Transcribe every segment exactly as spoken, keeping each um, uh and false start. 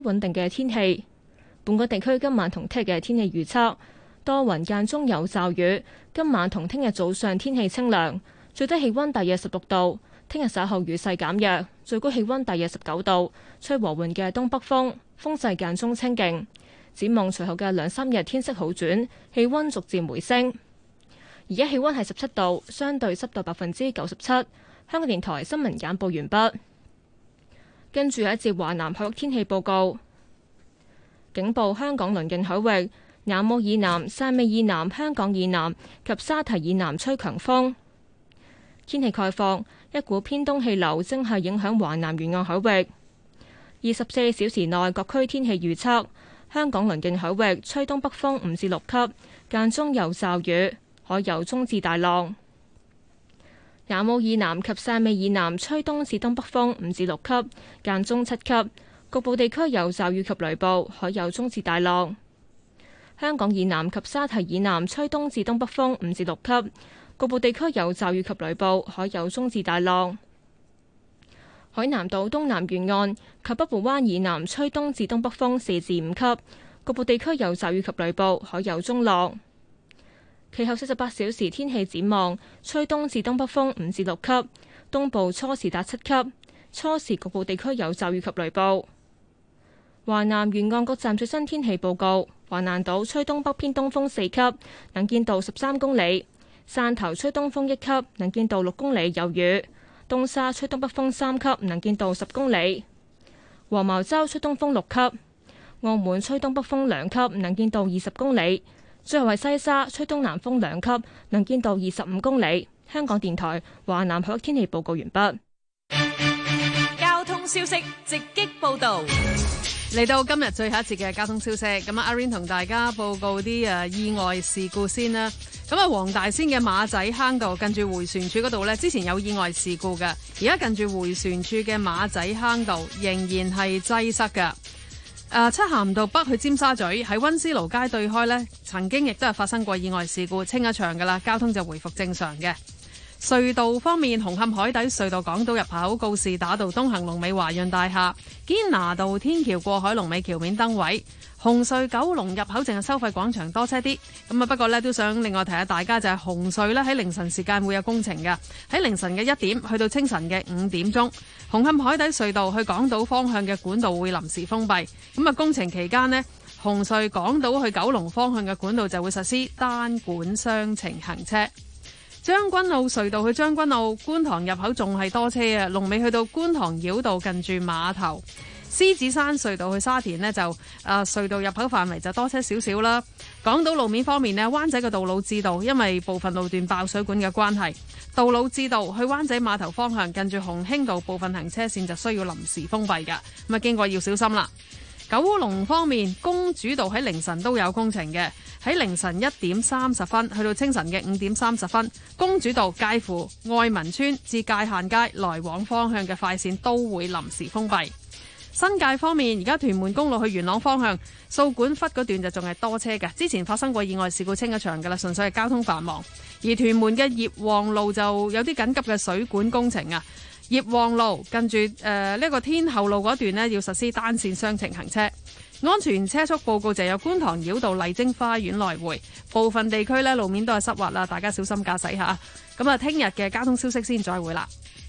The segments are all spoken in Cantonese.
穩定嘅天氣。本港地區今晚同聽日嘅天氣預測，多雲間中有驟雨。今晚同聽日早上天氣清涼，最低氣溫大約十六度。聽日稍後雨勢減弱，最高氣溫大約十九度，吹和緩嘅東北風，風勢間中清勁。展望隨後嘅兩三日天色好轉，氣溫逐漸回升。而家氣溫係十七度，相對濕度百分之九十七。香港電台新聞簡報完畢。跟住係一節華南海域天氣報告。警報：香港鄰近海域、南澳以南、汕尾以南、香港以南及沙堤以南吹強風。天氣概況：一股偏東氣流正係影響華南沿岸海域。二十四小時內各區天氣預測：香港鄰近海域吹東北風五至六級，間中有驟雨，海有中至大浪。南澳以南及汕尾以南吹東至東北風五至六級，間中七級。局部地區有驟雨及雷暴，海有中至大浪。香港以南及沙堤以南吹東至東北風五至六級，局部地區有驟雨及雷暴，海有中至大浪。海南島東南沿岸及北部灣以南吹東至東北風四至五級，局部地區有驟雨及雷暴，海有中浪。其後四十八小時天氣展望，吹東至東北風五至六級，東部初時達七級，初時局部地區有驟雨及雷暴。華南沿岸各站最新天氣報告：華南島吹東北偏東風四級，能見度十三公里；汕頭吹東風一級，能見度六公里有雨；東沙吹東北風三級，能見度十公里；黃茅洲吹東風六級；澳門吹東北風兩級，能見度二十公里；最後係西沙吹東南風兩級，能見度二十五公里。香港電台華南海域天氣報告完畢。 交通消息直擊報道。嚟到今日最後一節嘅交通消息，咁啊阿 Rain 同大家報告啲誒意外事故先啦。咁啊黃大仙嘅馬仔坑道近住迴旋處嗰度呢，之前有意外事故嘅，而家近住迴旋處嘅馬仔坑道仍然係擠塞嘅。誒漆咸道北去尖沙咀喺溫思勞街對開呢，曾經亦都係發生過意外事故，清一場噶啦，交通就回復正常嘅。隧道方面，紅磡海底隧道港島入口告士打道東行龍尾華潤大廈，堅拿道天橋過海龍尾橋面燈位，紅隧九龍入口淨係收費廣場多車啲。咁啊不過呢，都想另外提下大家就係紅隧呢喺凌晨時間會有工程嘅，喺凌晨嘅一點去到清晨嘅五點鐘，紅磡海底隧道去港島方向嘅管道會臨時封閉。咁啊工程期間呢，紅隧港島去九龍方向嘅管道就會實施單管雙程行車。將軍澳隧道去將軍澳觀塘入口仲係多車啊，龍尾去到觀塘繞道近住碼頭。獅子山隧道去沙田呢，就啊隧道入口範圍就多車少少啦。港島路面方面呢，灣仔嘅道路至道因為部分路段爆水管嘅關係，道路至道去灣仔碼頭方向近住鴻興道部分行車線就需要臨時封閉㗎，咁啊經過要小心啦。九龍方面，公主道喺凌晨都有工程嘅，喺凌晨一點三十分去到清晨嘅五點三十分，公主道介乎愛民村至界限街來往方向嘅快線都會臨時封閉。新界方面，而家屯門公路去元朗方向掃管笏嗰段就仲係多車嘅，之前發生過意外事故清一場㗎啦，純粹係交通繁忙。而屯門嘅葉旺路就有啲緊急嘅水管工程啊。葉旺路近住誒呢個天后路嗰段呢，要實施單線雙程行車。安全車速報告就有觀塘繞道麗晶花園來回，部分地區呢路面都係濕滑啦，大家小心駕駛下。咁啊，聽日嘅交通消息先再會啦。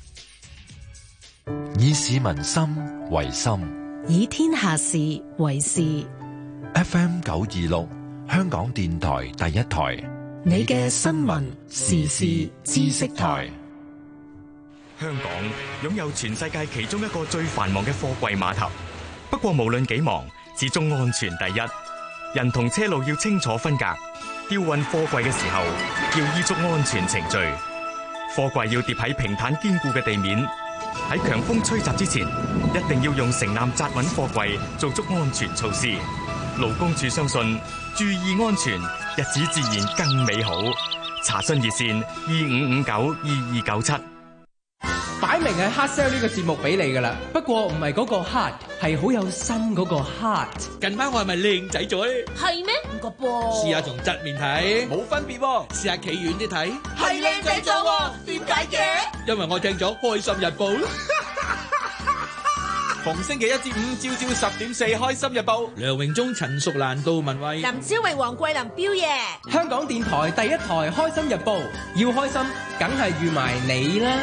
以市民心為心， 以天下事為事。 F M 九二六，香港電台第一台， 你嘅新聞時事知識台。 香港擁有全世界其中一個最繁忙嘅貨櫃碼頭，不過無論幾忙，始終安全第一。人同車路要清楚分隔，吊運貨櫃嘅時候要依足安全程序。貨櫃要疊喺平坦堅固嘅地面，喺強風吹襲之前，一定要用繩纜紮穩貨櫃，做足安全措施。勞工處相信，注意安全，日子自然更美好。查詢熱線二五五九二二九七。 擺明係 hard sell 呢個節目俾你噶啦，不過唔係嗰個 hard， 係好有心嗰個 heart。 近排我係咪靚仔咗咧？ 係咩？唔覺噃。 試下從側面睇，冇分別喎。試下企遠啲睇， 係靚仔咗喎。點解嘅？ 因為我聽咗《開心日報》。 逢星期一至五朝朝十點四，開心日報，梁榮忠、陳淑蘭、杜文慧、 林超榮、黃桂林、彪爺。 香港電台第一台開心日報，要開心梗係預埋你啦。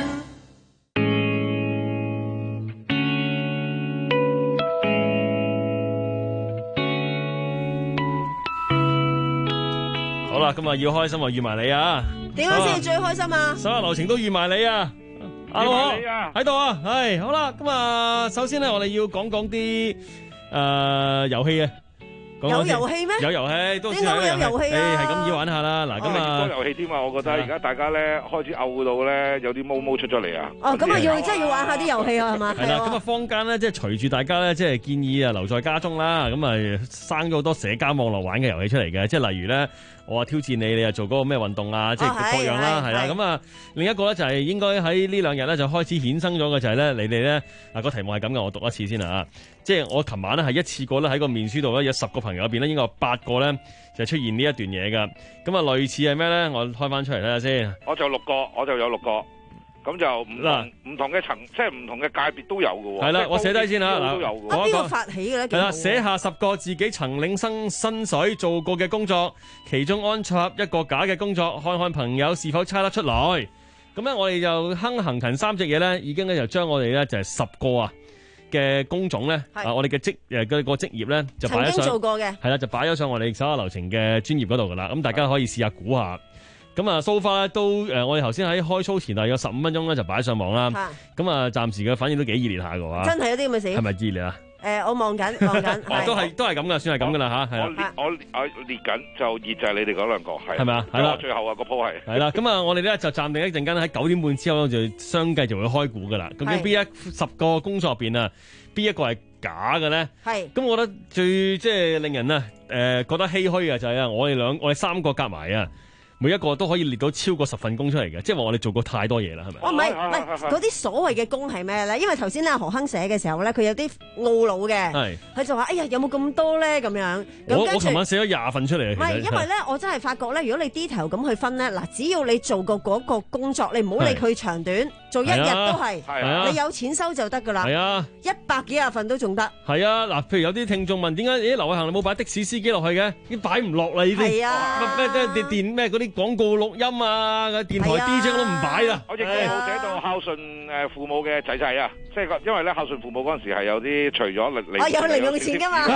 好啦，今日要開心啊，預埋你啊！ 點樣先最開心啊？ 所有流程都預埋你啊！阿老何喺度啊，係好啦，咁啊，首先咧，我哋要講講啲誒遊戲啊。 有遊戲咩？ 有遊戲，都點解會有遊戲啊？ 係咁要玩下啦。嗱，咁啊， 多遊戲添啊！我覺得而家大家咧開始嘔到咧，有啲毛毛出咗嚟啊！ 哦，咁啊要真係要玩下啲遊戲啊，係嘛？ 係啦，咁啊坊間咧即係隨住大家咧即係建議啊留在家中啦，咁啊生咗好多社交網絡玩嘅遊戲出嚟嘅，即係例如咧我話挑戰你，你又做嗰個咩運動啊，即係各樣啦，係啦。咁啊另一個咧就係應該喺呢兩日咧就開始衍生咗嘅就係咧你哋咧嗱個題目係咁嘅，我讀一次先啊。即係我琴晚咧係一次過咧喺個面書度咧有十個朋友入邊咧應該有八個咧就出現呢一段嘢噶。咁啊類似係咩咧？我開翻出嚟睇下先。 我就六個，我就有六個，咁就唔同唔同嘅層，即係唔同嘅界別都有嘅喎。 係啦，我寫低先啦。嗱， 啊邊個發起嘅咧？ 係啦，寫下十個自己曾領生薪水做過嘅工作，其中安插一個假嘅工作，看看朋友是否猜得出來。咁咧，我哋就亨行勤三隻嘢咧，已經咧就將我哋咧就係十個啊嘅工種咧，啊我哋嘅職誒嘅個職業咧就擺咗上， 曾經做過嘅係啦，就擺咗上我哋手下流程嘅專業嗰度噶啦。咁大家可以試下估下。咁啊，so far 咧都誒，我哋頭先喺開操前大約十五分鐘咧就擺上網啦。咁啊，暫時嘅反應都幾熱烈下嘅話， 真係有啲咁嘅事。係咪熱烈啊？ 誒，我望緊望緊， 哦，都係都係咁噶，算係咁噶啦吓，係啊。我我我列緊就熱就係你哋嗰兩個，係係咪啊？係啦， 最後啊個鋪係係啦。咁啊，我哋咧就暫定一陣間喺九點半之後就相繼就會開估噶啦。究竟邊一十個工作入邊啊，邊一個係假嘅咧？係。咁我覺得最即係令人啊誒覺得唏噓嘅就係啊，我哋兩我哋三個夾埋啊。每一個都可以列到超過十份工出嚟嘅，即係話我哋做過太多嘢啦，係咪？ 哦，唔係唔係，嗰啲所謂嘅工係咩咧？因為頭先咧何亨寫嘅時候咧，佢有啲懊惱嘅，佢就話：哎呀，有冇咁多咧？咁樣。 我我琴晚寫咗廿份出嚟。 唔係，因為咧，我真係發覺咧，如果你 detail 咁去分咧，嗱，只要你做過嗰個工作，你唔好理佢長短，做一日都係，你有錢收就得㗎啦。係啊，一百幾廿份都仲得。係啊，嗱，譬如有啲聽眾問點解咦劉偉恒你冇擺的士司機落去嘅？已經擺唔落啦，已經。係啊。咩咩電咩嗰啲廣告錄音啊，電台 D J 我都唔擺啦。 我亦都冇寫到孝順誒父母嘅仔仔啊，即係因為咧孝順父母嗰陣時係有啲除咗零零， 我有零用錢噶嘛。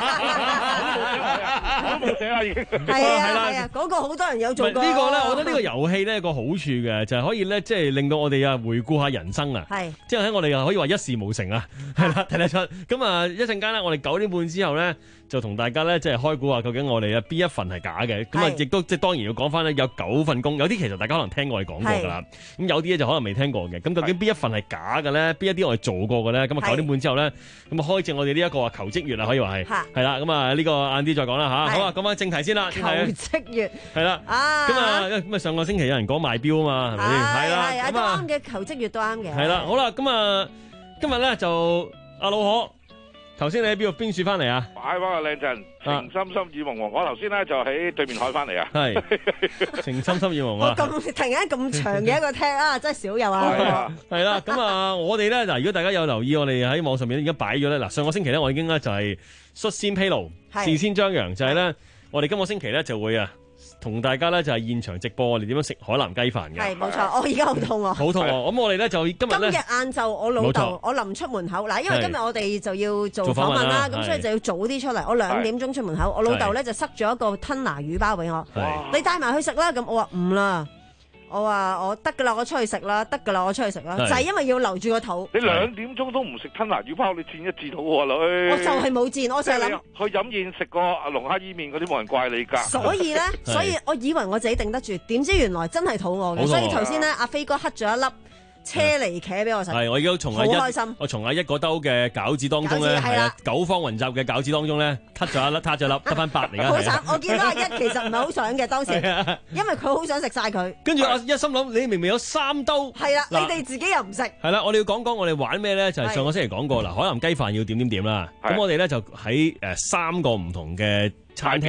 都冇寫啦已經。 係啊係啊，嗰個好多人有做過。 呢個咧，我覺得呢個遊戲咧個好處嘅就係可以咧，即係令到我哋啊回顧下人生啊。係。即係喺我哋啊可以話一事無成啊，係啦睇得出。咁啊一陣間咧，我哋九點半之後咧就同大家咧即係開估下究竟我哋啊邊一份係假嘅。咁啊亦都即係當然要講翻咧有九份工，有啲其實大家可能聽我哋講過㗎啦。咁有啲咧就可能未聽過嘅。咁究竟邊一份係假嘅咧？邊一啲我哋做過嘅咧？咁啊九點半之後咧，咁啊開正我哋呢一個求職月啊，可以話係係啦。咁啊呢個晏啲再講啦嚇。好啊，講翻正題先啦。 求職月係啦。啊。咁啊咁啊上個星期有人講賣錶啊嘛，係咪先？係啦。 係啊，都啱嘅，求職月都啱嘅。 係啦，好啦，咁啊今日咧就阿老何。頭先你喺邊度邊處翻嚟啊？ 擺翻個靚陣，情深深雨濛濛。我頭先咧就喺對面海翻嚟啊。係情深深雨濛濛啊！ 咁突然間咁長嘅一個踢啊，真係少有啊！ 係啦，咁啊，我哋咧嗱，如果大家有留意，我哋喺網上面已經擺咗咧。嗱，上個星期咧，我已經咧就係率先披露、事先張揚，就係咧，我哋今個星期咧就會啊。同大家咧就係現場直播我哋點樣食海南雞飯嘅。 係冇錯，我而家好肚餓。 好肚餓，咁我哋咧就今日咧。今日晏晝我老豆我臨出門口嗱，因為今日我哋就要做訪問啦，咁所以就要早啲出嚟。我兩點鐘出門口，我老豆咧就塞咗一個吞拿魚包俾我，你帶埋去食啦。咁我話唔啦。我話我得噶啦，我出去食啦，得噶啦，我出去食啦，就係因為要留住個肚。 你兩點鐘都唔食吞拿魚包，你賤一賤肚喎女。 我就係冇賤，我就係諗去飲宴食個龍蝦伊麵嗰啲冇人怪你㗎。 所以咧，所以我以為我自己頂得住，點知原來真係肚餓嘅。所以頭先咧，阿飛哥黑咗一粒車厘茄俾我食，係我已經從阿一，我從阿一嗰兜嘅餃子當中咧，係啊九方雲集嘅餃子當中咧，吞咗一粒，吞咗粒，得翻八嚟㗎。 好慘！我見到阿一其實唔係好想嘅當時，因為佢好想食晒佢。 跟住阿一心諗，你明明有三兜， 係啦，你哋自己又唔食。 係啦，我哋要講講我哋玩咩咧？就係上個星期講過啦，海南雞飯要點點點啦。咁我哋咧就喺誒三個唔同嘅餐廳。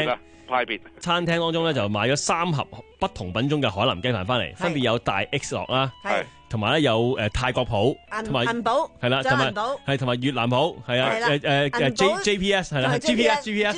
派別。 餐廳當中咧就買咗三盒不同品種嘅海南雞飯翻嚟，分別有大 X 樂啦，同埋咧有誒泰國鋪，同埋銀寶， 係啦，同埋係同埋越南鋪，係啊誒誒誒 J J P S 係啦 ，G P S G P S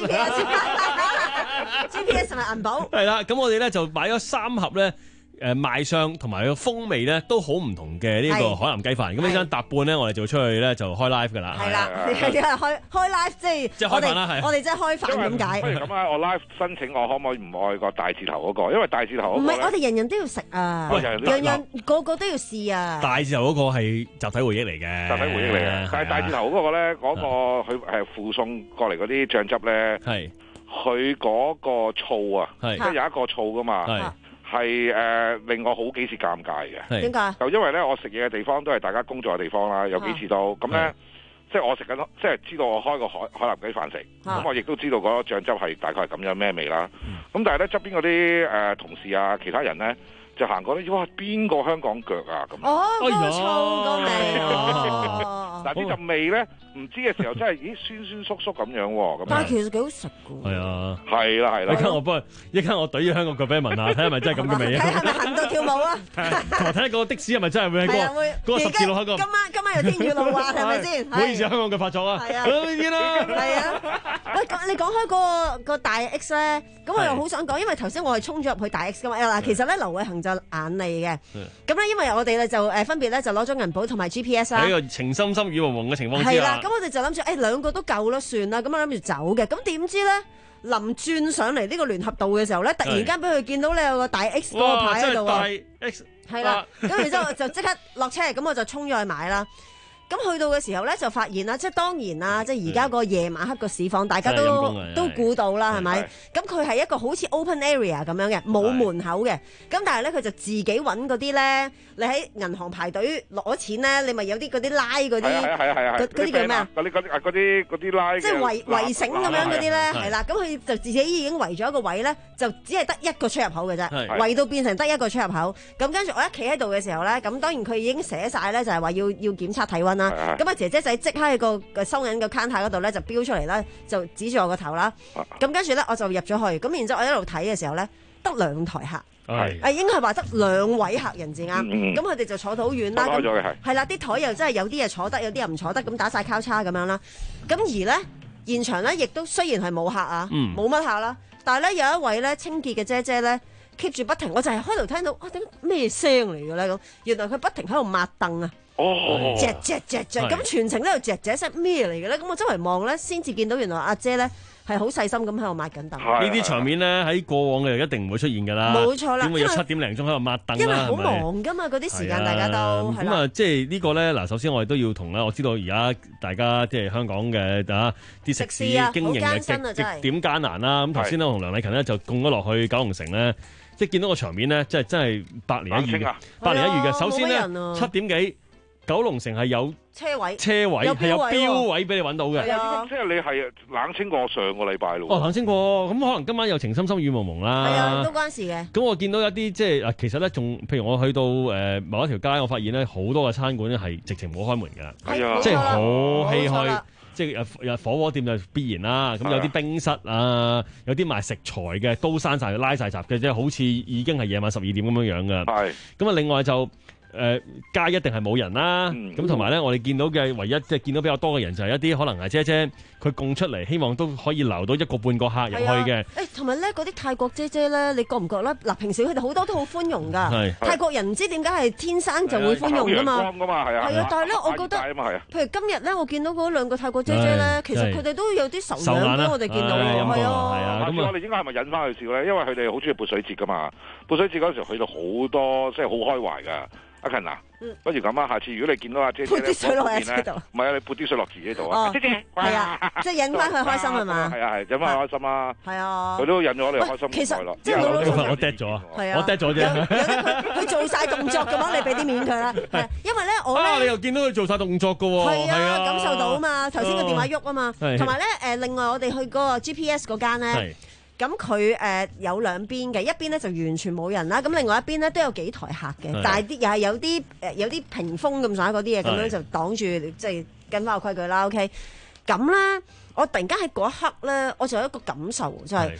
G P S 同埋銀寶。 係啦，咁我哋咧就買咗三盒咧。誒賣相同埋個風味咧都好唔同嘅呢個海南雞飯，咁呢間搭半咧，我哋就出去咧就開 live 㗎啦。 係啦，係啊，開開 live 即係即係開飯啦，係。 我哋即係開飯咁解。 不如咁啊，我 live 申請我可唔可以唔愛個大字頭嗰個？因為大字頭嗰個唔係，我哋人人都要食啊，樣樣個個都要試啊。 大字頭嗰個係集體回憶嚟嘅， 集體回憶嚟嘅。但係大字頭嗰個咧，嗰個佢係附送過嚟嗰啲醬汁咧， 係佢嗰個醋啊，即係有一個醋㗎嘛。係誒、呃、令我好幾次尷尬嘅， 點解？ 就因為咧，我食嘢嘅地方都係大家工作嘅地方啦，有幾次都咁咧，即係我食緊，即係知道我開個海海南雞飯食，咁、啊、我亦都知道嗰個醬汁係大概係咁樣咩味啦。咁、嗯、但係咧側邊嗰啲誒同事啊，其他人咧就行過咧，哇邊個香港腳啊咁？ 哦，嗰、那個醋個味啊！但係呢陣味咧，唔知嘅時候真係咦酸酸縮縮咁樣喎。 但係其實幾好食㗎。 係啊， 係啦係啦。 一間我幫，一間我懟咗香港腳俾你聞下，睇下咪真係咁嘅味啊！ 睇係咪行到跳舞啊？ 同埋睇下嗰個的士係咪真係會喺嗰個嗰個十字路口嗰？ 今晚今晚有天雨路滑係咪先？ 唔好意思，香港腳發作啊！ 係啊， 呢啲啦。係啊。喂，你講開嗰個個大 X 咧，咁我又好想講，因為頭先我係衝咗入去大 X 㗎嘛。嗱，其實咧劉偉恒就眼利嘅。咁咧，因為我哋咧就誒分別咧就攞咗銀寶同埋 G P S 啦。 喺個情深深雨濛濛嘅情況之下。 係啦，咁我哋就諗住誒兩個都夠啦，算啦。咁我諗住走嘅，咁點知咧臨轉上嚟呢個聯合道嘅時候咧，突然間俾佢見到你有個大 X 嗰個牌喺度啊！ 大 X 係啦，咁然之後就即刻落車，咁我就衝咗去買啦。咁去到嘅時候咧，就發現啦，即係當然啦，即係而家個夜晚黑個市況，大家都都估到啦，係咪？咁佢係一個好似 open area 咁樣嘅，冇門口嘅。咁但係咧，佢就自己揾嗰啲咧，你喺銀行排隊攞錢咧，你咪有啲嗰啲拉嗰啲，嗰啲叫咩啊？ 嗰啲嗰啲嗰啲嗰啲拉， 即係圍圍繩咁樣嗰啲咧，係啦。咁佢就自己已經圍咗一個位咧，就只係得一個出入口嘅啫，圍到變成得一個出入口。咁跟住我一企喺度嘅時候咧，咁當然佢已經寫晒咧，就係話要要檢測體温。咁啊，姐姐仔即刻喺個收銀個 counter 嗰度咧，就標出嚟啦，就指住我個頭啦。咁跟住咧，我就入咗去。咁然之後，我一路睇嘅時候咧，得兩台客，係誒應該係話得兩位客人至啱。咁佢哋就坐到好遠啦。 開咗嘅係。係啦，啲台又真係有啲嘢坐得，有啲又唔坐得，咁打晒交叉咁樣啦。咁而咧現場咧，亦都雖然係冇客啊，冇乜客啦，但係咧有一位咧清潔嘅姐姐咧 keep 住不停，我就係開頭聽到啊點咩聲嚟嘅咧咁，原來佢不停喺度抹凳啊。 哦， 隻隻隻隻咁全程都有隻隻聲咩嚟嘅咧？咁我周圍望咧，先至見到原來阿姐咧係好細心咁喺度抹緊凳。 呢啲場面咧喺過往嘅一定唔會出現㗎啦。 冇錯啦， 點會有七點零鐘喺度抹凳啦？ 因為好忙㗎嘛，嗰啲時間大家都咁啊，即係呢個咧嗱，首先我哋都要同咧，我知道而家大家即係香港嘅啊啲食肆經營嘅極極點艱難啦。咁頭先咧，我同梁禮勤咧就供咗落去九龍城咧，即係見到個場面咧，即係真係百年一遇嘅，百年一遇嘅。首先咧，七點幾。九龍城係有車位， 車位係有標位俾你揾到嘅。 即係你係冷清過上個禮拜咯。 哦，冷清過，咁可能今晚有情深深雨濛濛啦。 係啊，都關事嘅。 咁我見到一啲即係其實咧仲，譬如我去到誒某一條街，我發現咧好多嘅餐館咧係直情冇開門嘅。 係啊， 即係好唏噓。即係誒火鍋店就必然啦。咁有啲冰室啊，有啲賣食材嘅都閂晒、拉晒閘嘅，即係好似已經係夜晚十二點咁樣樣㗎。係。咁啊，另外就。誒、呃、街一定係冇人啦，咁同埋咧，我哋見到嘅唯一即係見到比較多嘅人就係一啲可能係姐姐佢供出嚟，希望都可以留到一個半個客入去嘅。誒同埋咧，嗰啲泰國姐姐咧，你覺唔覺咧？嗱，平時佢哋好多都好寬容㗎。泰國人唔知點解係天生就會寬容㗎嘛。係啊，係啊，但係咧，我覺得，譬如今日咧，我見到嗰兩個泰國姐姐咧，其實佢哋都有啲愁樣俾我哋見到喎。係啊， 咁我哋應該係咪引翻去笑咧？因為佢哋好中意潑水節㗎嘛。潑水節嗰時候去到好多，即係好開懷㗎。阿勤啊，不如咁啊，下次如果你見到阿姐姐咧， 潑啲水落喺自己度， 唔係啊，你潑啲水落自己度啊，姐姐， 係啊，即係引翻佢開心係嘛？ 係啊係，引翻佢開心啊，係啊， 佢都引咗我哋開心。 其實即係我我 dead 咗啊，我 dead 咗啫。 有得佢佢做晒動作嘅話，你俾啲面佢啦。因為咧我咧， 你又見到佢做晒動作嘅喎， 係啊，感受到啊嘛。頭先個電話喐啊嘛，同埋咧誒，另外我哋去嗰個 G P S 嗰間咧。咁佢誒有兩邊嘅，一邊咧就完全冇人啦，咁另外一邊咧都有幾台客嘅，但係啲又係有啲誒有啲屏風咁上下嗰啲嘢，咁樣就擋住，即係跟翻個規矩啦。OK，咁咧我突然間喺嗰一刻咧，我就有一個感受，就係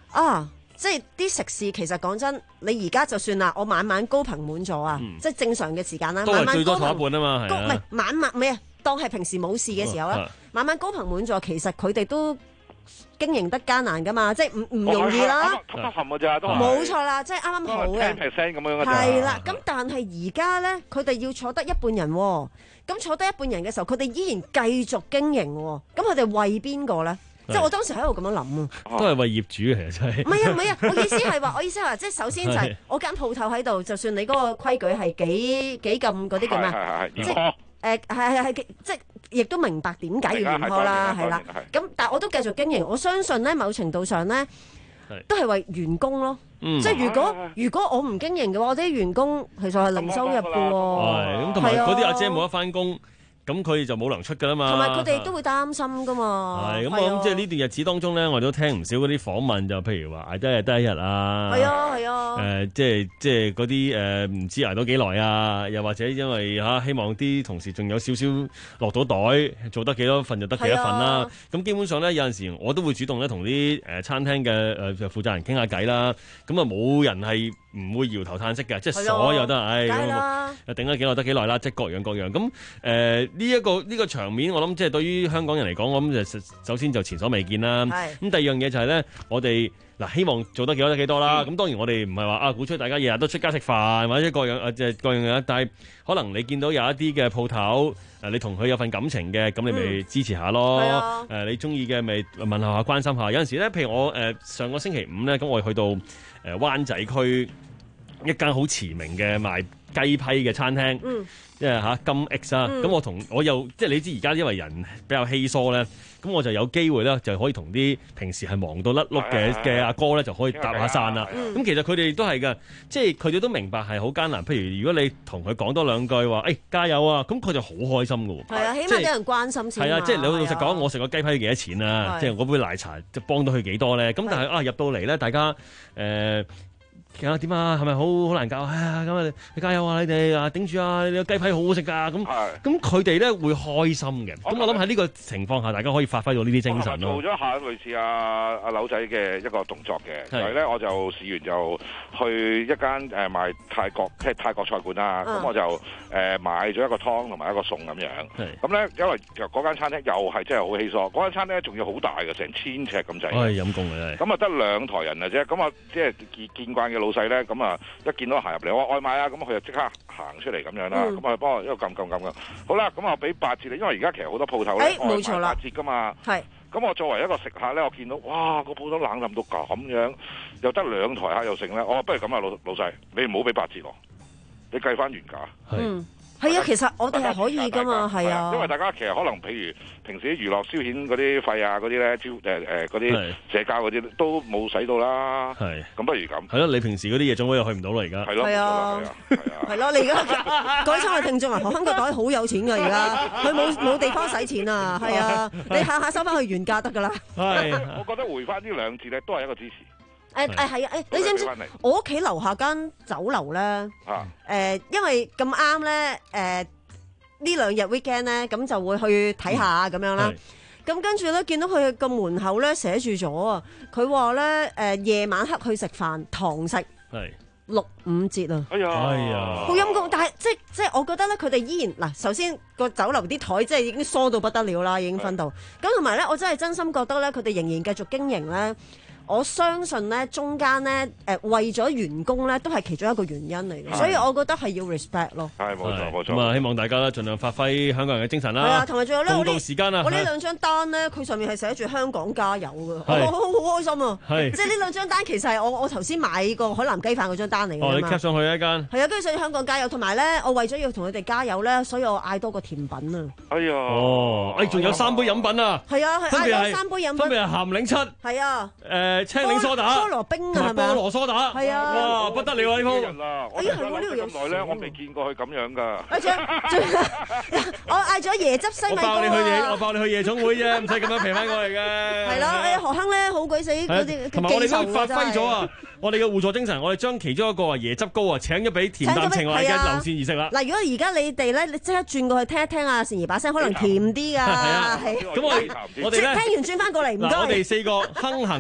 啊！即係啲食肆其實講真，你而家就算啦，我晚晚高朋滿座啊，嗯、即係正常嘅時間啦， 都係最多坐一半啊嘛， 唔係晚晚咩啊？當係平時冇事嘅時候咧，哦、晚晚高朋滿座，其實佢哋都經營得艱難噶嘛，即係唔唔容易啦。 啱啱冚嘅咋，都冇錯啦，即係啱啱好嘅。 ten percent 咁樣嘅咋。 係啦，咁但係而家咧，佢哋要坐得一半人，咁坐得一半人嘅時候，佢哋依然繼續經營，咁佢哋為邊個咧？即係我當時喺度咁樣諗啊， 都係為業主嘅，其實係。唔係啊唔係啊，我意思係話，我意思係話，即係首先就係我間鋪頭喺度，就算你嗰個規矩係幾幾咁嗰啲咁啊，即係誒係係係即係亦都明白點解要嚴苛啦，係啦。咁但係我都繼續經營，我相信咧某程度上咧都係為員工咯。即係如果如果我唔經營嘅話，我啲員工其實係零收入嘅喎。 係咁，同埋嗰啲阿姐冇得翻工。咁佢就冇糧出㗎啦嘛， 同埋佢哋都會擔心㗎嘛。 係咁，我諗即係呢段日子當中咧，我哋都聽唔少嗰啲訪問，就譬如話捱得一日得一日啊。 係啊係啊。 誒，即係即係嗰啲誒，唔知捱到幾耐啊？又或者因為嚇希望啲同事仲有少少落到袋，做得幾多份就得幾多份啦。咁基本上咧，有陣時我都會主動咧同啲誒餐廳嘅誒負責人傾下偈啦。咁啊冇人係唔會搖頭嘆息嘅，即係所有都係，唉，咁頂得幾耐得幾耐啦，即係各樣各樣。咁誒。呢一個呢個場面，我諗即係對於香港人嚟講，我諗就首先就前所未見啦。咁第二樣嘢就係咧，我哋嗱希望做得幾多得幾多啦。咁、嗯、當然我哋唔係話啊鼓吹大家日日都出街食飯或者各樣啊即係各樣嘢，但係可能你見到有一啲嘅鋪頭誒，你同佢有份感情嘅，咁你咪支持下咯。誒、嗯呃，你中意嘅咪問候下關心下。有陣時咧，譬如我誒、呃、上個星期五咧，咁我去到誒、呃、灣仔區一間好馳名嘅賣雞批嘅餐廳。嗯即係嚇金 X 啊！咁、嗯、我同我又即係你知而家因為人比較稀疏咧，咁我就有機會咧就可以同啲平時係忙到甩碌嘅嘅阿哥咧就可以搭下訕啦。咁、嗯、其實佢哋都係㗎，即係佢哋都明白係好艱難。譬如如果你同佢講多兩句話，誒、哎、加油啊！咁佢就好開心㗎喎。係啊，起碼有人關心先。係啊，即係你老實講，我食個雞批幾多錢啊？即係嗰杯奶茶就幫到佢幾多咧？咁但係啊入到嚟咧，大家誒。呃點啊？係咪好好難搞？哎呀，咁啊，你加油啊！你哋啊，頂住啊！你個雞批好好食㗎！咁咁佢哋咧會開心嘅。咁我諗喺呢個情況下，大家可以發揮到呢啲精神咯。 做咗下類似阿阿柳仔嘅一個動作嘅，係咧我就試完就去一間誒賣泰國即係泰國菜館啦。咁、嗯、我就誒、呃、買咗一個湯同埋一個餸咁樣。咁咧因為嗰間餐廳又係真係好稀疏，嗰間餐廳仲要好大嘅，成千尺咁滯。 唉，陰公嘅真係。咁啊得兩台人嘅啫。咁啊即係見見慣嘅老細咧，咁啊一見到我行入嚟，我話外賣啊，咁佢就即刻行出嚟咁樣啦。咁啊幫我一個撳撳撳嘅。好啦，咁啊俾八折你，因為而家其實好多鋪頭咧外賣八折噶嘛。係。咁我作為一個食客咧，我見到哇個鋪頭冷冧到咁樣，又得兩台客又剩咧，我話不如咁啊，老老細，你唔好俾八折我，你計翻原價。 係。係啊，其實我哋係可以噶嘛，係啊。 因為大家其實可能譬如平時啲娛樂消遣嗰啲費啊，嗰啲咧，招誒誒嗰啲社交嗰啲都冇使到啦。係。咁不如咁。係咯， 你平時嗰啲夜總會又去唔到啦，而家。 係咯。係啊。係啊。 係咯，你而家各位親愛聽眾啊，何亨個袋好有錢㗎，而家佢冇冇地方使錢啊，係啊，你下下收翻去原價得㗎啦。 係。我覺得回翻呢兩字咧，都係一個支持。 誒誒係啊！誒你知唔知我屋企樓下間酒樓咧？誒、啊呃，因為咁啱咧，誒、呃、呢兩日 weekend 咧，咁就會去睇下咁樣啦。咁跟住咧，見到佢個門口咧寫住咗啊，佢話咧誒夜晚黑去食飯堂食係六五折啊！哎呀，哎呀，好陰功！但係即即係我覺得咧，佢哋依然嗱，首先個酒樓啲台即係已經疏到不得了啦，已經分到。咁同埋咧，我真係真心覺得咧，佢哋仍然繼續經營咧。我相信咧，中間咧，誒為咗員工咧，都係其中一個原因嚟嘅，所以我覺得係要 respect 咯。 係冇錯冇錯。 咁啊，希望大家咧盡量發揮香港人嘅精神啦。 係啊，同埋仲有咧，我呢時間啊， 我呢兩張單咧，佢上面係寫住香港加油嘅，我好好開心啊！係，即係呢兩張單其實係我我頭先買個海南雞飯嗰張單嚟嘅嘛。 哦，你 cap 上去一間。 係啊，跟住上香港加油，同埋咧，我為咗要同佢哋加油咧，所以我嗌多個甜品啊。 哎呀， 哦，誒仲有三杯飲品啊。 係啊，係嗌多三杯飲品。 分別係鹹檸七。係啊。 誒青檸蘇打。 菠蘿冰啊，係咪？ 菠蘿蘇打，係啊！哇，不得了啊！呢鋪人啦，我係我呢度咁耐咧，我未見過佢咁樣噶。 我嗌咗椰汁西米糕啊！ 我爆你去夜，我爆你去夜總會啫，唔使咁樣平翻過嚟嘅。 係咯，誒何亨咧好鬼死嗰啲， 同埋我哋都發揮咗啊！我哋嘅互助精神，我哋將其中一個啊椰汁糕啊請咗俾甜淡情懷嘅劉善儀食啦。 嗱，如果而家你哋咧，你即刻轉過去聽一聽啊，善儀把聲可能甜啲噶。係啊，咁我哋我哋咧聽完轉翻過嚟，唔該。 我哋四個亨行勤阿妹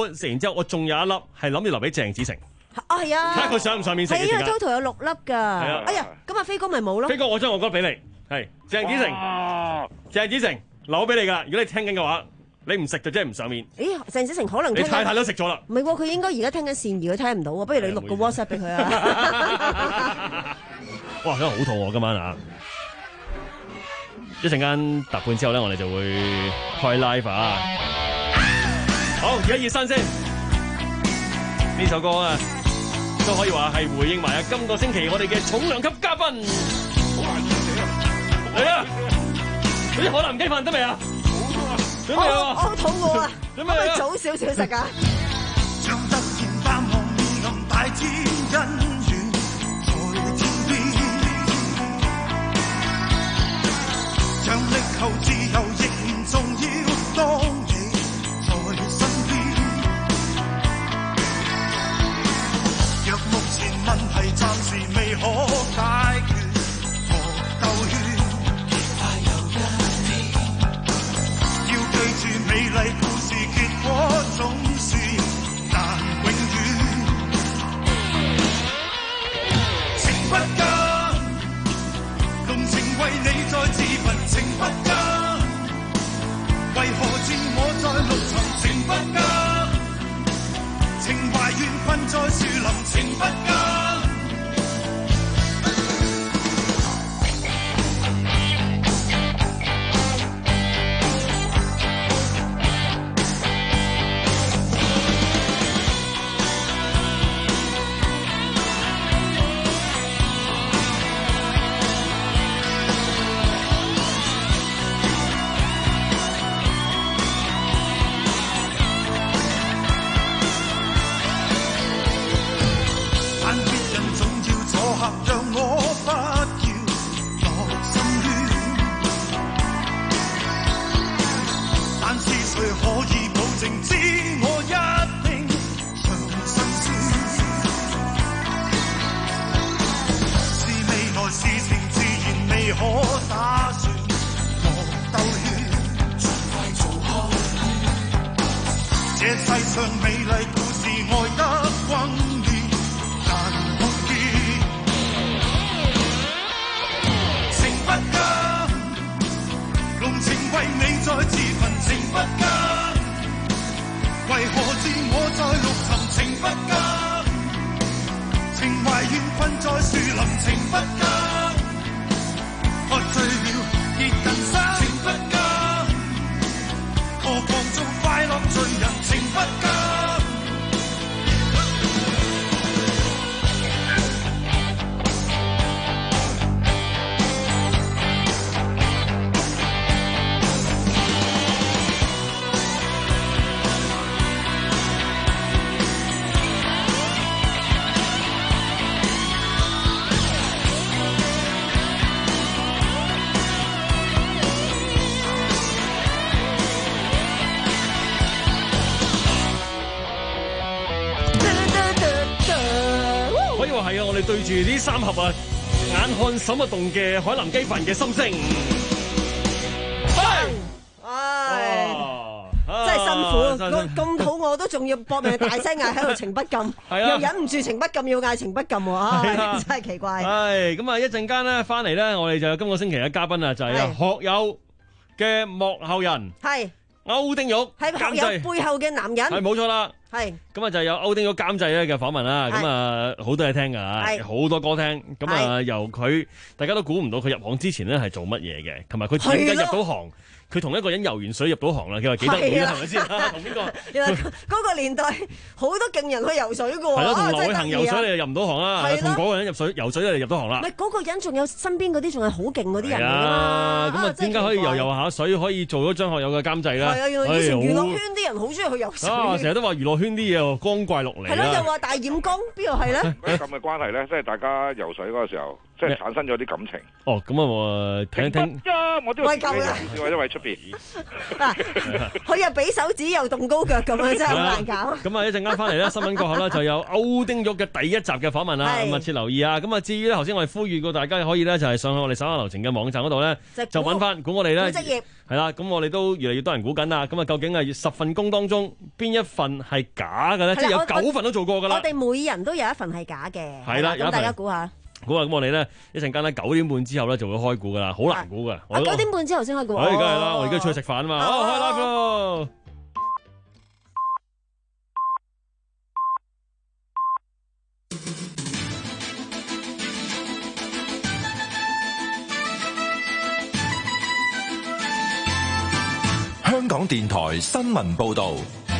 般，食完之後我仲有一粒係諗住留俾鄭子誠。 啊係啊， 睇下佢上唔上面食嘅時間。 係啊 ，total 有六粒㗎。係啊，哎呀，咁阿飛哥咪冇咯。 飛哥，我將我嗰粒俾你，係鄭子誠，鄭子誠留俾你㗎。如果你聽緊嘅話，你唔食就即係唔上面。 咦，鄭子誠可能你太太都食咗啦。 唔係喎，佢應該而家聽緊善意，佢聽唔到喎。不如你錄個 WhatsApp 俾佢啊。 哇，真係好肚餓今晚啊！一陣間搭半之後咧，我哋就會開 live 啊！好，而家熱身先。呢首歌啊，都可以話係回應埋啊今個星期我哋嘅重量級嘉賓。嚟啊！嗰啲海南雞飯得未啊？準備啊！ 我好肚餓啊！ 準備可唔可以早少少食啊？ 將突然淡忘暗大天恩怨在天邊，讓力求自由亦唔重要，當你在身邊。若目前問題暫時未可解決，莫兜圈，快有一天，要記住美麗故事結果總是難永遠。情不加，動情為你再自焚，情不加，為何自我在陸沉，情不加，情懷怨困在樹林，情不加。 對住呢三盒啊，眼看手勿動嘅海南雞飯嘅心聲， 唉，真係辛苦，咁肚餓都仲要搏命大聲嗌喺度情不禁，又忍唔住情不禁要嗌情不禁喎，真係奇怪。 係咁啊！一陣間咧翻嚟咧，我哋就有今個星期嘅嘉賓啊，就係啊學友嘅幕後人， 係歐丁玉， 係學友背後嘅男人， 係冇錯啦。係咁啊，就有歐丁玉監製咧嘅訪問啦。咁啊，好多嘢聽噶，好多歌聽。咁啊，由佢大家都估唔到佢入行之前咧係做乜嘢嘅，同埋佢點解入到行。佢同一個人游完水入到行啦，佢話幾得意啊，係咪先？同邊個？原來嗰個年代好多勁人去游水噶喎。 係咯，同劉偉恒游水你就入唔到行啦。同嗰個人入水游水你就入到行啦。 唔係嗰個人仲有身邊嗰啲仲係好勁嗰啲人嚟㗎嘛。咁啊，點解可以游游下水可以做咗張學友嘅監製咧？ 係啊，原來以前娛樂圈啲人好中意去游水。 啊，成日都話娛樂圈啲嘢光怪陸離。 係咯，又話大染缸，邊度係咧？ 咁嘅關係咧，即係大家游水嗰個時候，即係產生咗啲感情。 哦，咁啊，聽一聽。 我都要自己試一位出邊。 嗱，佢又俾手指又動高腳咁樣，真係好難搞。 咁啊，一陣間翻嚟咧，新聞過後咧就有歐丁玉嘅第一集嘅訪問啦，密切留意啊！咁啊，至於咧，頭先我哋呼籲過大家可以咧，就係上去我哋手下留情嘅網站嗰度咧，就揾翻估我哋咧， 係啦，咁我哋都越嚟越多人估緊啦。咁啊，究竟係十份工當中邊一份係假嘅咧？即係有九份都做過㗎啦。 我哋每人都有一份係假嘅。 係啦， 咁大家估下。 估啊！咁我哋咧一陣間咧九點半之後咧就會開估㗎啦，好難估㗎。 啊，九點半之後先開估。 係，梗係啦，我而家出去食飯啊嘛。好，開 live 咯！ 香港電台新聞報導，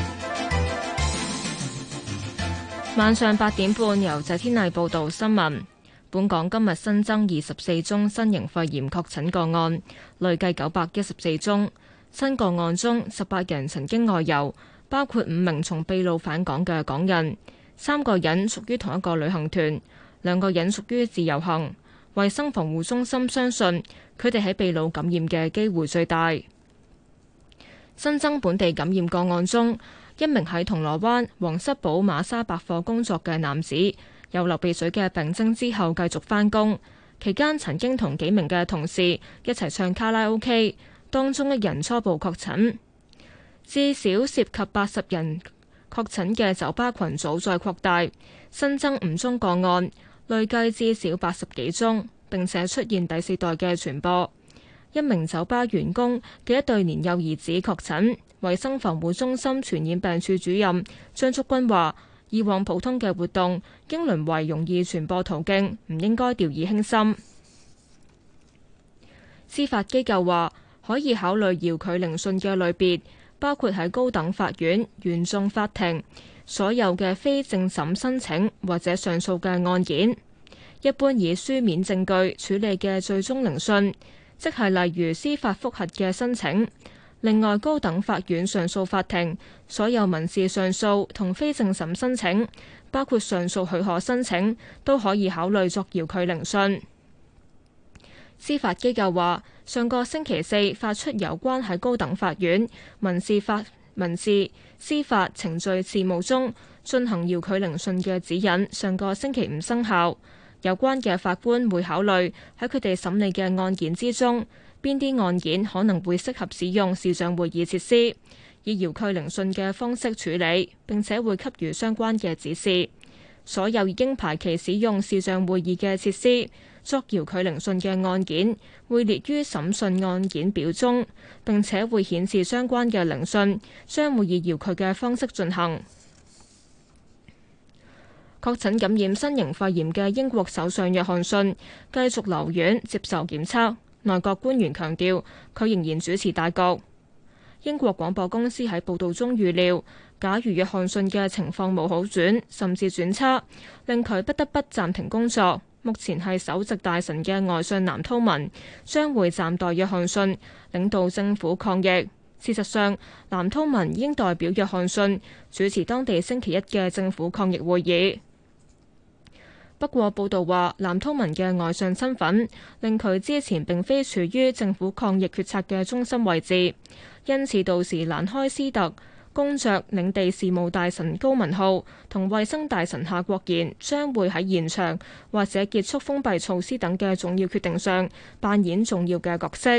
晚上八點半由謝天麗報道新聞。本港今日新增二十四宗新型肺炎確診個案，累計九百一十四宗。新個案中，十八人曾經外遊，包括五名從秘魯返港嘅港人，三個人屬於同一個旅行團，兩個人屬於自由行。衛生防護中心相信佢哋喺秘魯感染嘅機會最大。新增本地感染個案中，一名喺銅鑼灣皇室堡馬莎百貨工作嘅男子，有流鼻水嘅病徵之後繼續返工，期間曾經同幾名嘅同事一齊唱卡拉 OK， 當中一人初步確診。至少涉及八十人確診嘅酒吧群組再擴大，新增五宗個案，累計至少八十幾宗，並且出現第四代嘅傳播。一名酒吧員工嘅一對年幼兒子確診。衛生防護中心傳染病處主任張竹君話，以往普通嘅活動經淪為容易傳播途徑，唔應該掉以輕心。司法機構話可以考慮遙距聆訊嘅類別，包括喺高等法院、原訟法庭所有嘅非正審申請或者上訴嘅案件，一般以書面證據處理嘅最終聆訊，即係例如司法覆核嘅申請。另外，高等法院上訴法庭所有民事上訴同非正審申請，包括上訴許可申請，都可以考慮作遙距聆訊。司法機構話，上個星期四發出有關喺高等法院民事法民事司法程序事務中進行遙距聆訊嘅指引，上個星期五生效。有關嘅法官會考慮喺佢哋審理嘅案件之中，邊啲案件可能會適合使用視像會議設施，以遙距聆訊嘅方式處理，並且會給予相關嘅指示。所有已經排期使用視像會議嘅設施作遙距聆訊嘅案件，會列於審訊案件表中，並且會顯示相關嘅聆訊將會以遙距嘅方式進行。確診感染新型肺炎嘅英國首相約翰遜繼續留院接受檢測。內閣官員強調，佢仍然主持大局。英國廣播公司喺報導中預料，假如約翰遜嘅情況冇好轉，甚至轉差，令佢不得不暫停工作，目前係首席大臣嘅外相藍韜文將會暫代約翰遜領導政府抗疫。事實上，藍韜文已經代表約翰遜主持當地星期一嘅政府抗疫會議。不過報道話，藍韜文嘅外相身份令佢之前並非處於政府抗疫決策嘅中心位置，因此到時蘭開斯特公爵領地事務大臣高文浩同衛生大臣夏國賢將會喺延長或者結束封閉措施等嘅重要決定上扮演重要嘅角色。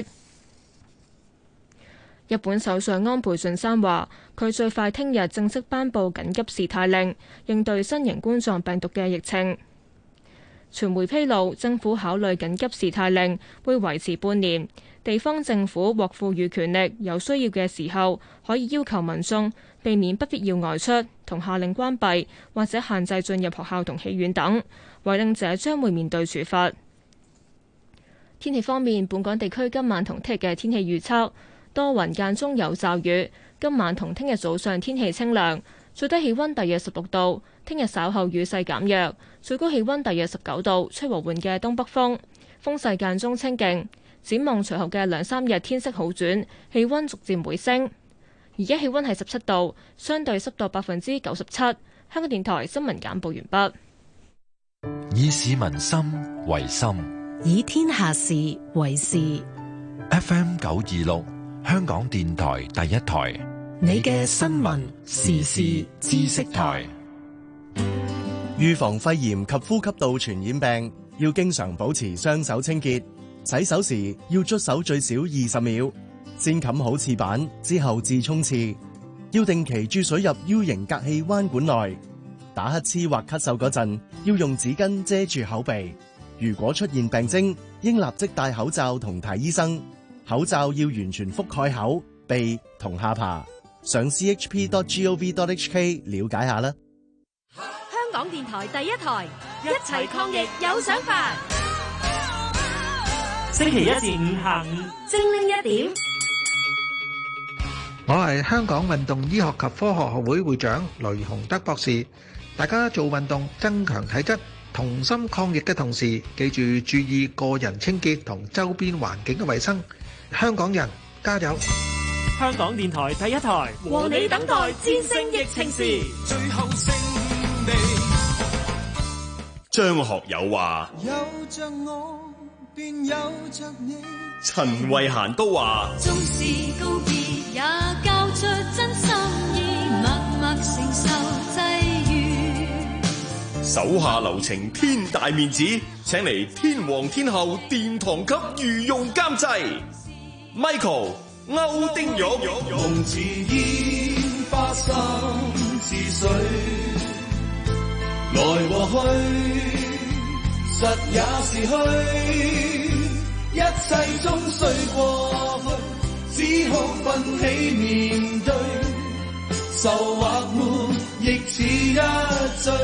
日本首相安倍晉三話，佢最快聽日正式頒布緊急事態令，應對新型冠狀病毒嘅疫情。傳媒披露，政府考慮緊急事態令會維持半年，地方政府獲賦予權力，有需要嘅時候可以要求民眾避免不必要外出，同下令關閉或者限制進入學校同戲院等，違令者將會面對處罰。天氣方面，本港地區今晚同聽日嘅天氣預測，多雲間中有驟雨，今晚同聽日早上天氣清涼，最低氣溫大約十六度。聽日稍後雨勢減弱，最高氣溫大約十九度，吹和緩嘅東北風，風勢間中清勁。展望隨後嘅兩三日天色好轉，氣溫逐漸回升。而家氣溫係十七度，相對濕度百分之九十七。香港電台新聞簡報完畢。 以市民心為心， 以天下事為事。 F M 九二六，香港電台第一台， 你嘅新聞時事知識台。 預防肺炎及呼吸道傳染病，要經常保持雙手清潔，洗手時要捽手最少二十秒。 先冚好廁板，之後至沖廁。要定期注水入 U 型隔氣彎管內。打乞嗤或咳嗽嗰陣，要用紙巾遮住口鼻。如果出現病徵，應立即戴口罩同睇醫生。口罩要完全覆蓋口、鼻同下巴。上 c h p dot gov dot h k 了解下啦。 香港電台第一台，一齊抗疫有想法。 星期一至五下午精靈一點。 我係香港運動醫學及科學學會會長雷洪德博士。大家做運動增強體質，同心抗疫嘅同時，記住注意個人清潔同周邊環境嘅衛生。香港人加油！ 香港電台第一台， 和你等待戰勝疫情時。最後勝利。 張學友話： 有着我，便有着你。 陳慧嫻都話： 縱是告別，也交出真心意，默默承受際遇。 手下留情，天大面子，請嚟天王天后殿堂級御用監製 Michael 歐丁玉。 夢似煙花心似水，來和去實也是虛，一切終須過去，只好奮起面對，愁或悶亦似一醉。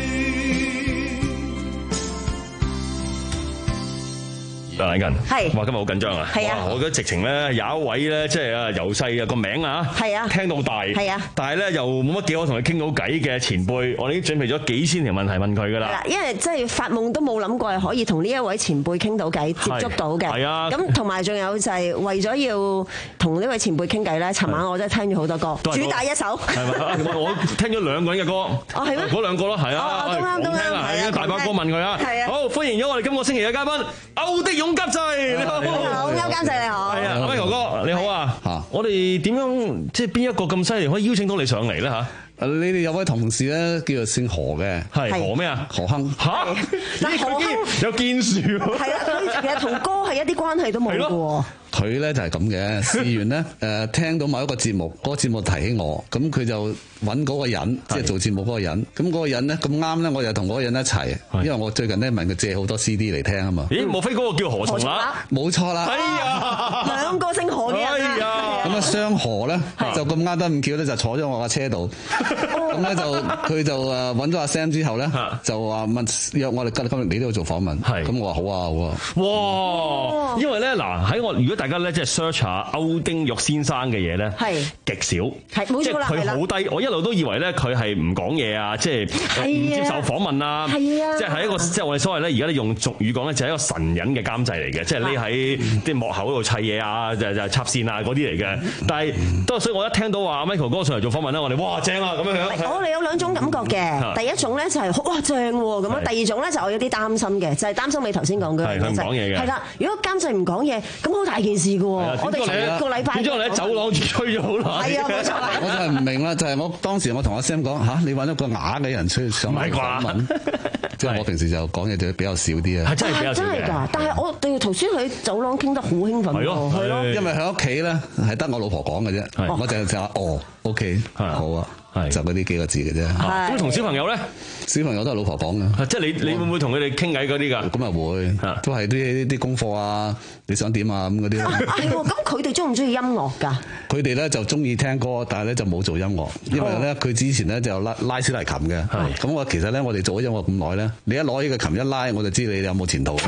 梁禮勤， 係， 哇，今日好緊張啊！ 係啊， 我覺得直情咧有一位咧，即係啊由細啊個名啊， 係啊， 聽到大， 係啊， 但係咧又冇乜幾可同佢傾到偈嘅前輩，我哋已經準備咗幾千條問題問佢噶啦。 因為即係發夢都冇諗過係可以同呢一位前輩傾到偈，接觸到嘅。係啊，咁同埋仲有就係為咗要同呢位前輩傾偈咧，尋晚我真係聽咗好多歌，主打一首。係咪？我聽咗兩個人嘅歌。哦，係咩？嗰兩個咯，係啊。 都啱，都啱。 係啊，大把歌問佢啊。係啊。好，歡迎咗我哋今個星期嘅嘉賓歐丁勇監製。你好， 歐監製你好。 係啊，威哥哥你好啊。嚇，我哋點樣即係邊一個咁犀利可以邀請到你上嚟咧嚇？ 你哋有位同事咧，叫做姓何嘅， 係何咩啊？何亨嚇， 但係何亨有建樹喎。係啊，佢其實同歌係一啲關係都冇嘅喎。 佢咧就係咁嘅，試完咧誒聽到某一個節目，嗰個節目提起我，咁佢就揾嗰個人，即係做節目嗰個人。咁嗰個人咧咁啱咧，我就同嗰個人一齊，因為我最近咧問佢借好多 C D 嚟聽啊嘛。 咦？莫非嗰個叫何松啦？ 冇錯啦。 哎呀， 兩個姓何嘅人啊！ 咁啊雙何咧就咁啱得咁巧咧，就坐咗我架車度。咁咧就佢就誒揾咗阿 Sam 之後咧，就話問約我哋今今日你都要做訪問。係。咁我話好啊好啊。 哇！因為咧嗱喺我如果大家咧即係 search 下歐丁玉先生嘅嘢咧，係極少，係冇錯啦，係啦。佢好低，我一路都以為咧佢係唔講嘢啊，即係唔接受訪問啊，係啊，即係係一個即係我哋所謂咧，而家咧用俗語講咧就係一個神人嘅監製嚟嘅，即係匿喺啲幕後嗰度砌嘢啊，就就插線啊嗰啲嚟嘅。但係都所以我一聽到話 Michael 哥上嚟做訪問咧，我哋哇正啊咁樣樣。 我哋有兩種感覺嘅，第一種咧就係哇正喎咁樣，第二種咧就我有啲擔心嘅，就係擔心你頭先講嘅， 係佢唔講嘢嘅，係啦。如果監製唔講嘢，咁好大件事㗎喎。我哋一個禮拜， 點知我哋喺走廊住吹咗好耐。 係啊，冇錯。 我就係唔明啦，就係我當時我同阿 Sam 講嚇，你揾一個啞嘅人出去上嚟訪問，即係我平時就講嘢就比較少啲啊。 係真係比較少嘅。真係㗎， 但係我哋頭先喺走廊傾得好興奮。係咯，係咯。 因為喺屋企咧係得我老婆講嘅啫，我就就話哦 OK 好啊。係就嗰啲幾個字嘅啫。 咁同小朋友咧， 小朋友都係老婆講嘅。 即係你你會唔會同佢哋傾偈嗰啲㗎？ 咁啊會，都係啲啲功課啊，你想點啊咁嗰啲。 係喎，咁佢哋中唔中意音樂㗎？ 佢哋咧就中意聽歌，但係咧就冇做音樂，因為咧佢之前咧就拉拉小提琴嘅。咁我其實咧我哋做咗音樂咁耐咧，你一攞呢個琴一拉，我就知你有冇前途。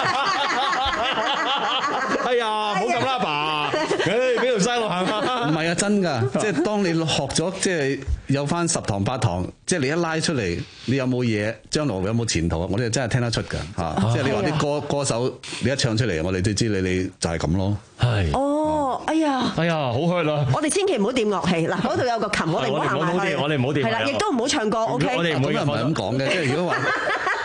哎呀，唔好咁啦，爸，誒俾條西路行啊！ 唔係啊，真㗎，即係當你學咗，即係有翻十堂八堂，即係你一拉出嚟，你有冇嘢？將來有冇前途啊？我哋真係聽得出㗎嚇，即係你話啲歌歌手，你一唱出嚟，我哋都知你你就係咁咯。 係。 哦，哎呀， 哎呀，好開啦！ 我哋千祈唔好掂樂器，嗱，嗰度有個琴，我哋唔好行埋去。 我哋唔好掂， 係啦，亦都唔好唱歌，OK？ 我哋唔會咁係咁講嘅，即係如果話。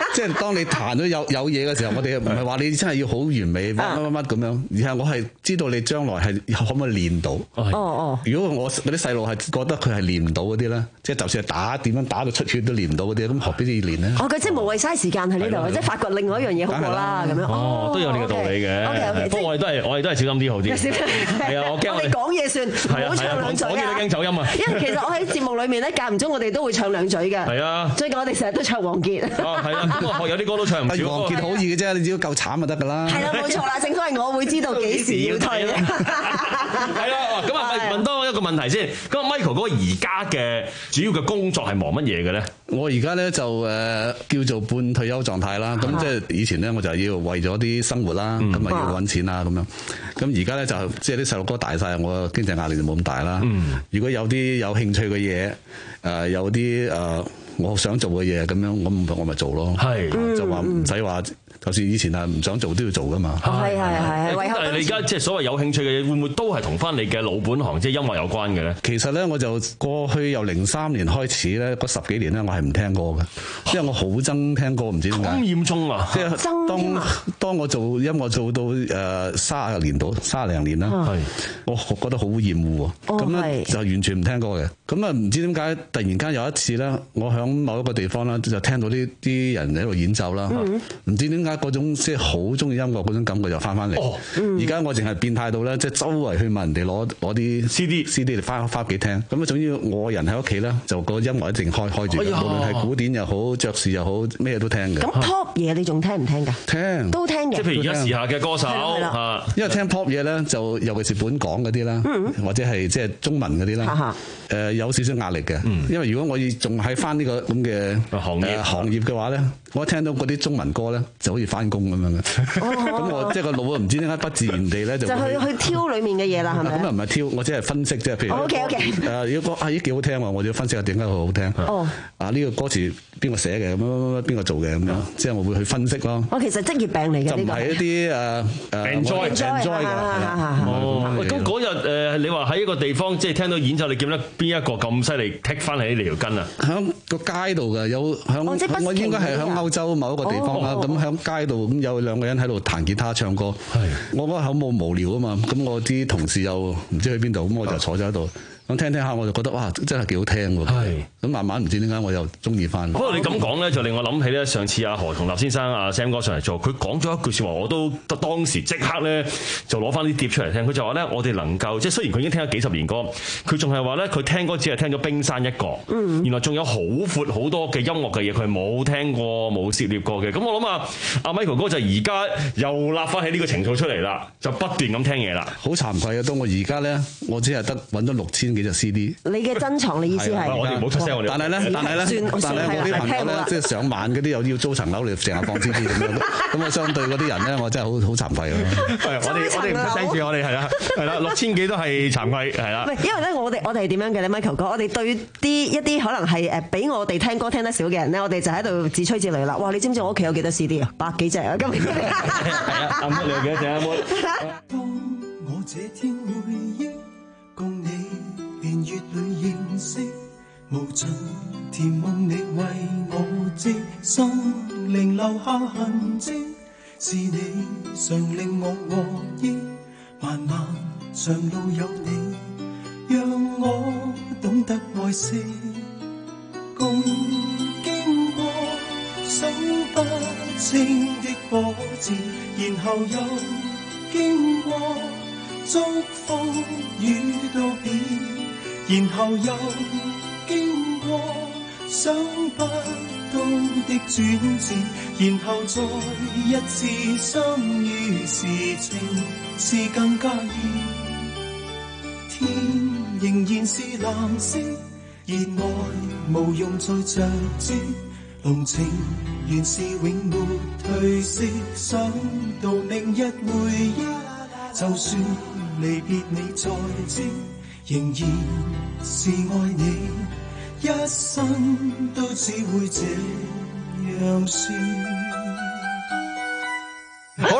即係當你彈咗有有嘢嘅時候，我哋唔係話你真係要好完美乜乜乜咁樣，而係我係知道你將來係可唔可以練到。 哦哦。 如果我嗰啲細路係覺得佢係練唔到嗰啲咧，即係就算係打點樣打到出血都練唔到嗰啲，咁何必要練咧？ 哦，佢即係無謂嘥時間喺呢度，即係發掘另外一樣嘢好過啦，咁樣。 哦，都有呢個道理嘅。 OK OK。 不過我哋都係我哋都係小心啲好啲。係啊，我驚我哋講嘢算，唔好唱兩嘴啊！ 講嘢都驚走音啊！ 因為其實我喺節目裏面咧，間唔中我哋都會唱兩嘴嘅。 係啊。 最近我哋成日都唱王傑。 哦，係啊，咁我學有啲歌都唱唔少。 王傑好易嘅啫，你只要夠慘就得㗎啦。 係啦，冇錯啦，正所謂我會知道幾時要退。 係啦，咁啊，問多一個問題先。咁啊，Michael 嗰個而家嘅主要嘅工作係忙乜嘢嘅咧？ 我而家咧就誒叫做半退休狀態啦。咁即係以前咧，我就要為咗啲生活啦，咁啊要揾錢啦咁樣。咁而家咧就即係啲細路哥大晒，我經濟壓力就冇咁大啦。如果有啲有興趣嘅嘢，誒有啲誒我想做嘅嘢咁樣，我我咪做咯。係就話唔使話。就算以前係唔想做都要做噶嘛。 係係係係。 但係你而家即係所謂有興趣嘅嘢，會唔會都係同翻你嘅老本行，即係音樂有關嘅咧？ 其實咧，我就過去由零三年開始咧，嗰十幾年咧，我係唔聽歌嘅，因為我好憎聽歌，唔知點解。咁嚴重啊！ 即係當當我做音樂做到誒三十年度、三十零年啦，係我覺得好厭惡喎。咁咧就完全唔聽歌嘅。咁啊唔知點解突然間有一次咧，我喺某一個地方咧就聽到呢啲人喺度演奏啦，唔知點解。嗰種即係好中意音樂嗰種感覺就翻翻嚟。而家我淨係變態到咧，即係周圍去問人哋攞攞啲 C D C D 嚟翻翻屋企聽。咁啊，總之我人喺屋企咧，就個音樂一定開開住，無論係古典又好、爵士又好，咩都聽嘅。 咁 pop 嘢你仲聽唔聽㗎？ 聽都聽嘅。 即係譬如而家時下嘅歌手嚇， 因為聽 pop 嘢咧，就尤其是本港嗰啲啦，或者係即係中文嗰啲啦，誒有少少壓力嘅。因為如果我要仲喺翻呢個咁嘅行業行業嘅話咧，我一聽到嗰啲中文歌咧，就好似翻工咁樣嘅。咁我即係個腦啊，唔知點解不自然地咧就就去去挑裡面嘅嘢啦，係咪？咁又唔係挑，我只係分析，即係譬如 OK OK 誒，如果歌啊咦幾好聽喎，我就要分析下點解佢好聽。哦啊呢個歌詞邊個寫嘅，咁樣邊個做嘅咁樣，即係我會去分析咯。 我其實職業病嚟嘅， 就唔係一啲誒誒 enjoy enjoy 嘅。 哦，喂，咁嗰日誒你話喺一個地方即係聽到演奏，你見得邊一個咁犀利剔翻嚟你條筋啊？喺個街度嘅，有響我應該係響歐洲某一個地方啦。咁響街度咁有兩個人喺度彈吉他唱歌。係我嗰口冇無聊啊嘛，咁我啲同事又唔知去邊度，咁我就坐咗喺度。咁聽聽下我就覺得哇，真係幾好聽喎！係咁慢慢唔知點解我又中意翻。不過你咁講咧，就令我諗起咧，上次阿何同立先生、阿 Sam 哥上嚟做，佢講咗一句説話，我都當時即刻咧就攞翻啲碟出嚟聽。佢就話咧，我哋能夠即係雖然佢已經聽咗幾十年歌，佢仲係話咧，佢聽歌只係聽咗冰山一角，嗯、原來仲有好闊好多嘅音樂嘅嘢，佢冇聽過、冇涉獵過嘅。咁我諗啊，阿 Michael 哥就而家又立翻起呢個情操出嚟啦，就不斷咁聽嘢啦。好慚愧啊！到我而家咧，我只係得揾咗六千幾隻 C D。 你嘅珍藏，你意思係？ 我哋唔好出聲，我哋。 但係咧，但係咧，但係我啲朋友咧，即係上萬嗰啲又要租層樓嚟成日放 C D 咁樣，咁啊相對嗰啲人咧，我真係好好慚愧啊！係，我哋我哋唔出聲住，我哋係啦，係啦，六千幾都係慚愧，係啦。 唔係，因為咧，我哋我哋係點樣嘅咧，Michael 哥，我哋對啲一啲可能係誒比我哋聽歌聽得少嘅人咧，我哋就喺度自吹自擂啦。哇！你知唔知我屋企有幾多 C D 啊？百幾隻啊！今日係啊，阿妹你有幾多隻啊？阿妹。 當我這天回憶共你年月裏認識，無盡甜夢你為我織，心靈留下痕跡，是你常令我獲益，漫漫長路有你，讓我懂得愛惜，共經過數不清的波折，然後又經過祝福與道別，然後又經過想不到的轉折，然後再一次相遇時，情是更加熱，天仍然是藍色，而愛無用再着跡，濃情原是永沒褪色，想到明日回憶，就算離別你在即，仍然是愛你，一生都只會這樣說。 好啦，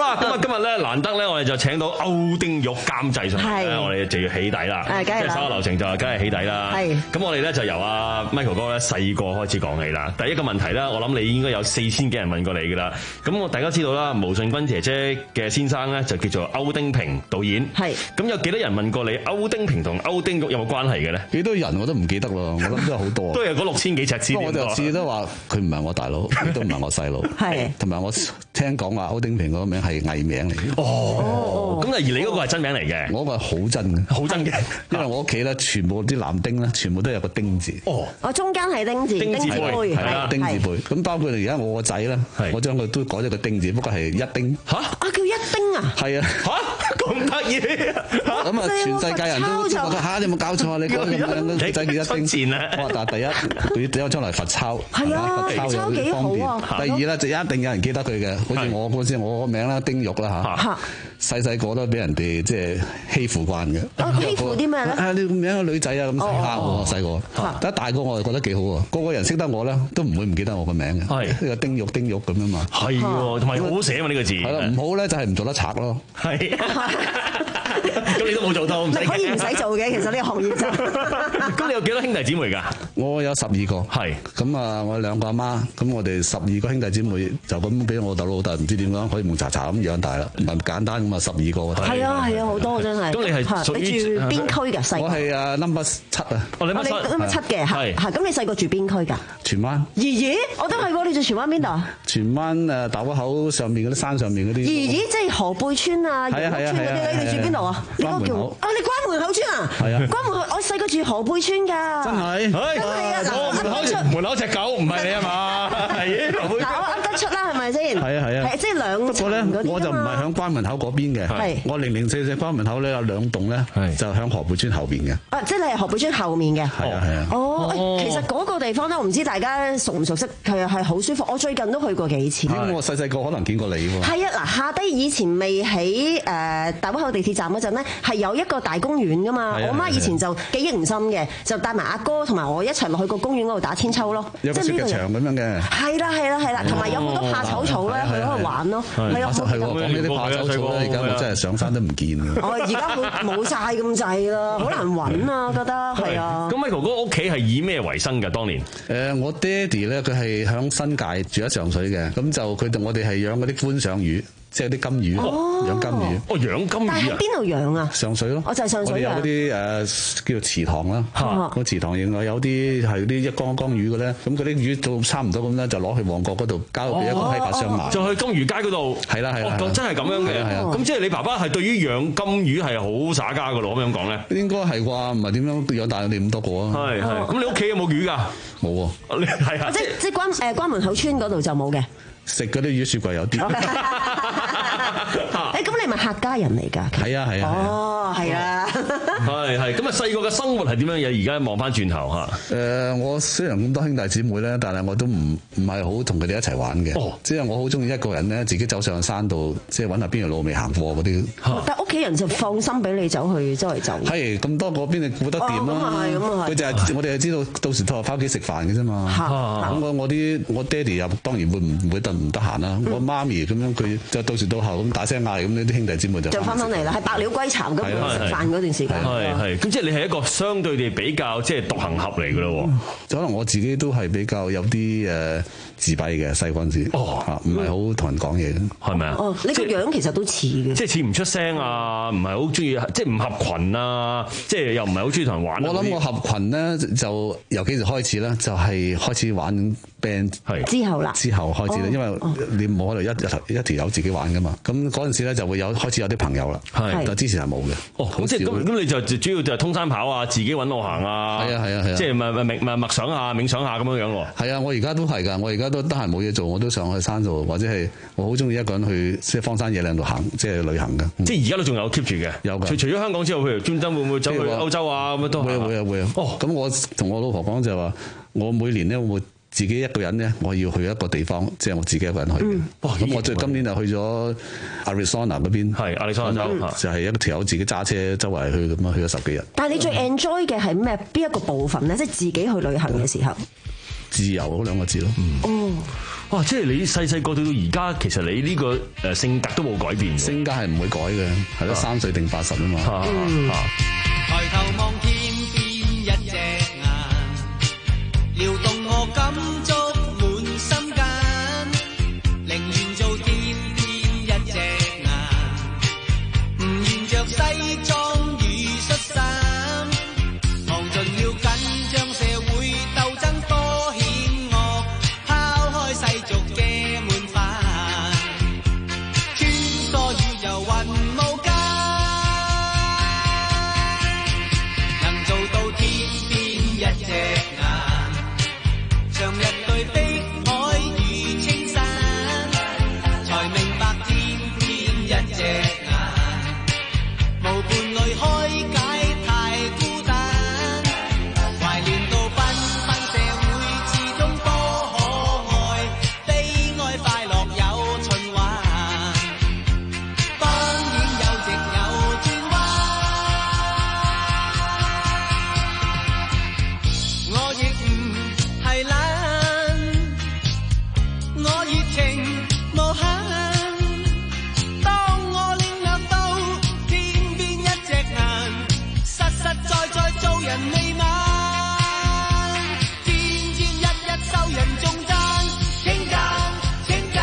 啦，咁啊今日咧難得咧，我哋就請到歐丁玉監製上嚟咧，我哋就要起底啦。 誒，梗係啦。 即係稍後流程就係梗係起底啦。係。咁我哋咧就由阿 Michael 哥咧細個開始講起啦。第一個問題咧，我諗你應該有四千幾人問過你㗎啦。咁我大家知道啦，毛舜筠姐姐嘅先生咧就叫做歐丁平導演。係。咁有幾多人問過你歐丁平同歐丁玉有冇關係嘅咧？ 幾多人我都唔記得咯，我諗都係好多。 都係嗰六千幾尺先。 我就次都話佢唔係我大佬，都唔係我細佬。係。同埋我聽講話歐丁平嗰個名係藝名嚟嘅。 哦。咁啊，而你嗰個係真名嚟嘅。 我個係好真嘅， 好真嘅。 因為我屋企咧，全部啲男丁咧，全部都有個丁字。 哦。我中間係丁字，丁字輩。 係啦，丁字輩。咁包括而家我個仔咧，我將佢都改咗個丁字，不過係一丁。 嚇！啊叫一丁啊？ 係啊。 嚇！咁得意。 咁啊，全世界人都知道嚇，你有冇搞錯啊？你講咁樣個仔叫一丁。我話但係第一，佢點樣將來罰抄？ 係啊，罰抄幾好啊！ 第二咧就一定有人記得佢嘅，好似我嗰時我個名啦，丁玉啦嚇。細細個都俾人哋即係欺負慣嘅。 欺負啲咩咧？ 啊，你個名個女仔啊咁細蝦喎，細個。但一大個我就覺得幾好喎，個個人識得我咧，都唔會唔記得我個名嘅。係呢個丁玉丁玉咁樣嘛。係喎，同埋好好寫嘛呢個字。係啦，唔好咧就係唔做得賊咯。係。咁你都冇做到，唔使。 可以唔使做嘅，其實呢個行業就。 咁你有幾多兄弟姊妹㗎？ 我有十二個。係。咁啊，我兩個阿媽，咁我哋十二個兄弟姊妹就咁俾我老豆老豆唔知點樣可以蒙查查咁養大啦，唔係簡單咁啊，十二個。 係啊係啊，好多真係。 咁你係屬於你住邊區㗎？細。 我係啊 number 七啊。 哦，你 number 七嘅係係。咁你細個住邊區㗎？ 荃灣。 咦咦，我都係喎，你住荃灣邊度啊？ 荃灣誒大窩口上面嗰啲山上面嗰啲。 咦咦，即係河背村啊、楊屋村嗰啲，你哋住邊度啊？ 關門口。 啊，你關門口村啊？係啊。關門口，我細個住河背村㗎。 真係。 真係啊！ 我門口門口隻狗唔係你啊嘛？係。 嗱，我噏得出啦，係咪先？ 係啊係啊。 係即係兩層嗰啲。 不過咧，我就唔係響關門口嗰邊嘅。係。我零零四四關門口咧有兩棟咧，就響河背村後邊嘅。 啊，即係你係河背村後面嘅。 係啊係啊。 哦，其實嗰個地方咧，我唔知大家熟唔熟悉，佢係好舒服。我最近都去過幾次。 因為我細細個可能見過你喎。 係啊，嗱，下低以前未喺誒大窩口地鐵站嗰陣咧，係有一個大公園噶嘛。我媽以前就記憶唔深嘅，就帶埋阿哥同埋我一齊落去個公園嗰度打千秋咯。 有個雪嘅場咁樣嘅。係啦係啦係啦，同埋有好多怕醜草咧，去嗰度玩咯。係啊， 係喎，講呢啲怕醜草咧，而家我真係上山都唔見㗎。 哦，而家冇晒咁滯啦，好難揾啊，覺得係啊。 咁 Michael 哥屋企係以咩為生㗎？當年誒，我爹哋咧，佢係響新界住喺上水嘅，咁就佢同我哋係養嗰啲觀賞魚。即係啲金魚，養金魚。 哦，養金魚啊！ 但係喺邊度養啊？ 上水咯。 我就係上水養。 我哋有嗰啲誒叫做池塘啦，個池塘另外有啲係啲一缸一缸魚嘅咧，咁嗰啲魚到差唔多咁咧，就攞去旺角嗰度交俾一個批發商賣。 就去金魚街嗰度。係啦係啦。哦，真係咁樣嘅。係啊。咁即係你爸爸係對於養金魚係好耍家㗎咯？咁樣講咧。 應該係啩？唔係點樣養大你咁多個啊？ 係係。咁你屋企有冇魚㗎？ 冇啊。 你係啊。 即即關誒關門口村嗰度就冇嘅。 食嗰啲魚雪櫃有啲。 誒，咁你咪客家人嚟㗎？ 係啊係啊。 哦，係啊。 係係。咁啊，細個嘅生活係點樣嘢？而家望翻轉頭嚇。 誒，我雖然咁多兄弟姊妹咧，但係我都唔唔係好同佢哋一齊玩嘅。哦。即係我好中意一個人咧，自己走上山度，即係揾下邊條路未行過嗰啲。 但係屋企人就放心俾你走去周圍走。 係咁多個邊你顧得掂啦。咁啊係，咁啊係。佢就係我哋係知道到時都係翻屋企食飯嘅啫嘛。咁我我啲我爹哋又當然會唔會得唔得閒啦。我媽咪咁樣佢就到時到後咁打聲嗌，咁呢啲兄弟姊妹就就翻返嚟啦，係百鳥歸巢咁食飯嗰段時間。 係係，咁即係你係一個相對地比較即係獨行俠嚟㗎咯喎。 可能我自己都係比較有啲誒自閉嘅細個陣時，哦，唔係好同人講嘢， 係咪啊？ 哦，你個樣其實都似嘅， 即係似唔出聲啊，唔係好中意，即係唔合群啊，即係又唔係好中意同人玩。 我諗我合群咧，就由幾時開始咧，就係開始玩 band 係之後啦， 之後開始啦，因為你冇可能一一一條友自己玩噶嘛，咁嗰陣時咧就會有開始有啲朋友啦，係，但之前係冇嘅。 哦，咁即係咁咁你就主要就係通山跑啊，自己揾路行啊， 係啊係啊係啊， 即係咪咪咪默想下、冥想下咁樣樣喎。 係啊，我而家都係㗎，我而家都得閒冇嘢做，我都上去山度，或者係我好中意一個人去即係荒山野嶺度行，即係旅行㗎。 即係而家都仲有 keep 住嘅，有㗎。除除咗香港之後，譬如專登會唔會走去歐洲啊咁樣都會啊會啊會啊。哦，咁我同我老婆講就話，我每年咧會自己一個人咧，我要去一個地方，即係我自己一個人去。嗯，哇！咁我最今年就去咗 Arizona 嗰邊，係亞利桑那州，就係一條友自己揸車周圍去咁樣，去咗十幾日。 但係你最 enjoy 嘅係咩？邊一個部分咧？即係自己去旅行嘅時候。 自由嗰兩個字咯。 哦，哇！即係你細細個到到而家，其實你呢個誒性格都冇改變， 性格係唔會改嘅，係咯，三歲定八十啊嘛。 抬頭望天邊一隻眼，撩動我感觸滿心間，寧願做天邊一隻眼，唔願着西裝與恤衫，忘盡了緊張社會鬥爭多險惡，拋開世俗嘅悶煩，穿梭於遊雲霧間。做到天邊一隻眼，長日對碧海與青山，才明白天邊一隻眼，無伴侶開解太孤單，懷念到繽紛社會始終多可愛，悲哀快樂有循環，當然有直有轉彎。我亦唔係懶，我熱情無限。當我領略到天邊一隻眼，實實在在做人未晚。天天一一受人頌讚，稱讚稱讚。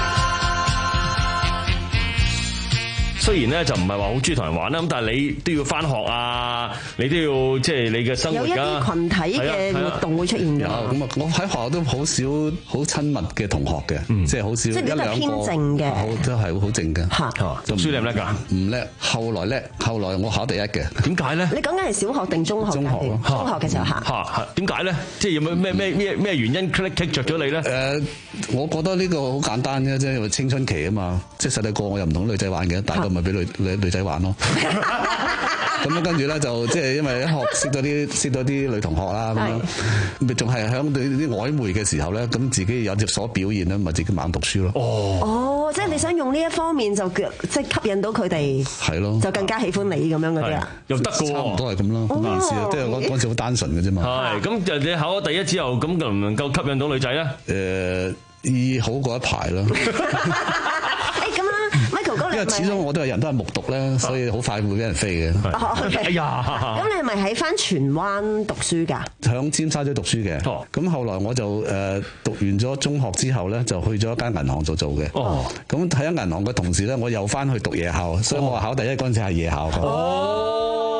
雖然咧就唔係話好中意同人玩啦，咁但係你都要翻學啊，你都要即係你嘅生活有一啲群體嘅活動會出現㗎。 咁啊，我喺學校都好少好親密嘅同學嘅，即係好少一兩個。即係偏靜嘅，好都係好靜嘅。 嚇， 書叻唔叻㗎？ 唔叻，後來叻，後來我考第一嘅。點解咧？ 你講緊係小學定中學？中學咯，中學嘅時候考。 嚇，點解咧？即係有冇咩咩咩咩原因 click click 著咗你咧？ 誒，我覺得呢個好簡單嘅啫，因為青春期啊嘛，即係細細個我又唔同女仔玩嘅，大個咪俾女女女仔玩咯。咁樣跟住咧就即係因為一學識咗啲識咗啲女同學啦，咁樣咪仲係喺對啲曖昧嘅時候咧，咁自己有隻所表現咧，咪自己猛讀書咯。 哦，哦，即係你想用呢一方面就即係吸引到佢哋，係咯，就更加喜歡你咁樣嗰啲啊， 又得嘅， 差唔多係咁咯。嗰陣時啊，即係嗰嗰陣時好單純嘅啫嘛。 係咁就你考咗第一之後，咁能唔能夠吸引到女仔咧？ 誒，易好過一排咯。因為始終我都係人都係木讀咧，所以好快會俾人飛嘅。 哎呀！咁你係咪喺翻荃灣讀書㗎？ 響尖沙咀讀書嘅。哦。咁後來我就誒讀完咗中學之後咧，就去咗一間銀行度做嘅。哦。咁喺銀行嘅同時咧，我又翻去讀夜校，所以我考第一嗰陣時係夜校。 哦。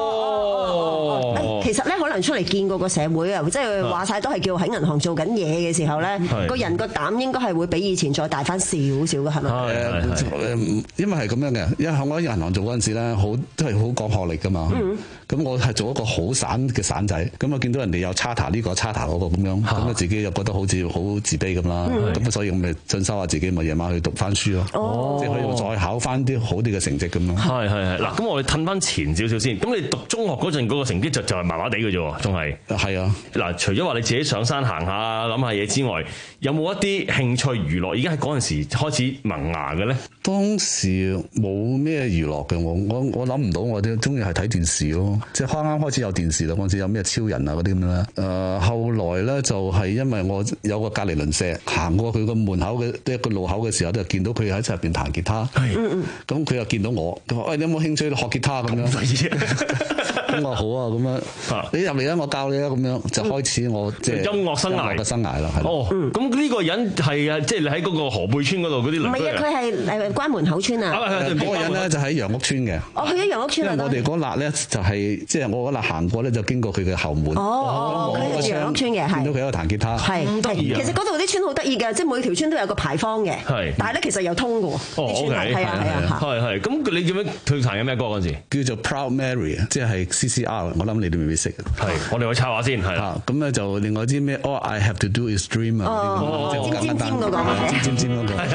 其實咧，可能出嚟見過個社會啊，即係話晒都係叫喺銀行做緊嘢嘅時候咧，個人個膽應該係會比以前再大翻少少嘅，係咪？ 誒，因為係咁樣嘅，因為我喺銀行做嗰陣時咧，好都係好講學歷噶嘛。咁、嗯、我係做一個好散嘅散仔，咁啊見到人哋有 charter 呢個 charter 嗰個咁樣，咁啊自己又覺得好似好自卑咁啦。咁、嗯、所以我咪進修下自己，咪夜晚去讀翻書咯。哦，即係可以再考翻啲好啲嘅成績咁咯。係係係。嗱，咁我哋褪翻前少少先。咁你讀中學嗰陣嗰個成績就就係麻麻地嘅啫喎，仲係。係啊。嗱，除咗話你自己上山行下諗下嘢之外，有冇一啲興趣娛樂已經喺嗰陣時開始萌芽嘅咧？當時冇咩娛樂嘅，我我我諗唔到，我哋中意係睇電視咯，即係啱啱開始有電視啦，嗰陣時有咩超人啊嗰啲咁啦。誒、呃，後來咧就係因為我有個隔離鄰舍行過佢個門口嘅一個路口嘅時候，就見到佢喺入邊彈吉他。嗯嗯。咁佢又見到我，佢話：喂，你有冇興趣學吉他咁樣？咁我好啊，咁樣。你入嚟啊，我教你啊，咁樣就開始我即係音樂生涯嘅生涯啦。哦，咁呢個人係啊，即係你喺嗰個河背村嗰度嗰啲鄰居啊？唔係啊，佢係誒關門口村啊。嗰個人咧就喺楊屋村嘅。哦，去咗楊屋村啊！因為我哋嗰笪咧就係即係我嗰笪行過咧，就經過佢嘅後門。哦，佢係楊屋村嘅，係。見到佢喺度彈吉他。係，得意啊！其實嗰度啲村好得意嘅，即係每條村都有個牌坊嘅。係。但係咧，其實又通嘅喎。哦，OK。係啊，係啊。係係。咁你點樣佢彈緊咩歌嗰陣時？叫做 Proud Mary， 即係 C C R。我諗你哋未必識。係，我哋去抄下先。係啦。咁咧就另外啲咩 All I Have to Do Is Dream 啊，哦，即係好簡單。尖尖尖嗰個。尖尖尖嗰個。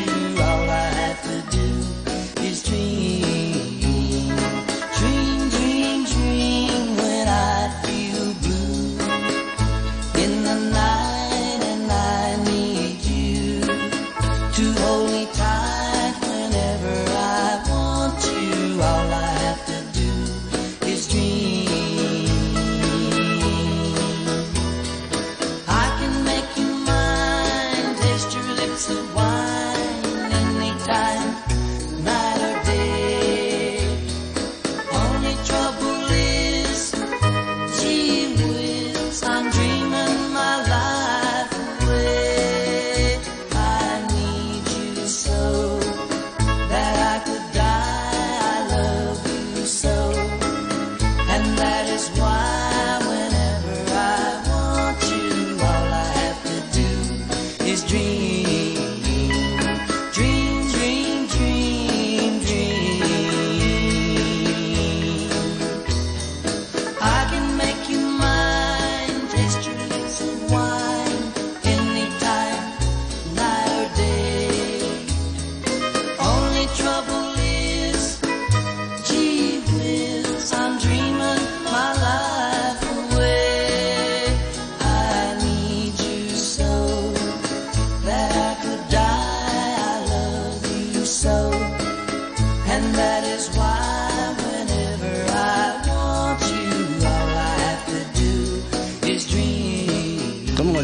Dream, dream.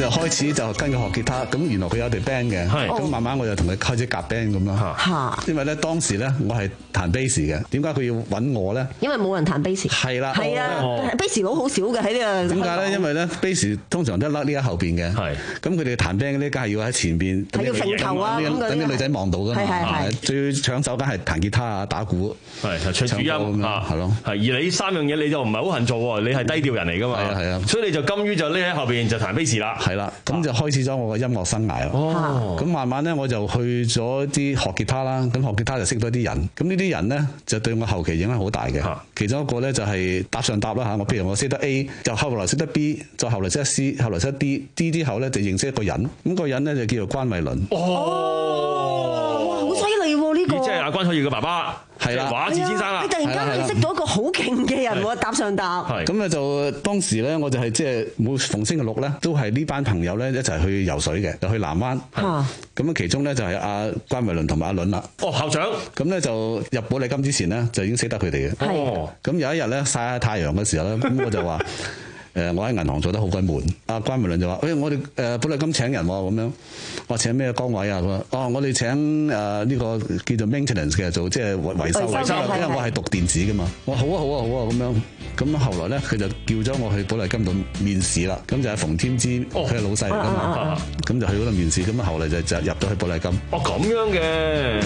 就開始就跟佢學吉他，咁原來佢有隊 band 嘅，咁慢慢我就同佢開始夾 band 咁咯。因為咧當時咧我係彈 bass 嘅，點解佢要揾我咧？ 因為冇人彈 bass。係啦，係啊 ，bass 佬好少嘅喺呢個。點解咧？因為咧 bass 通常都甩呢喺後邊嘅，咁佢哋彈 band 嗰啲梗係要喺前邊，係要揈球啊，等啲女仔望到㗎嘛。係係係。最搶手梗係彈吉他啊、打鼓， 係唱主音啊，係咯。係而你三樣嘢你就唔係好肯做喎，你係低調人嚟㗎嘛。係啊係啊。所以你就甘於就匿喺後邊就彈 bass 啦。係啦，咁就開始咗我嘅音樂生涯咯。哦。咁慢慢咧我就去咗啲學吉他啦，咁學吉他就識咗啲人，咁呢啲人咧就對我後期影響好大嘅。其中一個咧就係搭上搭啦嚇，我譬如我識得 A， 就後來識得 B， 再後來識得 C， 後來識得 D，D 之後咧就認識一個人，咁、嗰個人咧就叫做關偉倫。 哦，哇，好犀利喎呢個！ 即係阿關楚耀嘅爸爸。係啦，華字先生啦， 你突然間你識到一個好勁嘅人喎，搭上搭。 咁咧就當時咧，我就係即係每逢星期六咧，都係呢班朋友咧一齊去游水嘅，就去南灣。咁啊，其中咧就係阿關偉倫同埋阿倫啦。哦，校長。咁咧就入寶麗金之前咧，就已經識得佢哋嘅。哦。咁有一日咧曬下太陽嘅時候咧，咁我就話。誒，我喺銀行做得好鬼悶。阿關梅倫就話：誒、欸，我哋誒寶麗金請人喎，咁樣。我請咩崗位啊？佢話：哦，我哋請誒呢、呢個叫做 maintenance 嘅，做即係維修維修，因為我係讀電子噶嘛。我話好啊好啊好啊咁樣。咁後來咧，佢就叫咗我去寶麗金度面試啦。咁就係馮添枝，佢係老細嚟噶嘛。咁就去嗰度面試。咁後來就就入咗去寶麗金。 哦，咁樣嘅。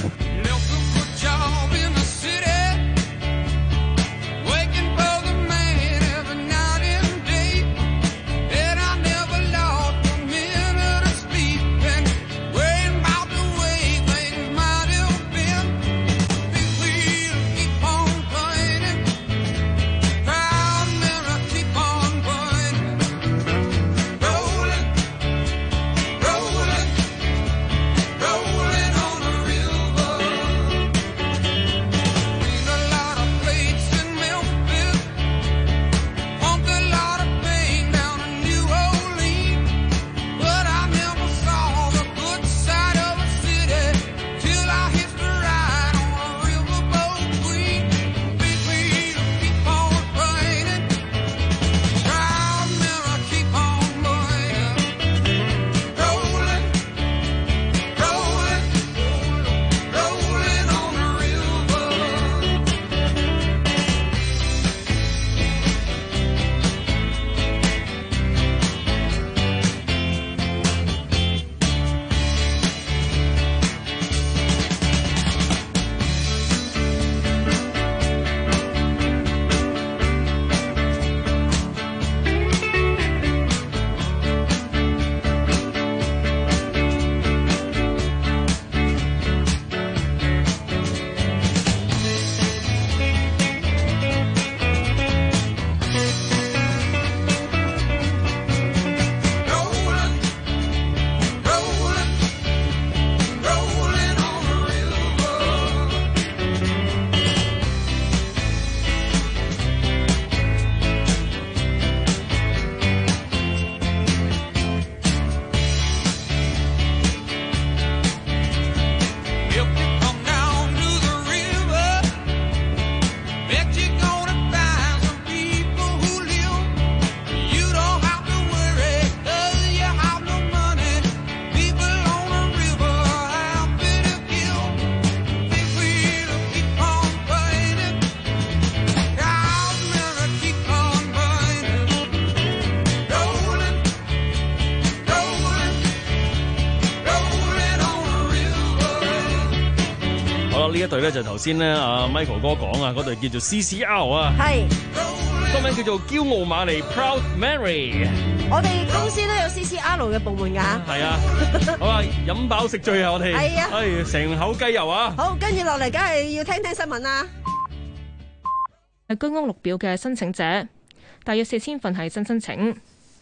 呢一隊咧就頭先咧阿 Michael 哥講啊，嗰隊叫做 C C R 啊，係個名叫做驕傲瑪麗 Proud Mary。 我哋公司都有 C C R 嘅部門㗎。 係啊，好啊，飲飽食醉啊，我哋係啊，係成口雞油啊。 好，跟住落嚟，梗係要聽聽新聞啦。 係居屋綠表嘅申請者，大約四千份係新申請。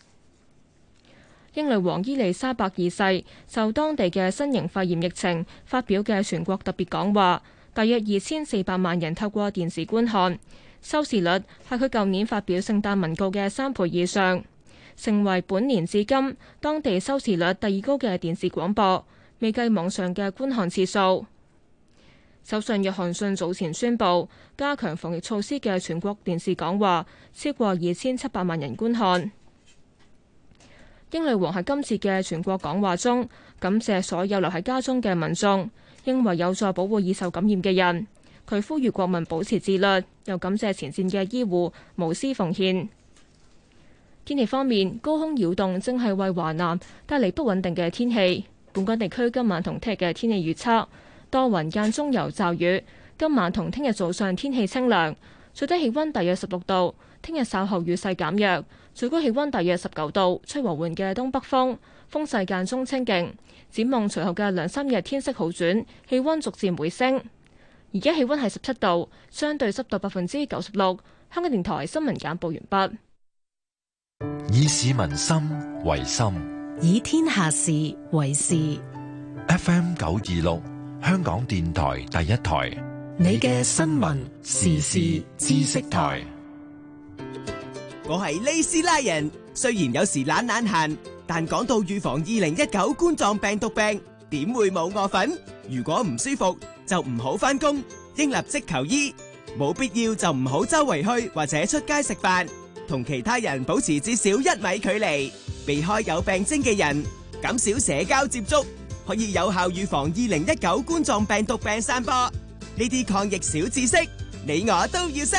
英女王伊麗莎白二世就當地嘅新型肺炎疫情發表嘅全國特別講話，大約二千四百萬人透過電視觀看，收視率係佢舊年發表聖誕文告嘅三倍以上，成為本年至今當地收視率第二高嘅電視廣播，未計網上嘅觀看次數。首相約翰遜早前宣布加強防疫措施嘅全國電視講話，超過二千七百萬人觀看。 英女王喺今次嘅全國講話中，感謝所有留喺家中嘅民眾，認為有助保護易受感染嘅人。佢呼籲國民保持自律，又感謝前線嘅醫護無私奉獻。天氣方面，高空擾動正係為華南帶嚟不穩定嘅天氣。本港地區今晚同聽日嘅天氣預測，多雲間中有驟雨。今晚同聽日早上天氣清涼，最低氣溫大約十六度。聽日稍後雨勢減弱，最高氣溫大約十九度，吹和緩嘅東北風，風勢間中清勁。展望隨後嘅兩三日天色好轉，氣溫逐漸回升。而家氣溫係十七度，相對濕度百分之九十六。香港電台新聞簡報完畢。 以市民心為心， 以天下事為事。 F M 九二六，香港電台第一台， 你嘅新聞時事知識台。 我係利斯拉人，雖然有時懶懶閒，但講到預防二零一九冠狀病毒病，點會冇我份？如果唔舒服就唔好返工，應立即求醫。冇必要就唔好周圍去或者出街食飯，同其他人保持至少一米距離，避開有病徵嘅人，減少社交接觸，可以有效預防二零一九冠狀病毒病散播。呢啲抗疫小知識，你我都要識。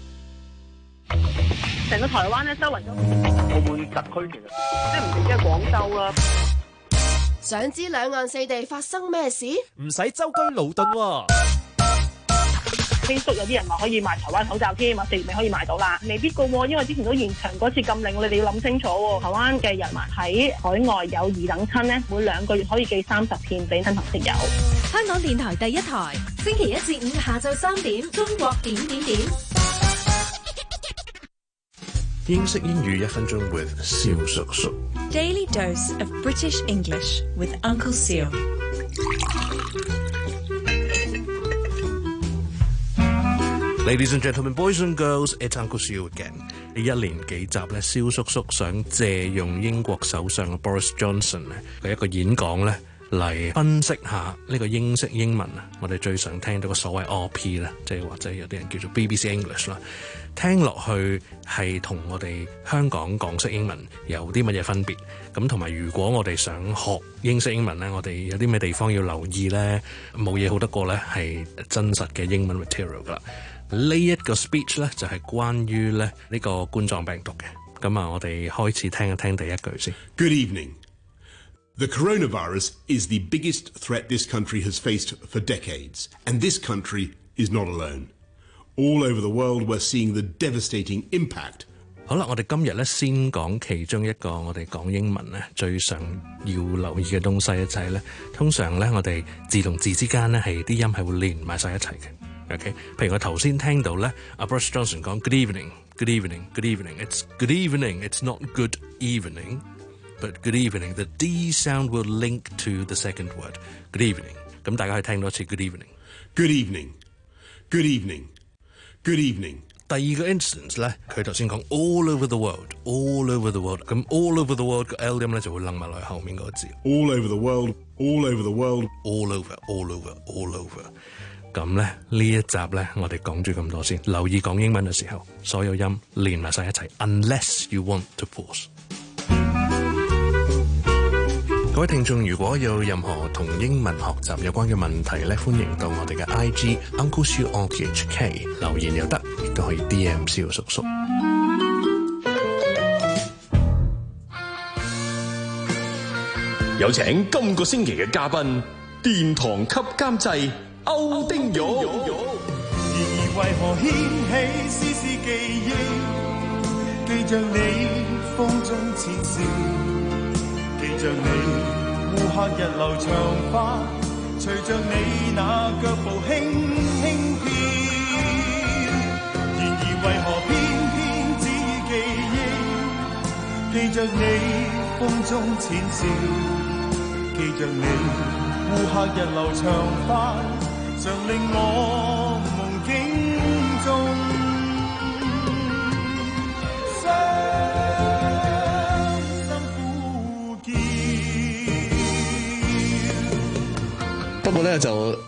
成個台灣咧，周圍都澳門特區，其實即係唔淨係廣州啦。 想知兩岸四地發生咩事？ 唔使舟車勞頓喎。 Facebook 有啲人話可以賣台灣口罩添，話四月尾可以賣到啦，未必噶喎，因為之前都現場嗰次禁令，你哋要諗清楚喎。台灣嘅人民喺海外有二等親呢，每兩個月可以寄三十片俾親朋戚友。 香港電台第一台，星期一至五下晝三點，中國點點點。 英式英語一分鐘 with 蕭叔叔。 Daily dose of British English with Uncle Seal。 Ladies and gentlemen, boys and girls, it's Uncle Seal again。呢一連幾集咧，蕭叔叔想借用英國首相 Boris Johnson 咧嘅一個演講咧，嚟分析下呢個英式英文啊，我哋最常聽到嘅所謂 R P 啦，即係或者有啲人叫做 B B C English 啦，聽落去係同我哋香港港式英文有啲乜嘢分別？咁同埋如果我哋想學英式英文咧，我哋有啲咩地方要留意咧？冇嘢好得過咧，係真實嘅英文 material 噶啦。呢一個 speech 咧就係關於咧呢個冠狀病毒嘅。咁啊，我哋開始聽一聽第一句先。 Good evening. The coronavirus is the biggest threat this country has faced for decades, and this country is not alone. All over the world, we're seeing the devastating impact. 好啦，我哋今日咧先講其中一個我哋講英文咧最常要留意嘅東西咧，就係咧通常咧我哋字同字之間咧係啲音係會連埋晒一齊嘅。OK， 譬如我頭先聽到咧，阿 Boris Johnson 講 Good evening，Good evening，Good evening。It's good evening，It's not good evening，but good evening。The D sound will link to the second word. Good evening。咁大家可以聽多次 Good evening。Good evening，Good evening，Good evening。 第二個 instance 咧，佢頭先講 all over the world，all over the world。咁 all over the world 個 L 音咧就會掕埋落去後面嗰個字。 All over the world，all over the world，all over，all over，all over。咁咧呢一集咧，我哋講住咁多先。留意講英文嘅時候，所有音連埋晒一齊 ，unless you want to pause。各位聽眾，如果有任何同英文學習有關嘅問題咧，歡迎到我哋嘅 I G Uncle Siu R T H K 留言又得，亦都可以 D M 蕭叔叔。 有請今個星期嘅嘉賓，殿堂級監製歐丁玉。 然而為何掀起絲絲記憶，記着你風中前事，記着你烏黑日流長髮，隨着你那腳步輕輕飄。然而為何偏偏只記憶，記着你風中前事，記着你烏黑日流長髮，常令我夢境中不過咧就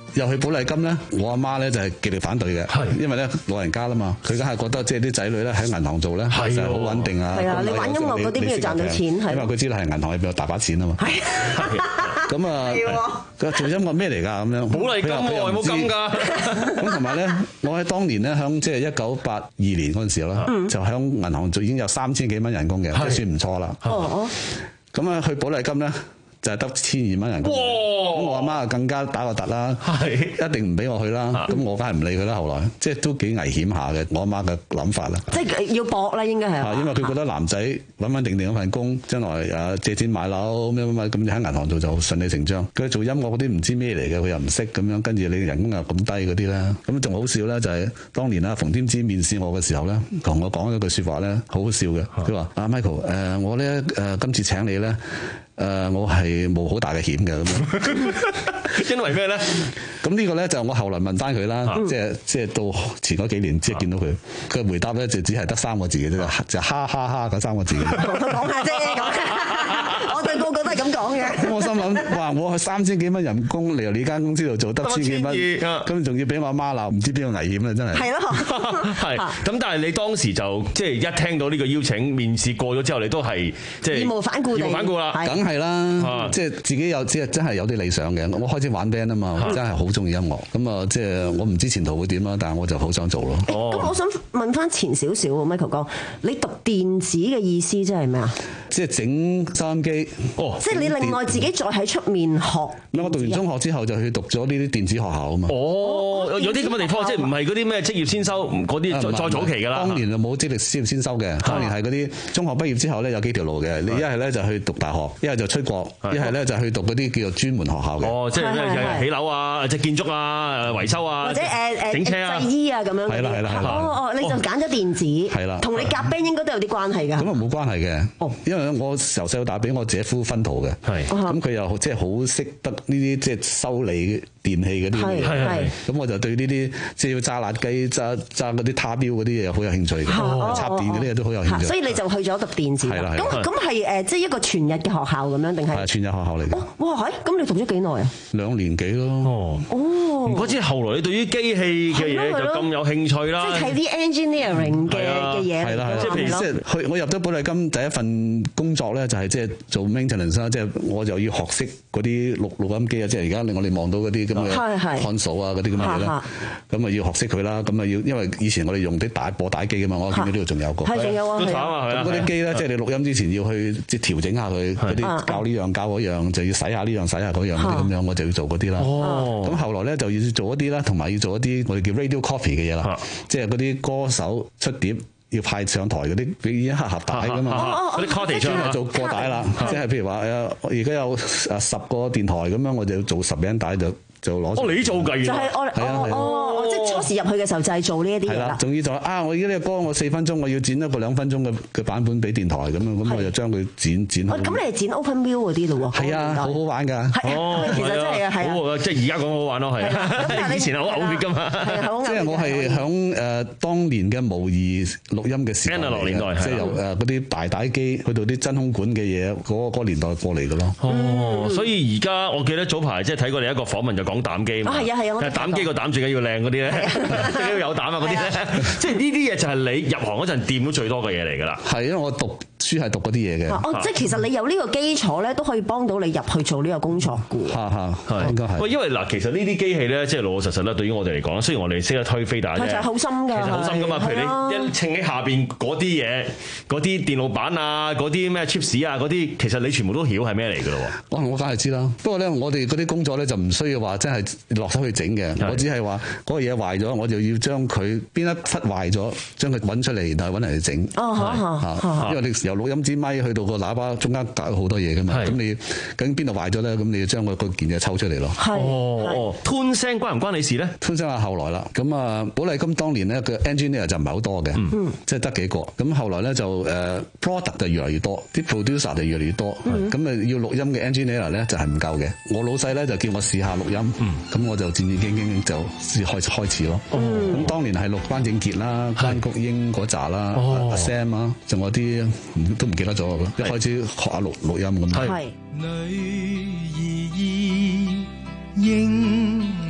又去寶麗金咧，我阿媽咧就係極力反對嘅，因為咧老人家啦嘛，佢梗係覺得即係啲仔女咧喺銀行做咧就係好穩定啊。 係啊，你玩音樂嗰啲邊度賺到錢？ 因為佢知道係銀行入邊有大把錢啊嘛。咁啊，佢話做音樂咩嚟㗎？咁樣寶麗金喎，有冇金㗎？ 咁同埋咧，我喺當年咧，響即係一九八二年嗰陣時候啦，就響銀行做已經有三千幾蚊人工嘅，都算唔錯啦。哦，咁啊去寶麗金咧。就係得千二蚊人工，咁我阿媽更加打個突啦，一定唔俾我去啦。咁我梗係唔理佢啦。後來即係都幾危險下嘅，我阿媽嘅諗法啦。 即係要搏啦，應該係。 因為佢覺得男仔穩穩定定嗰份工，將來誒借錢買樓咁樣咁，你喺銀行做就順理成章。佢做音樂嗰啲唔知咩嚟嘅，佢又唔識咁樣，跟住你人工又咁低嗰啲啦。咁仲好笑咧，就係當年啦，馮添枝面試我嘅時候咧，同我講咗句説話咧，好好笑嘅。佢話：阿 Michael，誒我咧誒今次請你咧。誒、呃，我係冒好大嘅險嘅咁樣， 因為咩咧？ 咁呢個咧就我後來問翻佢啦，即係即係到前嗰幾年即係見到佢，佢、啊、回答咧就只係得三個字嘅啫，就哈哈哈嗰三個字。 講下啫，講我對個個都係咁講嘅。 咁我心諗，哇！我係三千幾蚊人工嚟由你間公司度做得千幾蚊，咁仲要俾我阿媽鬧，唔知邊個危險啊！真係。係咯。 係。咁但係你當時就即係一聽到呢個邀請，面試過咗之後，你都係即係義無反顧地。 義無反顧啦。 係啦，即係自己有即係真係有啲理想嘅。我開始玩 band 啊嘛，真係好中意音樂。咁啊，即係我唔知前途會點啦，但係我就好想做咯。 咁我想問翻前少少，Michael 哥，你讀電子嘅意思即係咩啊？ 即係整收音機。哦， 即係你另外自己再喺出面學。 我讀完中學之後就去讀咗呢啲電子學校啊嘛。 哦，有啲咁嘅地方，即係唔係嗰啲咩職業先修嗰啲再再早期㗎啦。 當年就冇職業職業先修嘅，當年係嗰啲中學畢業之後咧有幾條路嘅。你一係咧就去讀大學，一係就出國，一係咧就去讀嗰啲叫做專門學校嘅。 哦，即係咩起樓啊，即係建築啊，維修啊， 或者誒誒整車啊、 製衣啊咁樣。 係啦係啦係啦。 哦哦，你就揀咗電子。係啦。同你夾 band 應該都有啲關係㗎。 咁啊冇關係嘅。哦。因為我由細到大俾我姐夫分圖嘅。係。咁佢又即係好識得呢啲即係修理電器嗰啲嘢。係係。咁我就對呢啲即係要揸辣雞、揸揸嗰啲他標嗰啲嘢好有興趣嘅。插電嗰啲嘢都好有興趣。 所以你就去咗讀電子。 係啦係。 咁咁係誒，即係一個全日嘅學校咁樣定係？ 係全日學校嚟嘅。 哇係，咁你讀咗幾耐啊？ 兩年幾咯。哦。 哦。 唔怪之後來你對於機器嘅嘢就咁有興趣啦。 即係睇啲 engineering 嘅嘅嘢。 係啦係啦。即係譬如即係去我入咗寶麗金第一份工作咧，就係即係做 maintenance 啦，即係我就要學識嗰啲錄錄音機啊，即係而家令我哋望到嗰啲咁嘅 console 啊嗰啲咁嘅嘢啦。咁啊要學識佢啦，咁啊要因為以前我哋用啲大播帶機㗎嘛，我見到呢度仲有個。 係仲有啊。 咁嗰啲機咧，即係你錄音之前要去即係調整下佢嗰啲教呢樣教嗰樣，就要洗下呢樣洗下嗰樣嗰啲咁樣，我就要做嗰啲啦。咁後來咧就要做一啲啦，同埋要做一啲我哋叫 radio copy 嘅嘢啦，即係嗰啲歌手出碟要派上台嗰啲，俾一盒盒帶㗎嘛。 嗰啲 copy 出嚟做過帶啦，即係譬如話誒，而家有誒十個電台咁樣，我就要做十餅帶就。就攞哦，你做計就係我哦哦，即係初時入去嘅時候就係做呢一啲嘢啦。 仲要就啊，我而家呢個歌我四分鐘，我要剪一個兩分鐘嘅嘅版本俾電台咁樣，咁我就將佢剪剪好。 咁你係剪 Open View 嗰啲咯喎？ 係啊，好好玩㗎。 哦， 其實真係啊，係啊，即係而家講好玩咯，係。以前係好嘔血㗎嘛。 即係我係響誒當年嘅模擬錄音嘅時代， 年代即係由誒嗰啲大帶機去到啲真空管嘅嘢，嗰嗰年代過嚟嘅咯。 哦，所以而家我記得早排即係睇過你一個訪問就講膽機嘛。 係啊係啊， 膽機個膽最緊要靚嗰啲咧，最緊要有膽啊嗰啲咧，即係呢啲嘢就係你入行嗰陣掂到最多嘅嘢嚟㗎啦。 係因為我讀書係讀嗰啲嘢嘅。 哦，即係其實你有呢個基礎咧，都可以幫到你入去做呢個工作嘅。 嚇嚇，係應該係。 喂，因為嗱，其實呢啲機器咧，即係老老實實啦，對於我哋嚟講，雖然我哋識得推飛，但係其實好深㗎。 其實好深㗎嘛。譬如你一稱起下邊嗰啲嘢，嗰啲電路板啊，嗰啲咩 chips 啊，嗰啲其實你全部都曉係咩嚟㗎咯？ 哦，我梗係知啦。不過咧，我哋嗰啲工作咧就唔需要話真係落手去整嘅。我只係話嗰個嘢壞咗，我就要將佢邊一忽壞咗，將佢揾出嚟，然後揾人嚟整。哦，因為你由錄音支咪去到個喇叭中間隔咗好多嘢㗎嘛，咁你究竟邊度壞咗咧？咁你要將個嗰件嘢抽出嚟咯。 哦哦，吞聲關唔關你事咧？ 吞聲係後來啦。咁啊，寶麗金當年咧嘅 engineer 就唔係好多嘅，即係得幾個。咁後來咧就誒 product 就越嚟越多，啲 producer 就越嚟越多。咁啊要錄音嘅 engineer 咧就係唔夠嘅。我老細咧就叫我試下錄音，咁我就戰戰兢兢就先開始開始咯。咁當年係錄關正傑啦、關菊英嗰扎啦、阿 Sam 啊，仲有啲都唔記得咗。一開始學下錄錄音咁。 女兒意應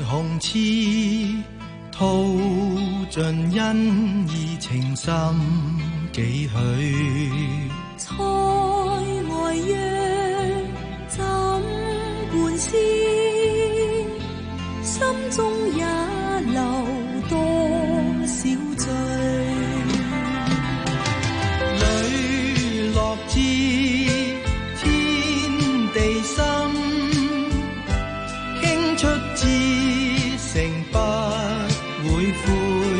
紅刺，吐盡恩義情深幾許。 塞外約枕半仙，心中也留多少醉。 磊落至天地心，傾出至誠不會悔。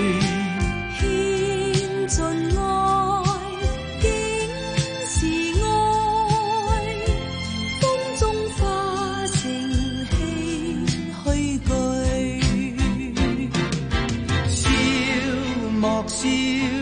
獻盡愛，竟是愛，風中化成唏噓句。 笑莫笑，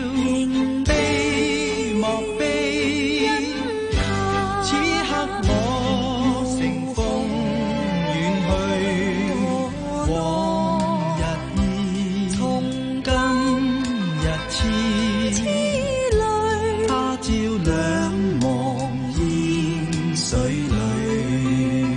悲莫悲，此刻我乘風遠去，往日意，今日痴，他朝兩忘煙水裏。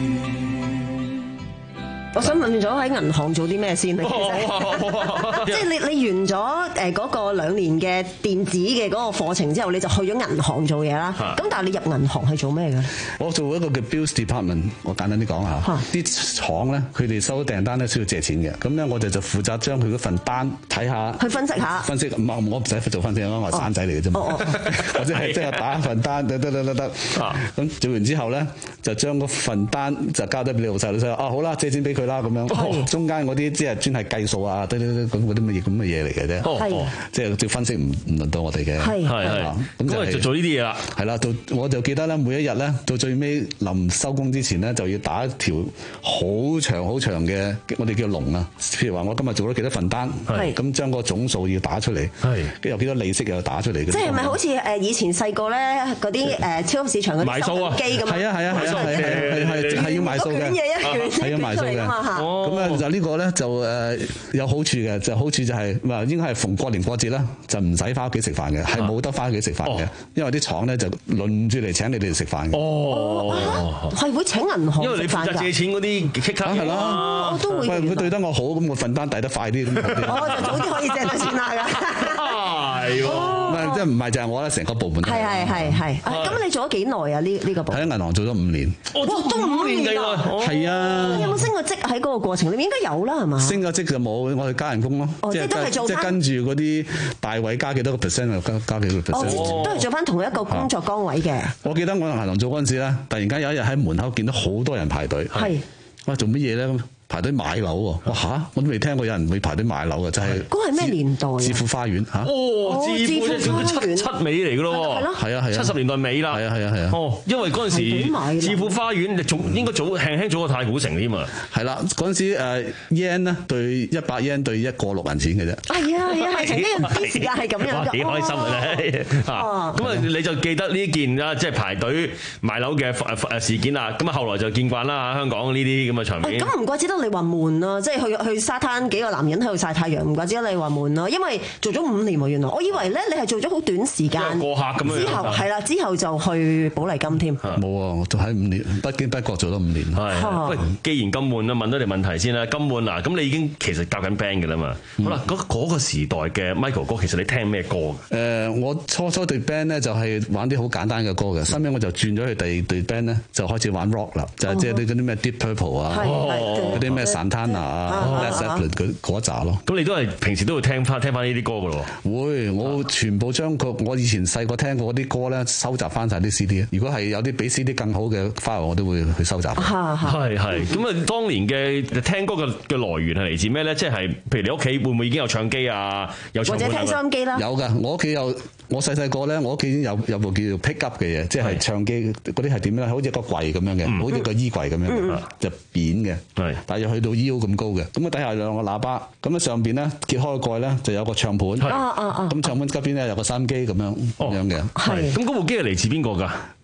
我想問咗喺銀行做啲咩先咧？即係你你完咗誒嗰個兩年嘅電子嘅嗰個課程之後，你就去咗銀行做嘢啦。咁但係你入銀行係做咩嘅？ 我做一個叫 Bills Department， 我簡單啲講下，啲廠咧佢哋收訂單咧需要借錢嘅，咁咧我哋就負責將佢嗰份單睇下， 去分析下， 分析唔係我唔使做分析，我係散仔嚟嘅啫嘛，或者係即係打一份單得得得得得，咁做完之後咧就將嗰份單就交低俾你老細，老細啊好啦，借錢俾佢啦咁樣，中間嗰啲即係專係計數啊，得得得咁嗰啲乜嘢咁嘅嘢嚟嘅啫，即係要分析唔唔輪到我哋嘅，係係咁就做呢啲嘢啦，係啦，到我就記得咧每一日咧到最尾臨收工之前咧就要打一條好長好長嘅我哋叫龍啊，譬如話我今日做咗幾多份單，咁將個總數要打出嚟，跟住有幾多利息又打出嚟嘅。 即係咪好似誒以前細個咧嗰啲誒超級市場嗰啲收銀機咁？ 係啊係啊係啊係係係要買數嘅，係要買數嘅。咁啊就呢個咧就誒有好處嘅，就好處就係話應該係逢過年過節啦，就唔使翻屋企食飯嘅，係冇得翻屋企食飯嘅，因為啲廠咧就輪住嚟請你哋食飯嘅。 哦，係會請銀行， 因為你負責借錢嗰啲棘卡係啦， 我都會。 喂，佢對得我好，咁我份單抵得快啲咁。 我就早啲可以借到錢啦㗎。 係喎。唔係即係唔係就係我咧，成個部門。 係係係係。咁你做咗幾耐啊？呢呢個部門喺銀行做咗五年。 哇，都五年㗎。 係啊。 有冇升過職喺嗰個過程？你應該有啦，係嘛？ 升咗職就冇，我哋加人工咯。 即係都係做即係跟住嗰啲大位加幾多個 percent 就加加幾個 percent。 都係做翻同一個工作崗位嘅。 我記得我喺銀行做嗰陣時咧，突然間有一日喺門口見到好多人排隊。係。我話做乜嘢咧？排隊買樓喎！哇嚇，我都未聽過有人會排隊買樓嘅，就係嗰係咩年代？ 置富花園嚇。 哦，置富七七尾嚟嘅咯喎。係啊係啊。 七十年代尾啦。 係啊係啊係啊。 哦，因為嗰陣時置富花園仲應該早輕輕早過太古城添啊。 係啦，嗰陣時誒 yen 咧對一百 yen 對一個六銀錢嘅啫。 係啊係啊係，曾經有啲時間係咁樣㗎。 幾開心啊咧！啊，咁啊你就記得呢件啦，即係排隊買樓嘅誒事件啦。咁啊後來就見慣啦，香港呢啲咁嘅場面。 咁唔怪之得你話悶啦。即係去去沙灘幾個男人喺度曬太陽，唔怪之得你話悶咯。因為做咗五年喎，原來我以為咧你係做咗好短時間過客咁樣。 之後係啦，之後就去寶麗金添。 冇啊，我做喺五年，不經不覺做咗五年。 係。喂，既然咁悶啦，問多你問題先啦。咁悶嗱，咁你已經其實教緊 band 嘅啦嘛。好啦，嗰嗰個時代嘅 Michael 哥，其實你聽咩歌㗎？ 誒，我初初對 band 咧就係玩啲好簡單嘅歌嘅，後尾我就轉咗去第二隊 band 咧，就開始玩 rock 啦，就係即係啲嗰啲咩 Deep Purple 啊，嗰啲咩 Santana。啊 Zeppelin 嗰嗰一紮咯， 咁你都係平時都會聽翻聽翻呢啲歌噶咯？ 會，我全部將佢我以前細個聽過嗰啲歌咧，收集翻晒啲 C D。如果係有啲比 C D 更好嘅 file，我都會去收集。 係係。咁啊，當年嘅聽歌嘅嘅來源係嚟自咩咧？即係譬如你屋企會唔會已經有唱機啊？有唱或者聽收音機啦？ 有㗎，我屋企有。我細細個咧，我屋企已經有有部叫做 pick up 嘅嘢，即係唱機嗰啲係點咧？好似個櫃咁樣嘅，好似個衣櫃咁樣嘅，就扁嘅，大約去到腰咁高嘅。咁啊底下兩個喇叭，咁啊上邊咧揭開個蓋咧就有個唱盤，咁唱盤側邊咧有個收音機咁樣咁樣嘅。 係。咁嗰部機係嚟自邊個㗎？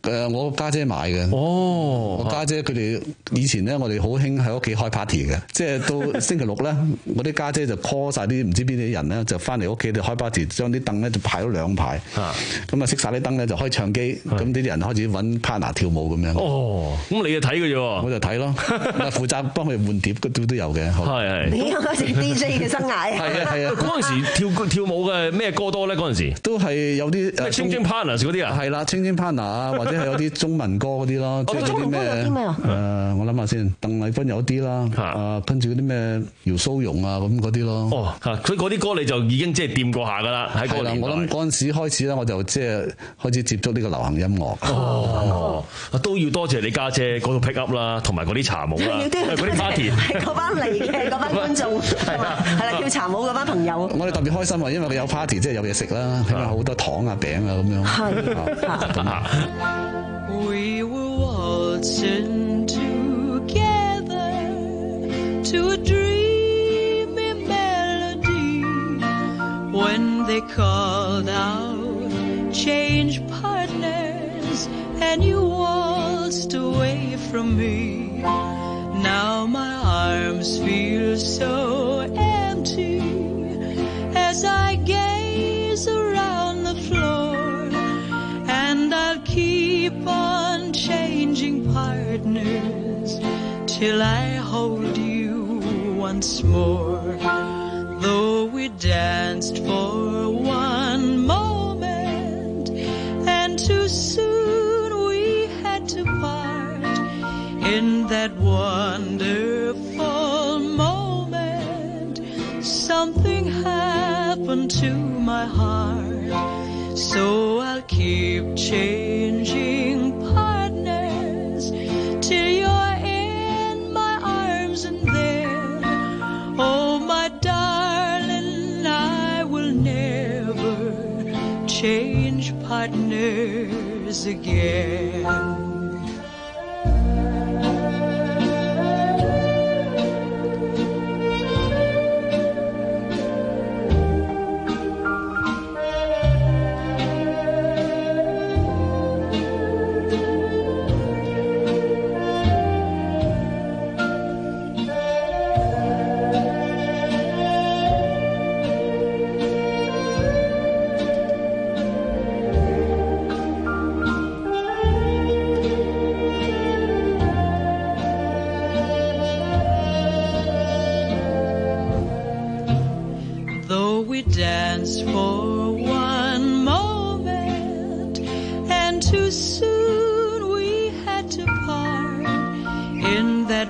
誒，我家姐買嘅。 哦， 我家姐佢哋以前咧，我哋好興喺屋企開 party 嘅，即係到星期六咧，我啲家姐就 call 晒啲唔知邊啲人咧，就翻嚟屋企度開 party，將啲凳咧就排咗兩排，咁啊熄晒啲燈咧就開唱機，咁呢啲人開始揾 partner 跳舞咁樣。 哦，咁你就睇嘅啫喎， 我就睇咯，負責幫佢換碟都都有嘅。 係係。 你開始 D J 嘅生涯。 係啊係啊， 嗰陣時跳跳舞嘅咩歌多咧？嗰陣時都係有啲誒 Changing Partners 嗰啲啊， 係啦 Changing Partner 啊，或者係有啲中文歌嗰啲咯，即係嗰啲咩誒，我諗下先，鄧麗君有啲啦，啊跟住嗰啲咩姚蘇蓉啊咁嗰啲咯。 哦，佢嗰啲歌你就已經即係掂過下㗎啦，喺嗰個年代。 我諗嗰陣時開始咧，我就即係開始接觸呢個流行音樂。 哦，都要多謝你家姐嗰度 pick up 啦，同埋嗰啲茶舞啦，嗰啲 party 係嗰班嚟嘅嗰班觀眾，係啦，跳茶舞嗰班朋友。 我哋特別開心啊，因為佢有 party， 即係有嘢食啦，起碼好多糖啊餅啊咁樣。 係咁啊。 We were waltzing together to a dreamy melody when they called out, change partners, and you waltzed away from me. Now my arms feel so empty as I gaze around the floor, and I'll keep on changing partners till I hold you once more. Though we danced for one moment and too soon we had to part, in that wonderful moment something happened to my heart. So I'll keep changing partners till you're in my arms, and then, oh my darling, I will never change partners again. Danced for one moment and too soon we had to part, in that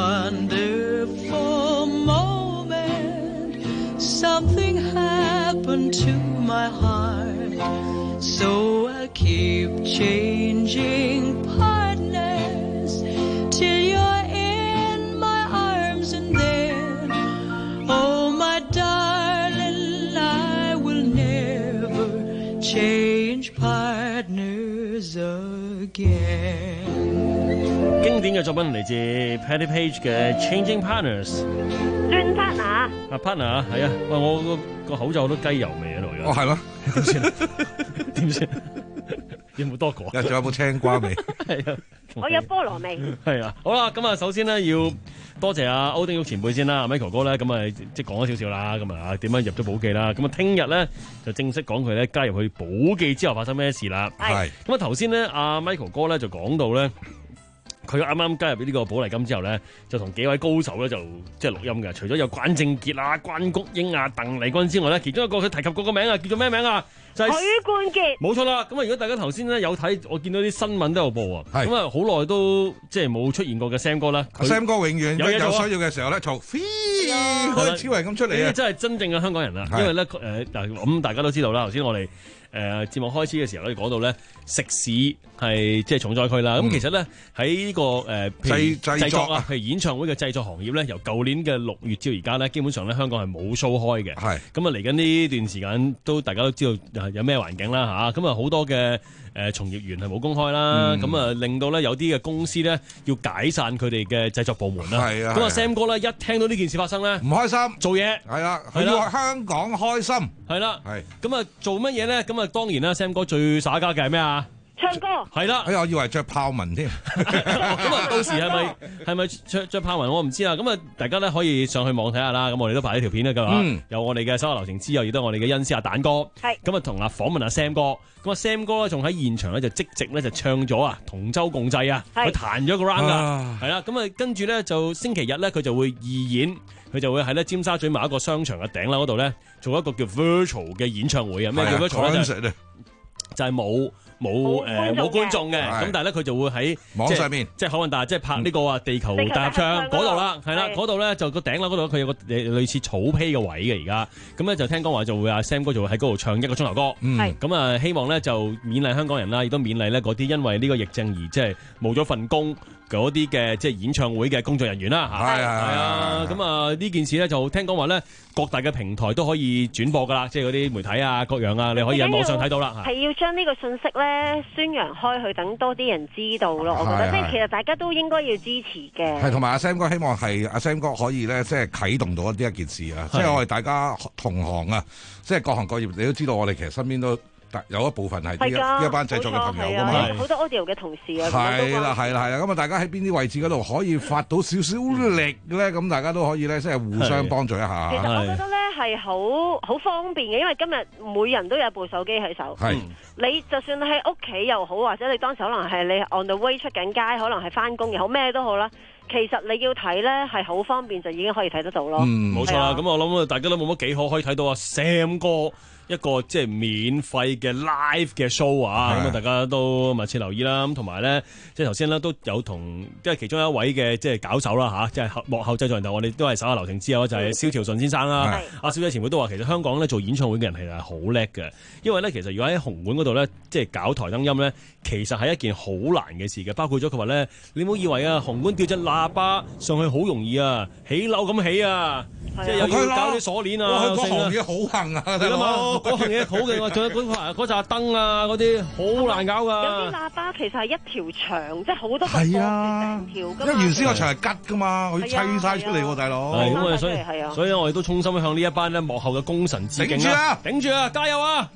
wonderful moment something happened to my heart. So I'll keep changing partners till you're in my arms, and then, oh my darling, I will never change partners again. 經典嘅作品嚟自 Patti Page 嘅 Changing Partners。 轉 partner 啊 ，partner 係啊，喂，我個個口就好多雞油味喺度嘅。 哦，係咩？ 點算？點算？有冇多個？ 仲有冇青瓜味？ 係啊， 我有菠蘿味。 係啊，好啦，咁啊，首先咧要多謝阿歐丁玉前輩先啦 ，Michael 哥咧，咁啊即係講咗少少啦，咁啊點樣入咗寶記啦，咁啊聽日咧就正式講佢咧加入去寶記之後發生咩事啦。 係。咁啊頭先咧，阿 Michael 哥咧就講到咧。佢啱啱加入呢個寶麗金之後咧，就同幾位高手咧就即係錄音嘅。除咗有關正傑啊、關菊英啊、鄧麗君之外咧，其中一個佢提及過個名啊，叫做咩名啊？就係、是、 許冠傑。冇錯啦。咁啊，如果大家頭先咧有睇，我見到啲新聞都有報啊。咁啊，好耐都即係冇出現過嘅 Sam 哥啦。 Sam 哥永遠有有需要嘅時候咧，嘈飛開超人咁出嚟啊！ 呢啲真係真正嘅香港人啦。因為咧誒嗱，咁、呃、大家都知道啦。頭先我哋。誒、呃、節目開始嘅時候咧，講到咧食肆係即係重災區啦。咁、嗯、其實咧喺呢個誒、呃、 製製作啊， 譬如演唱會嘅製作行業咧，由舊年嘅六月至到而家咧，基本上咧香港係冇 show 開嘅。係咁啊，嚟緊呢段時間都大家都知道有咩環境啦嚇。咁啊好多嘅誒從業員係冇公開啦。咁、嗯、啊令到咧有啲嘅公司咧要解散佢哋嘅製作部門啦。係啊。咁啊 Sam 哥咧一聽到呢件事發生咧，唔開心， 做嘢係啦，佢要香港開心。 係啦，係咁啊，做乜嘢咧？咁啊，當然啦 ，Sam 哥最耍家嘅係咩啊？ 唱歌係啦， 哎呀，我以為着豹紋添。 咁啊，到時係咪係咪着着豹紋我唔知啦。咁啊，大家咧可以上去網睇下啦。咁我哋都拍呢條片啦，㗎嘛。 嗯、 有我哋嘅手下留情之後，亦都我哋嘅恩師阿蛋哥。 係。咁啊，同阿訪問阿 Sam 哥。咁啊 Sam 哥咧仲喺現場咧就即席咧就唱咗啊同舟共濟啊，佢彈咗個 round 噶，係啦。咁啊跟住咧就星期日咧佢就會義演，佢就會喺咧尖沙咀某一個商場嘅頂樓嗰度咧做一個叫 virtual 嘅演唱會啊。咩叫 virtual 咧？就就係冇。冇誒冇觀眾嘅，咁但係咧佢就會喺網上面， 即係海運大，即係拍呢個啊地球大合唱嗰度啦，係啦，嗰度咧就個頂樓嗰度佢有個類似草坯嘅位嘅而家，咁咧就聽講話就會阿 Sam 哥就會喺嗰度唱一個鐘頭歌，咁啊希望咧就勉勵香港人啦，亦都勉勵咧嗰啲因為呢個疫症而即係冇咗份工嗰啲嘅即係演唱會嘅工作人員啦，係係啊，咁啊呢件事咧就聽講話咧各大嘅平台都可以轉播噶啦，即係嗰啲媒體啊各樣啊，你可以喺網上睇到啦， 係要將呢個信息咧。宣揚開去，等多啲人知道咯。我覺得即係其實大家都應該要支持嘅。 係同埋阿 Sam 哥希望係阿 Sam 哥可以咧，即係啟動到一啲一件事啊！即係我哋大家同行啊，即係各行各業，你都知道我哋其實身邊都有一部分係呢一班製作嘅朋友㗎嘛。 好多 audio 嘅同事啊。 係啦係啦係啦，咁啊大家喺邊啲位置嗰度可以發到少少力咧？咁大家都可以咧，即係互相幫助一下。 其實我覺得咧係好好方便嘅，因為今日每人都有部手機喺手。 係。 你就算喺屋企又好，或者你當時可能係你 on the way 出緊街，可能係翻工又好，咩都好啦。其實你要睇咧係好方便，就已經可以睇得到咯。 嗯，冇錯啦。咁我諗大家都冇乜幾可可以睇到阿 Sam 哥一個即係免費嘅 live 嘅 show 啊！咁啊，大家都密切留意啦。咁同埋咧，即係頭先咧都有同即係其中一位嘅即係搞手啦嚇，即係幕後製作人就我哋都係手下留情之後就係蕭條順先生啦。阿小姐前輩都話其實香港咧做演唱會嘅人其實係好叻嘅，因為咧其實如果喺紅館嗰度咧即係搞台燈音咧，其實係一件好難嘅事嘅。包括咗佢話咧，你唔好以為啊紅館吊隻喇叭上去好容易啊，起樓咁起啊，即係又要搞啲鎖鏈啊， 嗰行嘢好行啊， 係啦嘛。嗰樣嘢好嘅，我仲有嗰嗰扎燈啊，嗰啲好難搞噶。 有啲喇叭其實係一條牆，即係好多個係啊， 成條。 因為原先個牆係吉噶嘛，佢砌晒出嚟喎，大佬。 係咁啊，所以所以我哋都衷心向呢一班咧幕後嘅功臣致敬啦！頂住啊，加油啊！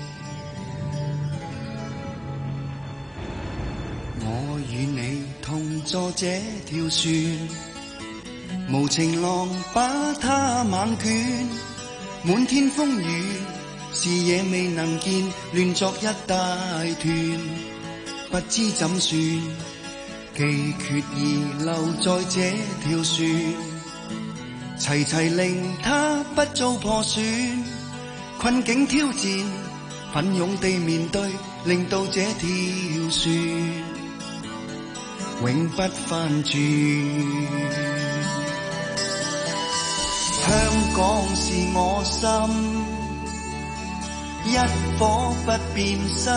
我與你同坐這條船，無情浪把它猛捲，滿天風雨。視野未能見，亂作一大團，不知怎算，既決意留在這條船，齊齊令它不遭破損，困境挑戰，奮勇地面對，令到這條船永不翻轉。香港是我心，一顆不變心，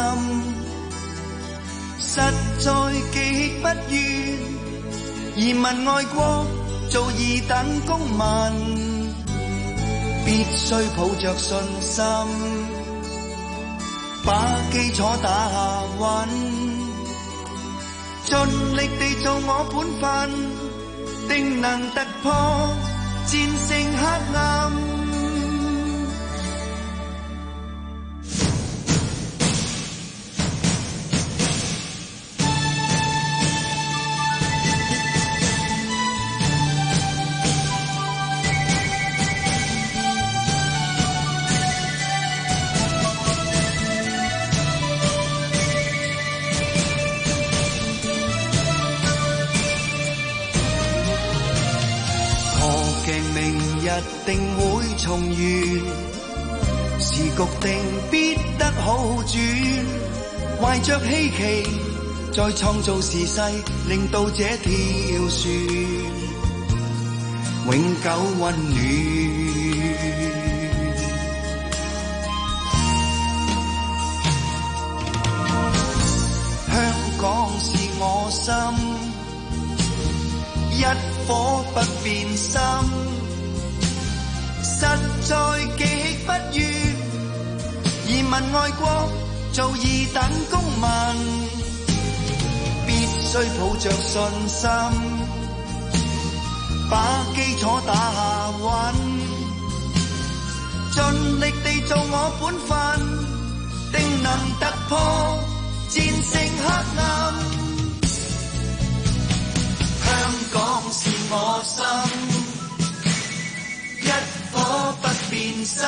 實在極不願移民外國做二等公民，必須抱着信心，把基礎打穩，盡力地做我本分，定能突破戰勝黑暗。定會重圓，時局定必得好轉，懷着希冀再創造時勢，令到這條船永久溫暖。香港是我心，一顆不變心，實在極不願移民外國做二等公民，必須抱着信心，把基礎打穩，盡力地做我本分，定能突破戰勝心，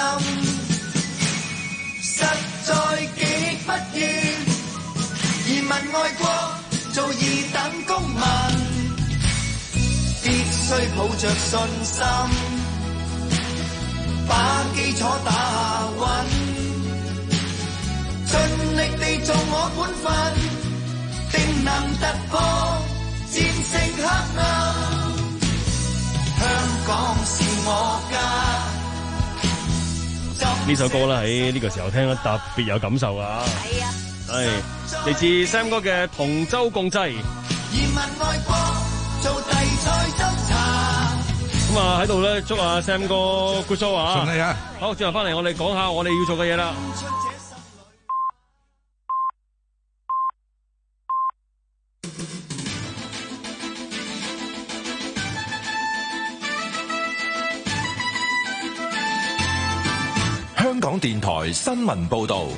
實在極不願移民外國做二等公民，必須抱着信心，把基礎打穩，盡力地做我本分，定能突破戰勝黑暗。香港是我家。 呢首歌咧喺呢個時候聽得特別有感受啊！係啊，係嚟自 Sam 哥嘅《同舟共濟》。移民外國做地菜斟茶。咁啊喺度咧祝阿 Sam 哥 good show 啊！ 順利啊！ 好，之後翻嚟我哋講下我哋要做嘅嘢啦。 香港電台新聞報道，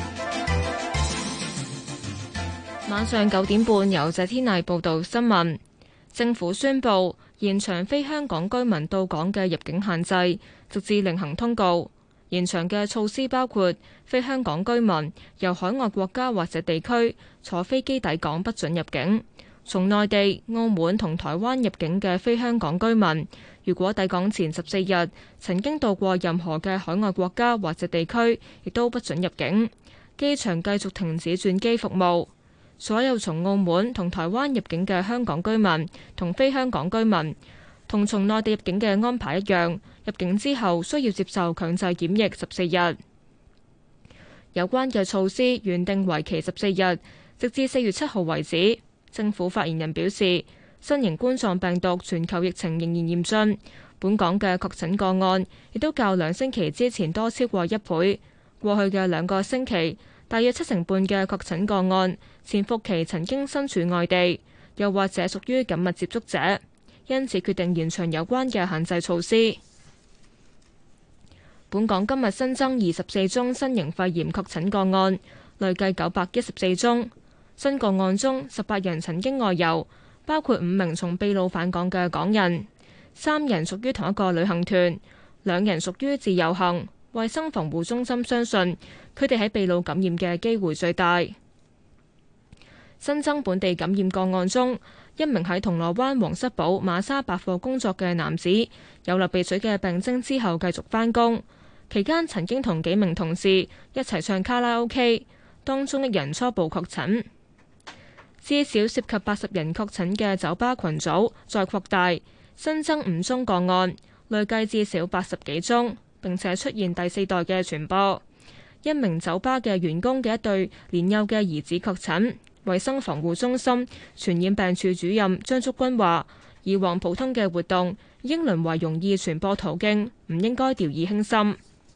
晚上九點半由謝天麗報道新聞。政府宣布延長非香港居民到港嘅入境限制，直至另行通告。延長嘅措施包括非香港居民由海外國家或者地區坐飛機抵港不准入境。從內地、澳門同台灣入境嘅非香港居民，如果抵港前十四日曾經到過任何嘅海外國家或者地區，亦都不准入境。機場繼續停止轉機服務。所有從澳門同台灣入境嘅香港居民同非香港居民，同從內地入境嘅安排一樣，入境之後需要接受強制檢疫十四日。有關嘅措施原定為期十四日，直至四月七號為止。政府發言人表示，新型冠狀病毒全球疫情仍然嚴峻，本港嘅確診個案亦都較兩星期之前多超過一倍。過去嘅兩個星期，大約七成半嘅確診個案潛伏期曾經身處外地，又或者屬於緊密接觸者，因此決定延長有關嘅限制措施。本港今日新增二十四宗新型肺炎確診個案，累計九百一十四宗。新個案中，十八人曾經外遊，包括五名從秘魯返港嘅港人，三人屬於同一個旅行團，兩人屬於自由行。衛生防護中心相信，佢哋喺秘魯感染嘅機會最大。新增本地感染個案中，一名喺銅鑼灣皇室堡馬莎百貨工作嘅男子，有流鼻水嘅病徵之後繼續返工，期間曾經同幾名同事一齊唱卡拉 OK， 當中一人初步確診。至少涉及八十人確診嘅酒吧群組再擴大，新增五宗個案，累計至少八十幾宗，並且出現第四代嘅傳播。一名酒吧嘅員工嘅一對年幼嘅兒子確診。衛生防護中心傳染病處主任張竹君話，以往普通嘅活動已經淪為容易傳播途徑，唔應該掉以輕心。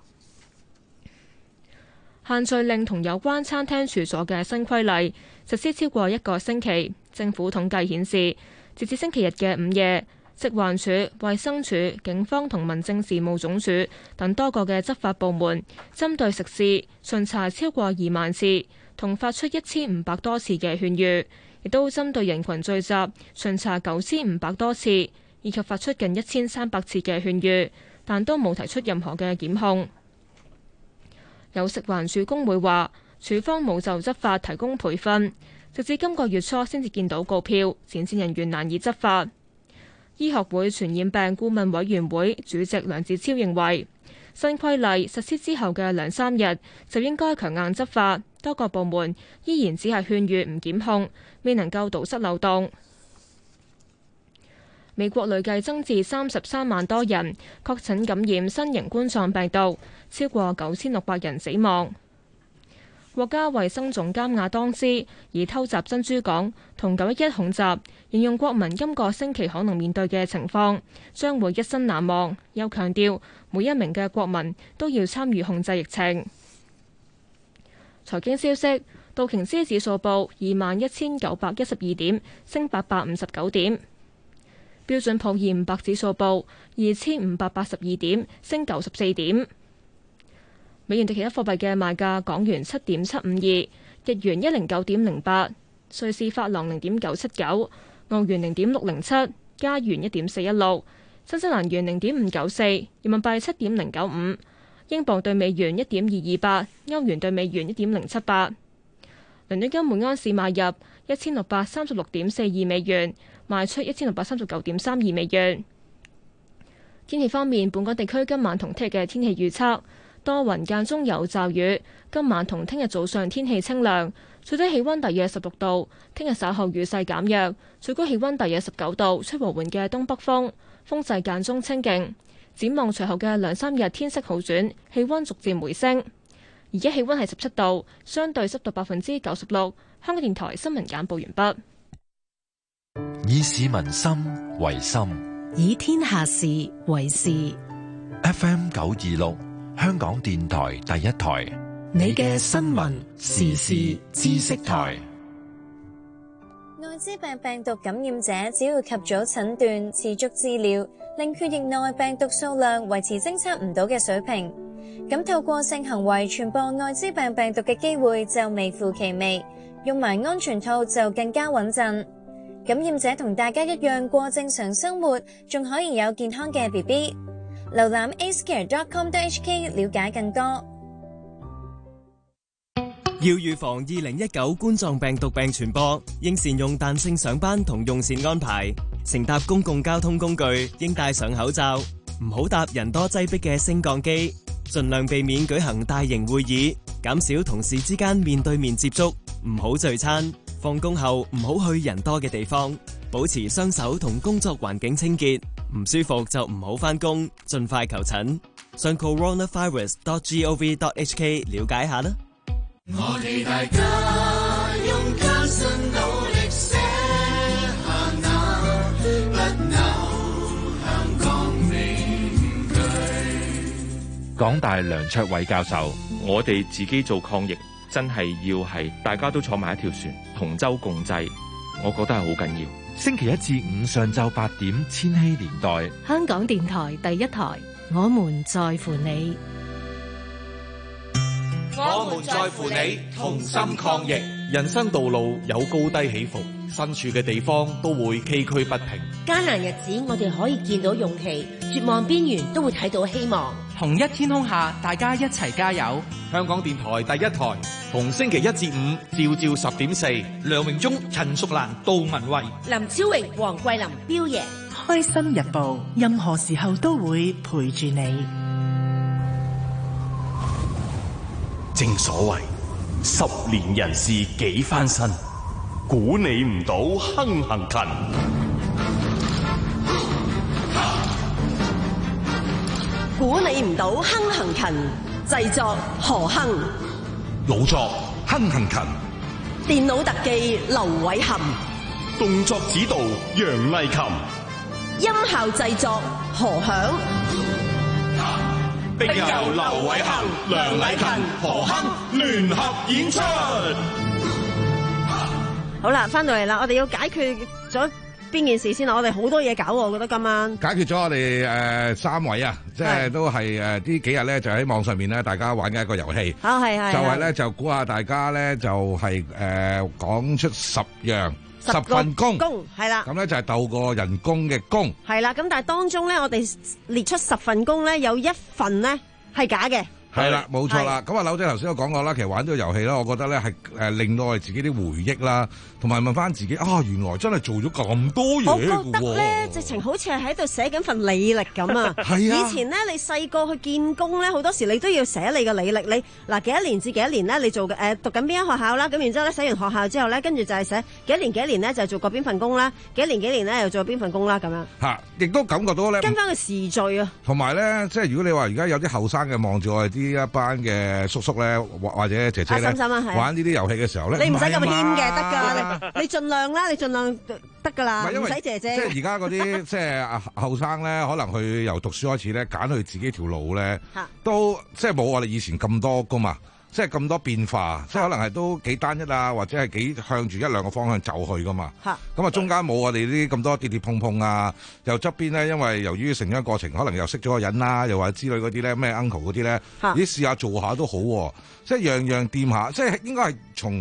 限聚令同有關餐廳處所嘅新規例實施超過一個星期，政府統計顯示，截至星期日嘅午夜，食環署、衛生署、警方同民政事務總署等多個嘅執法部門針對食肆巡查超過二萬次，同發出一千五百多次嘅勸喻，亦都針對人群聚集巡查九千五百多次，以及發出近一千三百次嘅勸喻，但都冇提出任何嘅檢控。有食環署工會話，署方冇就執法提供培訓，直至今個月初先至見到告票，前線人員難以執法。醫學會傳染病顧問委員會主席梁子超認為，新規例實施之後嘅兩三日就應該強硬執法，多個部門依然只係勸喻唔檢控，未能夠堵塞漏洞。美國累計增至三十三萬多人確診感染新型冠狀病毒，超過九千六百人死亡。國家衛生總監亞當斯以偷襲珍珠港同九一一恐襲形容國民今個星期可能面對嘅情況將會一生難忘，又強調每一名嘅國民都要參與控制疫情。財經消息，道瓊斯指數報二萬一千九百一十二點，升八百五十九點。標準普爾五百指數報二千五百八十二點，升九十四點。美元對其他貨幣嘅賣價：港元七點七五二，日元一零九點零八，瑞士法郎零點九七九，澳元零點六零七，加元一點四一六，新西蘭元零點五九四，人民幣七點零九五， 英鎊對美元一點二二八，歐元對美元一點零七八。倫敦金每安士買入一千六百三十六點四二美元，賣出一千六百三十九點三二美元。天氣方面，本港地區今晚同聽日嘅天氣預測，多雲間中有驟雨。今晚同聽日早上天氣清涼，最低氣溫大約十六度。聽日稍後雨勢減弱，最高氣溫大約十九度，吹和緩嘅東北風，風勢間中清勁。展望隨後嘅兩三日天色好轉，氣溫逐漸回升。而家氣溫係十七度，相對濕度百分之九十六。香港電台新聞簡報完畢。 以市民心為心， 以天下事為事。 F M 九二六，香港電台第一台， 你嘅新聞時事知識台。 艾滋病病毒感染者只要及早診斷、持續治療，令血液內病毒數量維持偵測唔到嘅水平，咁透過性行為傳播艾滋病病毒嘅機會就微乎其微。用埋安全套就更加穩陣。感染者同大家一樣過正常生活，仲可以有健康嘅 B B。瀏覽 a c e care dot com dot h k 了解更多。 要預防二零一九冠狀病毒病傳播，應善用彈性上班同用膳安排。乘搭公共交通工具應戴上口罩，唔好搭人多擠迫嘅升降機。盡量避免舉行大型會議，減少同事之間面對面接觸。唔好聚餐，放工後唔好去人多嘅地方，保持雙手同工作環境清潔。唔舒服就唔好返工，盡快求診。上 coronavirus dot gov dot h k 了解下啦。 我哋大家用艱辛努力寫下那不朽香港名句。 港大梁卓偉教授，我哋自己做抗疫，真係要係大家都坐埋一條船，同舟共濟，我覺得係好緊要。 星期一至五上晝八點，千禧年代， 香港電台第一台，我們在乎你， 我們在乎你，同心抗疫。人生道路有高低起伏，身處嘅地方都會崎嶇不平。 艱難日子，我哋可以見到勇氣；絕望邊緣都會睇到希望。 同一天空下，大家一齊加油！ 香港電台第一台，逢星期一至五，朝朝十點四。梁榮忠、陳淑蘭、杜文慧、 林超榮、黃桂林、彪爺。 開心日報，任何時候都會陪住你。 正所謂十年人事幾番新，估你唔到亨行勤。 估你唔到亨行勤，製作何亨， 老作亨行勤， 電腦特技劉偉含， 動作指導楊麗琴， 音效製作何響。 並由劉偉恒、梁禮勤、何亨聯合演出。 好啦，翻到嚟啦，我哋要解決咗邊件事先啊？我哋好多嘢搞，我覺得今晚解決咗我哋誒、呃、三位啊，即係都係誒呢幾日咧就喺網上面咧，大家玩嘅一個遊戲。 啊，係係。就係咧就估下大家咧就係誒講出十樣。十份工， 工係啦， 咁咧就係鬥過人工嘅工， 係啦，咁但係當中咧，我哋列出十份工咧，有一份咧係假嘅。 係啦，冇錯啦。咁啊，柳仔頭先都講過啦，其實玩呢個遊戲啦，我覺得咧係誒令到我哋自己啲回憶啦，同埋問翻自己啊，原來真係做咗咁多嘢。 我覺得咧，直情好似係喺度寫緊份履歷咁啊。係啊。以前咧，你細個去見工咧，好多時你都要寫你嘅履歷，你嗱幾多年至幾多年咧，你做嘅誒讀緊邊間學校啦，咁然之後咧寫完學校之後咧，跟住就係寫幾多年幾多年咧就做過邊份工啦，幾多年幾年咧又做過邊份工啦咁樣。嚇！亦都感覺到咧，跟翻個時序啊。同埋咧，即係如果你話而家有啲後生嘅望住我哋啲一班嘅叔叔咧，或或者姐姐咧，玩呢啲遊戲嘅時候咧，你唔使咁謙嘅，得㗎，你你盡量啦，你盡量得㗎啦，唔使姐姐。 即係而家嗰啲即係後生咧，可能佢由讀書開始咧，揀佢自己條路咧，都即係冇我哋以前咁多㗎嘛。即係咁多變化，即係可能係都幾單一啊，或者係幾向住一兩個方向走去噶嘛。咁啊，中間冇我哋呢啲咁多跌跌碰碰啊，又側邊咧，因為由於成長過程，可能又識咗個人啦，又或者之類嗰啲咧，咩 uncle 嗰啲咧，咦試下做下都好喎，即係樣樣掂下，即係應該係從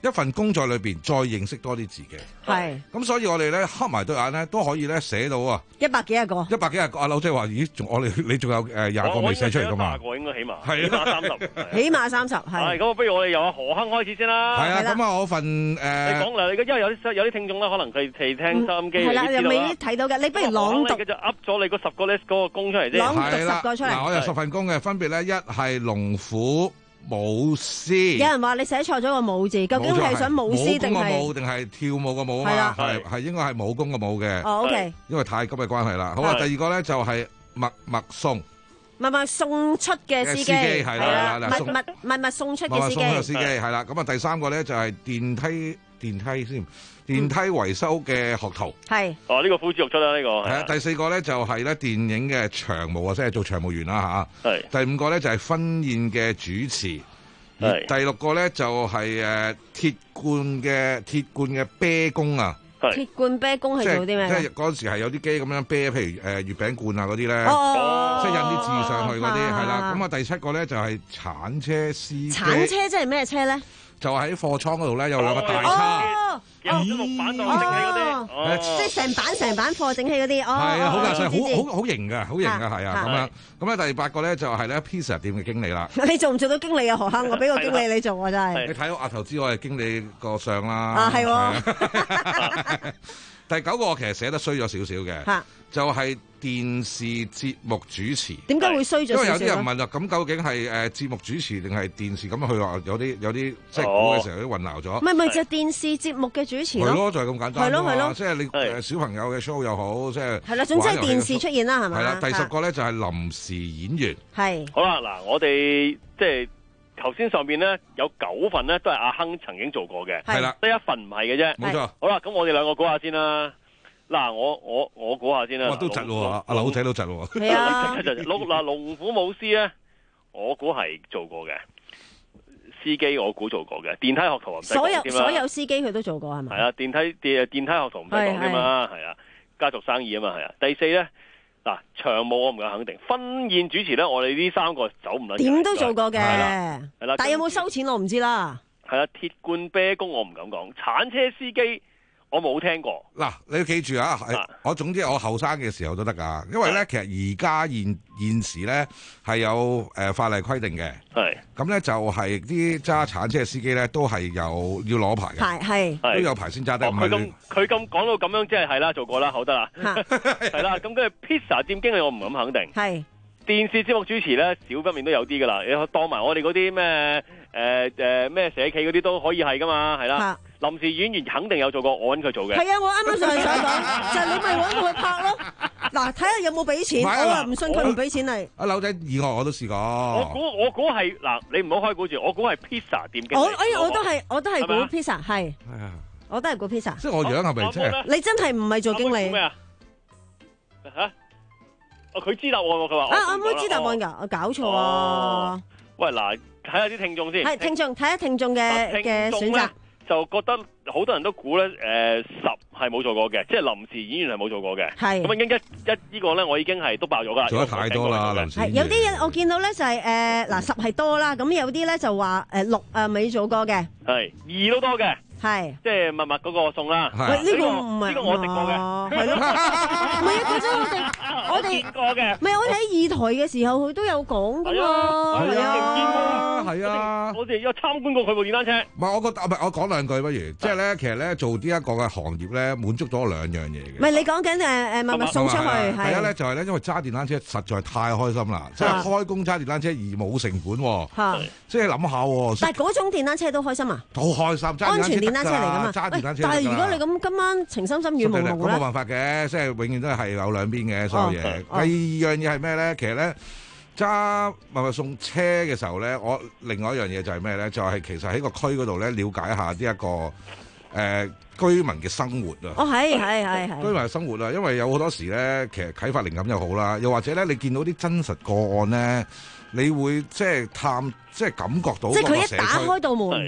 一份工作裏邊再認識多啲自己。 係。 咁所以我哋咧黑埋對眼咧都可以咧寫到啊一百幾廿個。 一百幾廿個。阿柳姐話：咦，仲我哋你仲有誒廿個未寫出嚟㗎嘛？ 我應該起碼係起碼三十。 起碼三十係。 係咁，不如我哋由阿何亨開始先啦。 係啊，咁啊，我份誒。 你講啦，因為有啲有啲聽眾咧，可能佢哋聽收音機， 係啦，又未睇到嘅，你不如朗讀。 佢就噏咗你嗰十個 list 嗰個工出嚟啫。 朗讀十個出嚟。 嗱，我有十份工嘅，分別咧一係龍虎舞獅。 有人話你寫錯咗個舞字，究竟係想舞獅定係舞定係跳舞個舞啊？係係應該係武功個舞嘅。 哦，OK。 因為太急嘅關係啦。好啦，第二個咧就係默默送。 默默送出嘅司機係啦，默默默默送出嘅司機。 司機係啦，咁啊第三個咧就係電梯電梯先，電梯維修嘅學徒。 係。 哦，呢個呼之欲出啦，呢個。 係啊，第四個咧就係咧電影嘅場務啊，即係做場務員啦嚇。 係。 第五個咧就係婚宴嘅主持。係。第六個咧就係誒鐵罐嘅鐵罐嘅啤工啊。 鐵罐啤工係做啲咩？ 即係嗰陣時係有啲機咁樣啤，譬如誒月餅罐啊嗰啲咧， 哦、 即係印啲字上去嗰啲，係啦。咁啊第七個咧就係鏟車司機。 鏟車即係咩車咧？ 就喺貨倉嗰度咧有兩個大叉， 有啲木板當整起嗰啲， 即係成板成板貨整起嗰啲。哦， 係啊，好架勢，好好好型㗎，好型㗎，係啊，咁樣。咁咧第八個咧就係咧 pizza 店嘅經理啦。 你做唔做到經理啊？何坑，我俾個經理你做啊，真係。 你睇到額頭知我係經理個相啦。 啊，係。 第九個我其實寫得衰咗少少嘅，就係電視節目主持。點解會衰咗少少？ 因為有啲人問啊，咁究竟係誒節目主持定係電視？咁佢話有啲有啲即係估嘅時候有啲混淆咗。唔係唔係就係電視節目嘅主持咯。 係咯，就係咁簡單。 係咯係咯， 即係你誒小朋友嘅 show 又好，即係係啦，總之係電視出現啦，係咪？ 係啦，第十個咧就係臨時演員。 係。 好啦，嗱，我哋即係。頭先上邊咧有九份咧都係阿亨曾經做過嘅， 係啦， 得一份唔係嘅啫。 冇錯。 好啦，咁我哋兩個估下先啦。嗱，我我我估下先啦。 哇，都窒喎，阿柳仔都窒喎。 係啊。 龍嗱龍虎武師咧，我估係做過嘅。司機我估做過嘅，電梯學徒唔使講所有所有司機佢都做過係咪？ 係啊，電梯電電梯學徒唔使講添嘛，係啊，家族生意啊嘛，係啊。第四咧。嗱，場務我唔敢肯定，婚宴主持咧，我哋呢三個走唔甩。 點都做過嘅， 係啦，係啦。 但係有冇收錢我唔知啦。 係啦，鐵罐啤工我唔敢講，鏟車司機我冇聽過。 嗱，你要記住啊，我總之我後生嘅時候都得㗎，因為咧其實而家現現時咧係有誒法例規定嘅。 係。 咁咧就係啲揸鏟車嘅司機咧都係有要攞牌嘅。 牌係。 都有牌先揸得。 佢咁佢咁講到咁樣，即係係啦，做過啦，好得啦。係啦，咁跟住 pizza 店經理我唔敢肯定。 係。 電視節目主持咧，少不免都有啲㗎啦。你當埋我哋嗰啲咩誒誒咩社企嗰啲都可以係㗎嘛，係啦。臨時演員肯定有做過，我揾佢做嘅。係啊，我啱啱就係想講，就係你咪揾佢拍咯。嗱，睇下有冇俾錢，我話唔信佢唔俾錢你。 阿柳仔以外我都試過。 我估我估係嗱，你唔好開估住，我估係 pizza 店經理。 我哎呀，我都係我都係估 pizza 係，我都係估 pizza。 即係我樣係咪真係？ 你真係唔係做經理。 咩啊？嚇？哦，佢知答案喎，佢話。 啊，阿妹知答案㗎，我搞錯啊！ 喂，嗱，睇下啲聽眾先。 係聽眾，睇下聽眾嘅嘅選擇。 就覺得好多人都估咧，誒十係冇做過嘅，即係臨時演員係冇做過嘅。係咁已經一一呢個咧，我已經係篤爆咗㗎。 做得太多啦，臨時演員。 係有啲人我見到咧就係誒嗱十係多啦，咁有啲咧就話誒六誒未做過嘅。 係二都多嘅。 係， 即係默默嗰個餸啦。 喂，呢個唔係， 呢個我食過嘅， 係咯。唔係啊，嗰陣我哋我哋見過嘅。 唔係我哋喺二台嘅時候，佢都有講噶嘛。 係啊，係啊。 我哋有參觀過佢部電單車。 唔係，我覺得唔係，我講兩句不如，即係咧，其實咧做呢一個嘅行業咧，滿足咗兩樣嘢嘅。 唔係你講緊誒誒默默送出去係。 第一咧就係咧，因為揸電單車實在太開心啦，即係開工揸電單車而冇成本喎。嚇！即係諗下喎。 但係嗰種電單車都開心啊！ 好開心， 安全電單車嚟㗎嘛。 揸電單車， 但係如果你咁今晚情深深雨濛濛咧， 咁冇辦法嘅，即係永遠都係有兩邊嘅所有嘢。第二樣嘢係咩咧？其實咧揸默默送車嘅時候咧，我另外一樣嘢就係咩咧？就係其實喺個區嗰度咧，了解下呢一個誒居民嘅生活啊。 哦，係係係係。 居民嘅生活啊，因為有好多時咧，其實啟發靈感又好啦，又或者咧，你見到啲真實個案咧，你會即係探，即係感覺到。 即係佢一打開道門。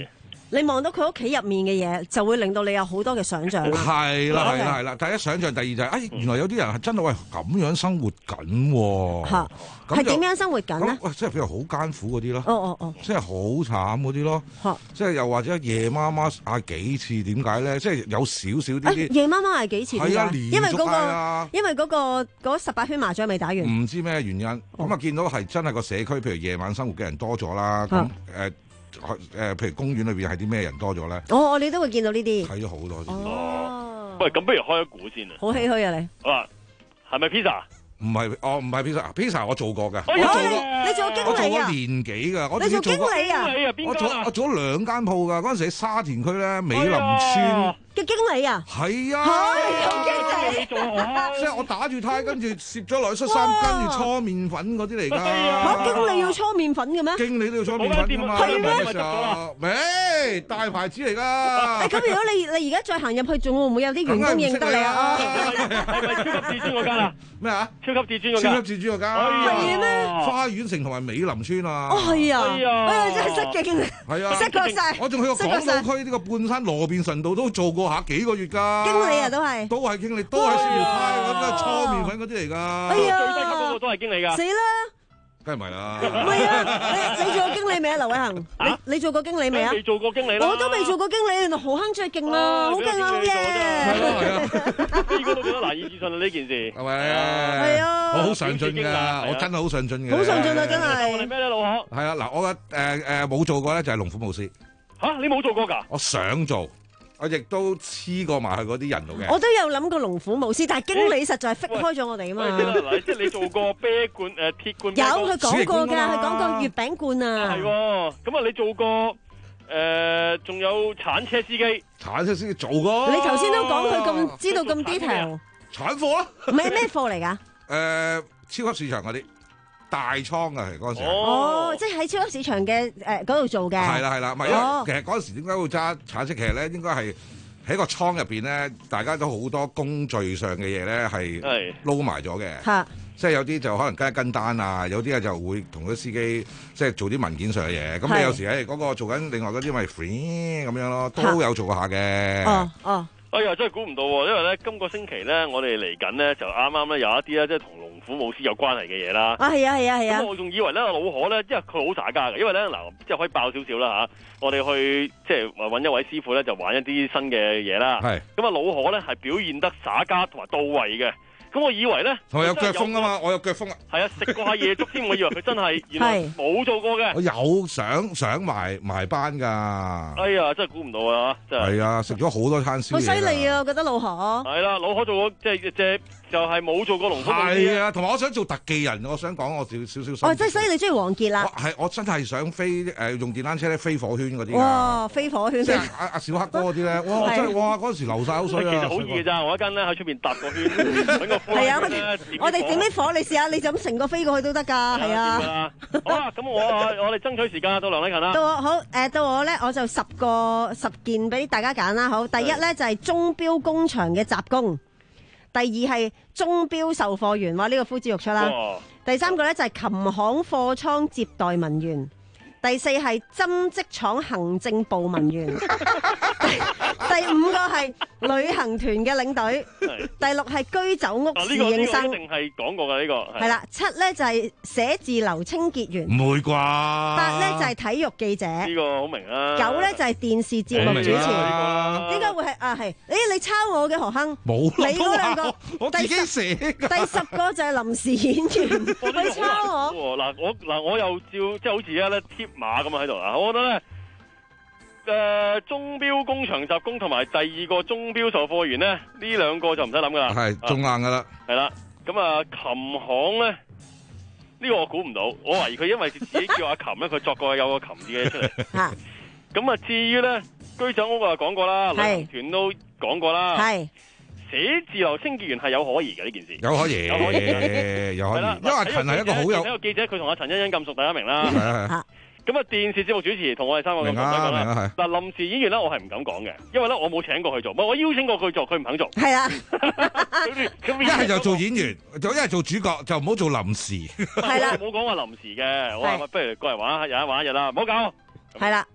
你望到佢屋企入面嘅嘢，就會令到你有好多嘅想像。 係啦，係啦，係啦。第一想像，第二就係、是，哎，原來有啲人係真係喂咁樣生活緊喎。嚇， 係點樣生活緊咧？ 喂，即係譬如好艱苦嗰啲咯。 哦哦哦。 即係好慘嗰啲咯。嚇。即係又或者夜媽媽嗌幾次，點解咧？即係有少少啲啲。 夜媽媽嗌幾次？ 係啊， 因為嗰個， 因為嗰個嗰十八圈麻將未打完。 唔知咩原因，咁啊見到係真係個社區，譬如夜晚生活嘅人多咗啦。咁誒。誒，譬如公園裏邊係啲咩人多咗咧？ 哦，我哋都會見到呢啲， 睇咗好多啲。 哦，喂，咁不如開一股先啊！ 好唏噓啊你。 啊，係咪 pizza？ 唔係，哦，唔係 pizza，pizza 我做過嘅。 我做過，你做經理啊？ 我做過年幾噶，我你做經理啊？ 我做我做咗兩間鋪噶，嗰陣時喺沙田區咧美林村嘅經理啊？ 係啊， 有經理， 即係我打住呔，跟住攝咗落去恤衫，跟住搓麵粉嗰啲嚟㗎。 嚇，經理要搓麵粉嘅咩？ 經理都要搓麵粉㗎嘛？ 係咩？ 未大牌子嚟㗎。 咁如果你你而家再行入去，仲會唔會有啲員工認得你啊？ 係咪超級至尊嗰間啊？ 咩啊？ 超級至尊嗰間。 超級至尊嗰間。 係咩？ 花園城同埋美林村啊。 哦，係啊。哎呀，真係識嘅經理。 係啊。 識過曬。 我仲去過港島區呢個半山羅便臣道都做過下幾個月㗎。 經理啊，都係。 都係經理，都係攝條呔咁嘅搓麵粉嗰啲嚟㗎。 哎呀， 最低級嗰個都係經理㗎。 死啦！ 梗係唔係啦？ 唔係啊！你你做過經理未啊，劉偉恒？你你做過經理未啊？ 未做過經理啦。 我都未做過經理，原來何坑最勁啊！好勁啊！好嘢！ 係咯係啊！呢個都覺得難以置信啊！呢件事係咪啊？ 係啊！ 我好上進㗎，我真係好上進嘅。 好上進啊！真係。 我哋咩咧，老何？ 係啊！嗱，我嘅誒誒冇做過咧，就係龍虎武師。 嚇！你冇做過㗎？ 我想做。我亦都黐過埋去嗰啲人度嘅。 我都有諗過龍虎武師，但係經理實在係搣開咗我哋啊嘛。 嗱，即係你做過啤罐誒鐵罐。 有佢講過㗎，佢講過月餅罐啊。 係喎，咁啊你做過誒，仲有鏟車司機。 鏟車司機做過。 你頭先都講佢咁知道咁 detail。 鏟貨啊？ 唔係咩貨嚟㗎？ 誒，超級市場嗰啲。大倉啊，嗰陣時。 哦，即係喺超級市場嘅誒嗰度做嘅。 係啦係啦，唔係因為其實嗰陣時點解會揸橙色？其實咧應該係喺個倉入邊咧，大家都好多工序上嘅嘢咧係撈埋咗嘅。 嚇！ 即係有啲就可能跟一跟單啊，有啲啊就會同啲司機即係做啲文件上嘅嘢。咁你有時喺嗰個做緊另外嗰啲咪 free 咁樣咯，都有做過下嘅。 哦哦。 哎呀，真係估唔到喎！因為咧，今個星期咧，我哋嚟緊咧就啱啱咧有一啲咧，即係同龍虎武師有關係嘅嘢啦。 啊，係啊，係啊，係啊！ 咁我仲以為咧老何咧，因為佢好耍家嘅，因為咧嗱，即係可以爆少少啦嚇。我哋去即係揾一位師傅咧，就玩一啲新嘅嘢啦。係。咁啊，老何咧係表現得耍家同埋到位嘅。咁我以為咧， 我有腳風啊嘛，我有腳風啊。 係啊，食過下夜粥添，我以為佢真係原來冇做過嘅。 我有想想埋埋班㗎。 哎呀，真係估唔到啊！真係。係啊，食咗好多餐宵夜。 好犀利啊！我覺得老何。 係啦，老何做過即係即係就係冇做過龍虎武師。 係啊，同埋我想做特技人，我想講我少少少。 哦，即係所以你中意王傑啦？ 係，我真係想飛誒用電單車咧飛火圈嗰啲。 哇！飛火圈。 即係阿阿小黑哥嗰啲咧，哇！真係哇！嗰陣時流晒口水啊。 其實好易嘅咋，我一間咧喺出邊搭個圈，揾個係啊，我哋整啲火，你試下，你就咁成個飛過去都得㗎，係啊。 好啦，咁我我哋爭取時間到梁禮勤啦。 到我好誒，到我咧我就十個十件俾大家揀啦。好，第一咧就係鐘錶工場嘅雜工，第二係鐘錶售貨員，哇！呢個呼之欲出啦。第三個咧就係琴行貨倉接待文員。第四係針織廠行政部文員，第五個係旅行團嘅領隊，第六係居酒屋侍應生。 呢個一定係講過㗎呢個。 係啦，七咧就係寫字樓清潔員。 唔會啩？ 八咧就係體育記者。 呢個好明啊。 九咧就係電視節目主持。點解會係啊？係，誒你抄我嘅何亨？ 冇， 你嗰兩個， 我自己寫㗎。 第十個就係臨時演員，你抄我。 嗱我嗱我又照即係好似而家咧貼馬咁喺度啦，我覺得咧，誒、呃，鐘錶工場雜工同埋第二個鐘錶售貨員咧，呢兩個就唔使諗噶啦， 係中硬噶啦， 係啦，咁啊，琴行咧，呢、這個我估唔到，我懷疑佢因為自己叫阿琴咧，佢作過有個琴字嘅出嚟，咁啊，至於咧居酒屋啊講過啦，旅行團都講過啦，係。寫字樓清潔員係有可疑嘅呢件事， 有可疑，有可疑，有可疑。因為阿陳係一個好有， 一個記者，佢同阿陳欣欣咁熟，大家明啦。 係啊係。 咁啊，電視節目主持同我哋三個咁熟，明啊明啊係。嗱，臨時演員咧，我係唔敢講嘅，因為咧我冇請過佢做，唔係我邀請過佢做，佢唔肯做。係啊。 咁一係就做演員，就一係做主角，就唔好做臨時。 係啦。 冇講話臨時嘅，我話不如過嚟玩，有一玩一日啦，唔好搞。 係啦。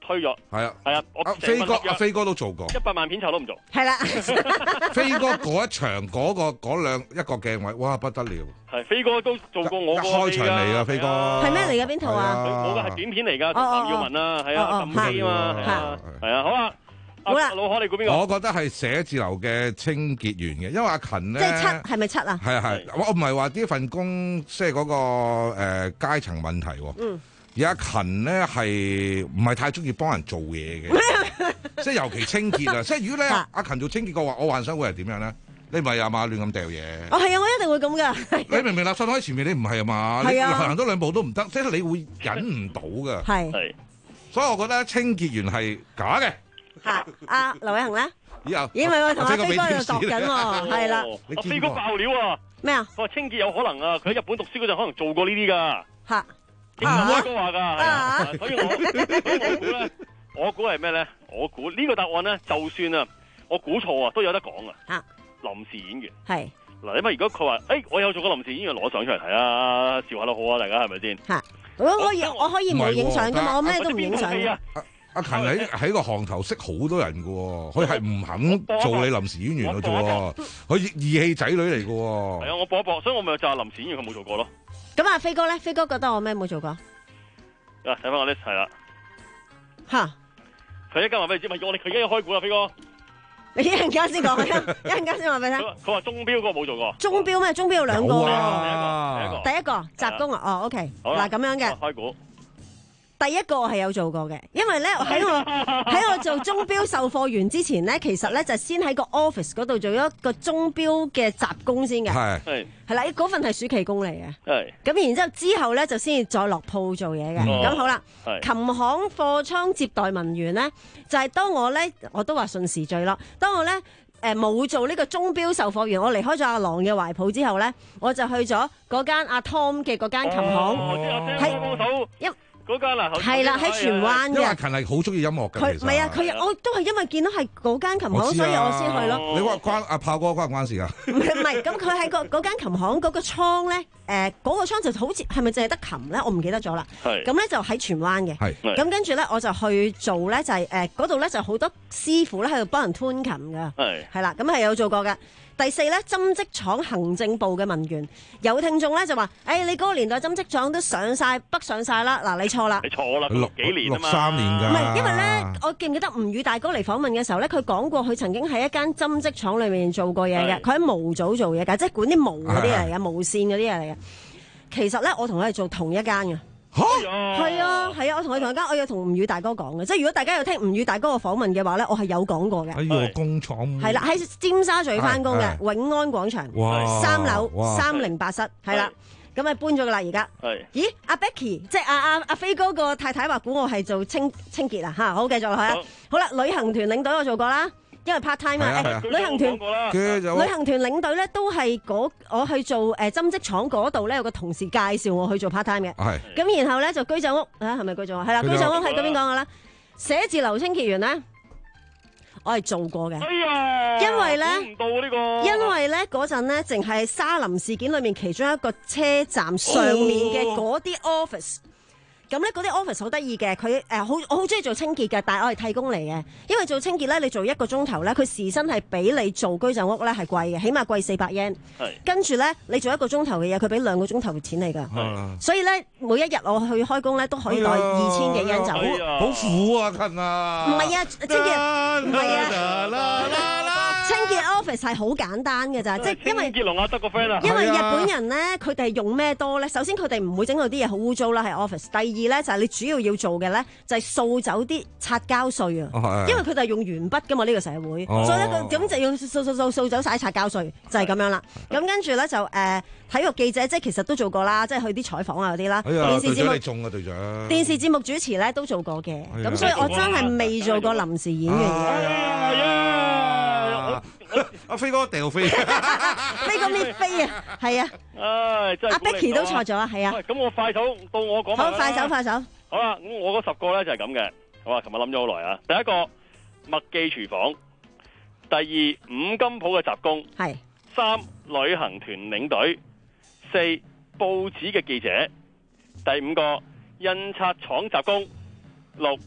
推咗。 係啊， 係啊， 阿飛哥阿飛哥都做過， 一百萬片酬都唔做。 係啦， 飛哥嗰一場嗰個嗰兩一個鏡位，哇不得了！ 係飛哥都做過我個開場嚟㗎，飛哥係咩嚟㗎？邊套啊？ 我個係短片嚟㗎，同譚耀文啊，係啊，撳機啊嘛，係啊，係啊，好啊。 好啦， 老可你估邊個？ 我覺得係寫字樓嘅清潔員嘅，因為阿勤咧， 即係七係咪七啊？ 係啊係，我唔係話呢份工即係嗰個誒階層問題喎。 嗯。 而阿勤咧係唔係太中意幫人做嘢嘅，即係尤其清潔啊！即係如果咧阿勤做清潔嘅話，我幻想會係點樣咧？你唔係啊嘛，亂咁掉嘢。 哦係啊，我一定會咁噶。 你明明垃圾桶喺前面，你唔係啊嘛？你行多兩步都唔得，即係你會忍唔到㗎。 係。 係。 所以我覺得清潔員係假嘅。 嚇！阿劉偉恒咧？ 以後因為我同阿飛哥喺度度緊喎，係啦。 阿飛哥爆料啊！ 咩啊？ 佢話清潔有可能啊，佢喺日本讀書嗰陣可能做過呢啲㗎。 嚇！ 唔開哥話㗎，所以我所以我估咧，我估係咩咧？我估呢個答案咧，就算啊，我估錯啊，都有得講啊。 嚇！ 臨時演員係嗱，因為如果佢話，誒，我有做過臨時演員，攞相出嚟睇啊，笑下都好啊，大家係咪先？ 嚇！我可以我可以冇影相㗎嘛，我咩都唔影相。 阿勤喺喺個行頭識好多人㗎喎，佢係唔肯做你臨時演員嘅啫喎，佢義氣仔女嚟㗎喎。 係啊，我搏一搏，所以我咪就係臨時演員佢冇做過咯。 咁啊，飛哥咧，飛哥覺得我咩冇做過？ 啊，睇翻我 list 係啦。 吓， 佢一間話俾你知，咪我哋佢而家要開估啦，飛哥。 你一陣間先講，一陣間先話俾你聽。 佢話鐘錶嗰個冇做過。 鐘錶咩？鐘錶有兩個。 啊、 第一個，第一個雜工啊，哦 ，OK，嗱咁樣嘅。 開估。 第一個係有做過嘅，因為咧喺我喺我做鐘錶售貨員之前咧，其實咧就先喺個 office 嗰度做咗個鐘錶嘅雜工先嘅， 係係啦，嗰份係暑期工嚟嘅， 係咁然之後之後咧就先至再落鋪做嘢嘅，咁、嗯、好啦，琴行貨倉接待文員咧，就係、是、當我咧我都話順時序咯，當我咧誒冇做呢個鐘錶售貨員，我離開咗阿郎嘅懷抱之後咧，我就去咗嗰間阿 Tom 嘅嗰間琴行， 係一。嗰間啦， 係啦，喺荃灣嘅。 因為阿勤係好中意音樂嘅， 佢唔係啊，佢我都係因為見到係嗰間琴行，所以我先去咯。 你話關阿炮哥關唔關事啊？ 唔係唔係，咁佢喺個嗰間琴行嗰個倉咧，誒嗰個倉就好似係咪淨係得琴咧？我唔記得咗啦。係。咁咧就喺荃灣嘅。係。咁跟住咧，我就去做咧，就係誒嗰度咧就好多師傅咧喺度幫人吞琴㗎。係。係啦，咁係有做過嘅。第四咧，針織廠行政部嘅文員，有聽眾咧就話：，誒、哎，你嗰個年代針織廠都上晒北上晒啦，嗱，你錯啦， 你錯啦，六幾年啊嘛， 六三年㗎， 唔係，因為咧，我記唔記得吳宇大哥嚟訪問嘅時候咧，佢講過佢曾經喺一間針織廠裏面做過嘢嘅，佢喺毛組做嘢㗎，即係管啲毛嗰啲嚟嘅，毛線嗰啲嘢嚟嘅。其實咧，我同佢係做同一間嘅。 嚇， 係啊，係啊，我同佢同一間，我有同吳宇大哥講嘅，即係如果大家有聽吳宇大哥嘅訪問嘅話咧，我係有講過嘅。 喺個工廠係啦，喺尖沙咀翻工嘅永安廣場三樓三零八室係啦，咁啊搬咗噶啦而家。咦，阿 Becky 即係阿阿阿飛哥個太太話估我係做清清潔啊嚇，好繼續落去啊。好啦，旅行團領隊我做過啦。因為 part time 啊，旅行團旅行團領隊咧都係嗰我去做誒針織廠嗰度咧，有個同事介紹我去做 part time 嘅。係。咁然後咧就居酒屋啊，係咪居酒屋？係啦，居酒屋係嗰邊講噶啦。寫字樓清潔員咧，我係做過嘅。哎呀！因為咧， 估唔到呢個。因為咧嗰陣咧，淨係沙林事件裏面其中一個車站上面嘅嗰啲 office。咁咧嗰啲 office 好得意嘅，佢誒好我好中意做清潔嘅，但係我係替工嚟嘅，因為做清潔咧，你做一個鐘頭咧，佢時薪係比你做居酒屋咧係貴嘅，起碼貴四百 yen。係。跟住咧，你做一個鐘頭嘅嘢，佢俾兩個鐘頭嘅錢你㗎。係。所以咧，每一日我去開工咧，都可以袋二千幾 yen 走。 好苦啊，勤啊！ 唔係啊，清潔唔係啊。清潔 office 係好簡單嘅咋，即係因為清潔龍啊得個 friend啊。 因為日本人咧，佢哋係用咩多咧？首先佢哋唔會整到啲嘢好污糟啦，喺 office。第二咧就係你主要要做嘅咧，就係掃走啲擦膠碎啊。哦、因為佢哋係用鉛筆噶嘛，呢、呢個社會，哦、所以咧佢咁就要掃掃掃掃走晒擦膠碎，就係、是、咁樣啦。咁跟住咧就誒、呃、體育記者，即係其實都做過啦，即係去啲採訪啊嗰啲啦。 哎呀， 電視節目你中啊隊長。 電視節目主持咧都做過嘅，咁、哎、所以我真係未做過臨時演員嘅。 哎呀阿飛哥掉飛， 飛哥咩飛啊？係啊， 唉，真係阿 Becky 都錯咗啊，係啊。 咁我快手到我講。 好，快手快手。 好啦，咁我嗰十個咧就係咁嘅。好啊，琴日諗咗好耐啊。第一個麥記廚房，第二五金鋪嘅雜工， 係三旅行團領隊，四報紙嘅記者，第五個印刷廠雜工，六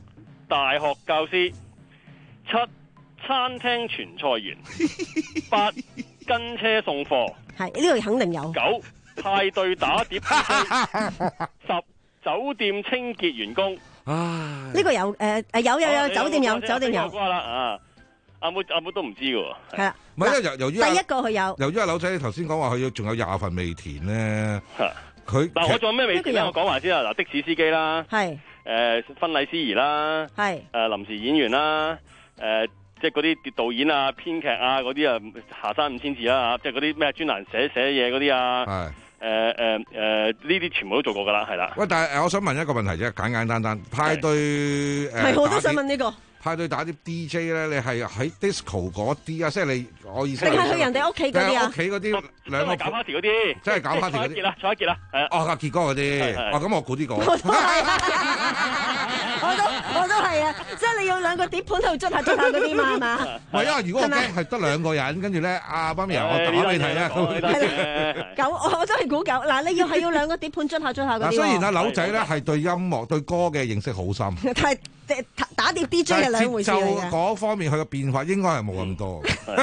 大學教師，七餐廳傳菜員，八跟車送貨， 係呢個肯定有。 九派對打碟 D J， 十酒店清潔員工。 呢個有誒誒有有有酒店有酒店有。 啦啊！阿妹阿妹都唔知嘅喎。 係啦， 唔係因為由由於第一個佢有。 由於阿柳仔頭先講話佢要仲有廿份未填咧，佢嗱我仲有咩未填咧？我講埋先啊！嗱，的士司機啦， 係誒婚禮司儀啦，係誒臨時演員啦，誒即係嗰啲導演啊、編劇啊嗰啲啊，下山五千字啦嚇，即係嗰啲咩專欄寫寫嘢嗰啲啊，係誒誒誒呢啲全部都做過㗎啦，係啦。 喂，但係誒，我想問一個問題啫，簡簡單單，派對誒， 係我都想問呢個。 派對打啲 D J 咧，你係喺 disco 嗰啲啊，即係你我意思。 定係去人哋屋企嗰啲啊？ 屋企嗰啲兩個搞 party 嗰啲， 即係搞 party 嗰啲。 蔡一傑啦，蔡一傑啦，係啊。 哦，阿傑哥嗰啲，哦咁我估呢個。 我都係啊！我都我都係啊！即係你要兩個碟盤喺度捽下捽下嗰啲嘛，係嘛？ 唔係啊！如果我驚係得兩個人，跟住咧，阿媽咪我打俾你睇啊！ 九我都係估九。嗱，你要係要兩個碟盤捽下捽下嗰啲。 雖然阿柳仔咧係對音樂對歌嘅認識好深， 但係打碟 D J 係兩回事嚟嘅。 嗰方面佢嘅變化應該係冇咁多。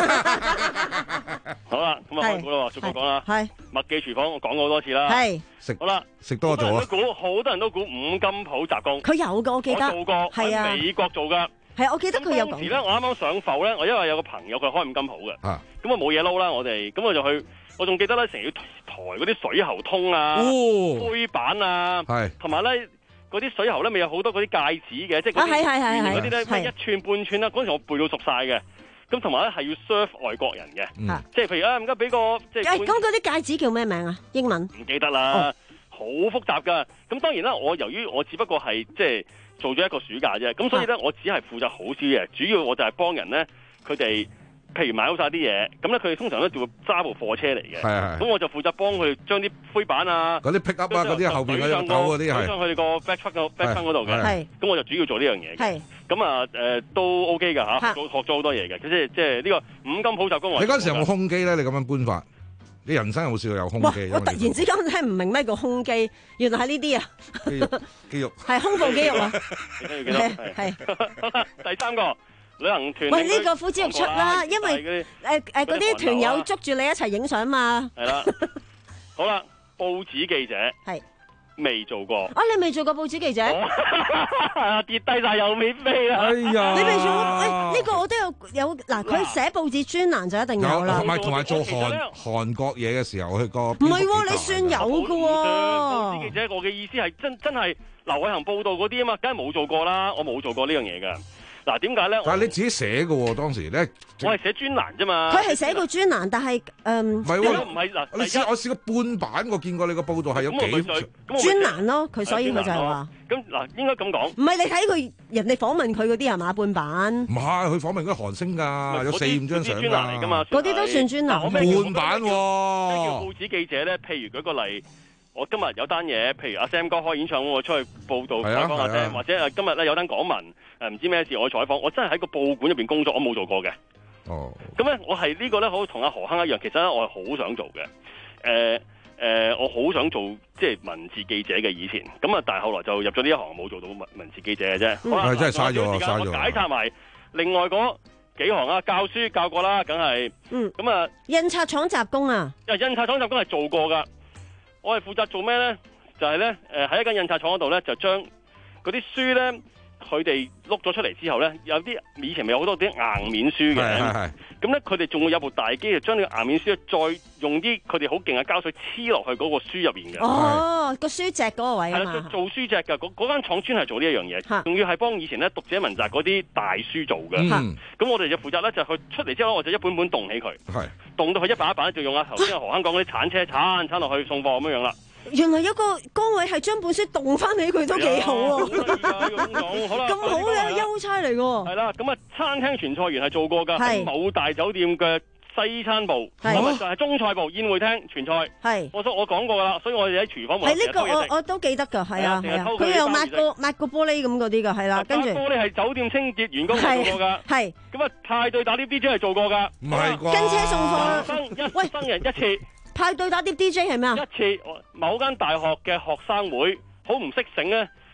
好啦，咁啊開估啦，逐個講啦。係麥記廚房，我講過好多次啦。係食好啦， 食多咗啊！ 估好多人都估五金鋪雜工。 佢有噶，我記得。 我做過， 係啊， 喺美國做噶。 係啊，我記得佢有講。 當時咧，我啱啱上埠咧，我因為有個朋友佢開五金鋪嘅。啊。咁啊冇嘢撈啦，我哋咁我就去，我仲記得咧，成日要抬嗰啲水喉通啊、灰板啊，係同埋咧。嗰啲水喉咧，咪有好多嗰啲戒指嘅，即係嗰啲嗰啲咧，咩一寸半寸啦。嗰陣時我背到熟晒嘅，咁同埋咧係要 serve 外國人嘅，嗯、即係譬如啊，唔該俾個即係。誒，咁嗰啲戒指叫咩名啊？英文唔記得啦，好、哦、複雜噶。咁當然啦，我由於我只不過係即係做咗一個暑假啫，咁所以咧我只係負責好少嘢，主要我就係幫人咧，佢哋。譬如買好晒啲嘢，咁咧佢哋通常都會揸部貨車嚟嘅，咁我就負責幫佢將啲灰板啊、 嗰啲 pick up 啊、嗰啲後邊嗰啲狗嗰啲係， 上佢哋個 back truck 個 back truck 嗰度嘅，咁我就主要做呢樣嘢嘅，咁啊誒都 OK 㗎嚇，學咗好多嘢嘅，即係即係呢個五金鋪雜工。 你嗰陣時有冇胸肌咧？你咁樣搬法，你人生有冇試過有胸肌？ 我突然之間聽唔明咩叫胸肌，原來係呢啲啊， 肌肉肌肉係胸部肌肉啊， 係第三個。旅行團喂，呢、這個呼之欲出啦，因為誒誒嗰啲團友捉住你一齊影相嘛。係啦， 好啦，報紙記者係未做過。 啊，你未做過報紙記者？ 跌低晒又免飛啦！ 哎呀， 你未做過？誒、哎，呢、這個我都有有嗱，佢寫報紙專欄就一定有啦。 同埋同埋做韓韓國嘢嘅時候去過。唔係喎，你算有㗎喎。 報紙記者，我嘅意思係真真係劉偉恒報道嗰啲啊嘛，梗係冇做過啦，我冇做過呢樣嘢㗎。嗱，點解咧？ 但係你自己寫嘅喎，當時咧， 我係寫專欄啫嘛。 佢係寫個專欄，但係誒， 唔係喎， 唔係嗱。 你試我試過半版，我見過你個報道係有幾專欄咯。佢所以佢就係話， 咁嗱，應該咁講。 唔係你睇佢人哋訪問佢嗰啲係嘛半版？ 唔係，佢訪問嗰啲韓星㗎，有四五張相㗎。 嗰啲都算專欄。 半版喎。 咩叫報紙記者咧？譬如舉個例。我今日有單嘢，譬如阿 Sam 哥開演唱會，我出去報導採訪阿 Sam，或者今日咧有單港聞，誒唔知咩事我去採訪，我真係喺個報館入邊工作，我冇做過嘅。哦。咁咧，我係呢個咧，好同阿何坑一樣，其實咧我係好想做嘅。誒、呃、誒、呃，我好想做即係文字記者嘅以前，咁啊，但係後來就入咗呢一行，冇做到文文字記者嘅啫。係、嗯、真係嘥咗，嘥咗。我解拆埋另外嗰幾行啊，教書教過啦，梗係。嗯。咁啊， 印刷廠雜工啊。 因為印刷廠雜工係做過㗎。我係負責做咩咧？就係咧，誒喺一間印刷廠嗰度咧，就將嗰啲書咧，佢哋碌咗出嚟之後咧，有啲以前咪有好多啲硬面書嘅，咁咧佢哋仲會有部大機，就將呢個硬面書再用啲佢哋好勁嘅膠水黐落去嗰個書入邊嘅。 哦，個書脊嗰個位啊嘛。 係啦，做書脊㗎，嗰嗰間廠專係做呢一樣嘢，仲要係幫以前咧讀者文摘嗰啲大書做嘅。咁、嗯、我哋就負責咧，就去出嚟之後，我就一本本動起佢，動到佢一版一版，就用啊頭先何坑講嗰啲鏟車鏟鏟落去送貨咁樣樣啦。 原來有個崗位係將本書動翻起佢都幾好喎， 好啦， 咁好嘅優差嚟喎。 係啦，咁啊餐廳傳菜員係做過㗎，喺某大酒店嘅西餐部，咁啊就係中菜部宴會廳傳菜。係，我我講過㗎啦，所以我哋喺廚房係呢個我我都記得㗎，係啊係啊，佢又抹個抹個玻璃咁嗰啲㗎，係啦，跟住玻璃係酒店清潔員工做過㗎，係，咁啊派對打碟 D J 係做過㗎， 唔係啩？ 跟車送貨， 生一喂生人一次。 派對打碟 D J 係咩啊？ 一次某間大學嘅學生會好唔識醒咧，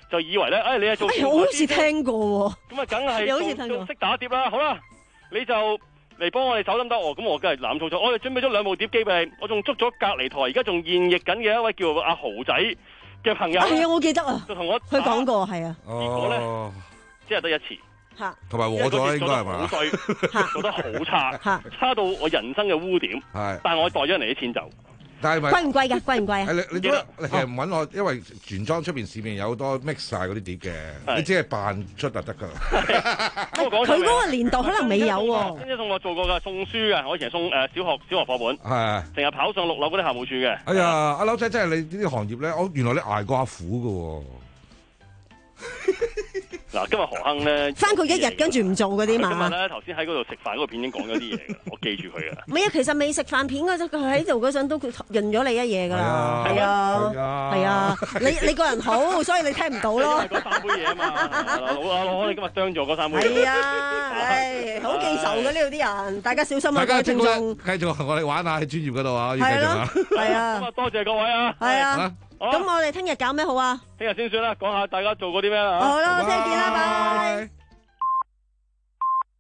就以為咧，誒你係做， 我好似聽過喎。 咁啊，梗係你好似聽過識打碟啦。好啦，你就嚟幫我哋手得唔得？哦，咁我梗係攬粗粗。我哋準備咗兩部碟機俾你，我仲捉咗隔離台，而家仲現役緊嘅一位叫阿豪仔嘅朋友。 係啊，我記得啊， 就同我佢講過，係啊。 結果咧，只係得一次。 嚇， 同埋和咗應該係嘛？ 好衰，做得好差，差到我人生嘅污點。 係， 但係我袋咗人哋啲錢走。 但係咪貴唔貴㗎？貴唔貴啊？ 係你你點解你其實唔揾我？因為原裝出邊市面有好多 mix 晒嗰啲碟嘅，你只係扮出就得㗎。 佢嗰個年代可能未有喎。 跟住同我做過㗎，送書嘅，我以前送誒小學小學課本， 係成日跑上六樓嗰啲校務處嘅。 哎呀，阿劉仔真係你呢啲行業咧，我原來你捱過阿苦㗎喎。 嗱，今日何亨咧， 翻佢一日跟住唔做嗰啲嘛。 今日咧頭先喺嗰度食飯嗰個片已經講咗啲嘢㗎，我記住佢㗎。 唔係啊，其實未食飯片嗰陣，佢喺度嗰陣都潤咗你一嘢㗎啦。係啊，係啊，你你個人好，所以你聽唔到咯。 嗰三杯嘢啊嘛，老啊老，你今日啄咗嗰三杯。 係啊，唉，好記仇嘅呢度啲人，大家小心啊！各位聽眾， 繼續同我哋玩下喺專業嗰度啊，要繼係續啊。 係啊， 咁啊，多謝各位啊。 係啊。咁我哋聽日搞咩好啊？ 聽日先算啦，講下大家做過啲咩啦。 好啦，聽日見啦，拜。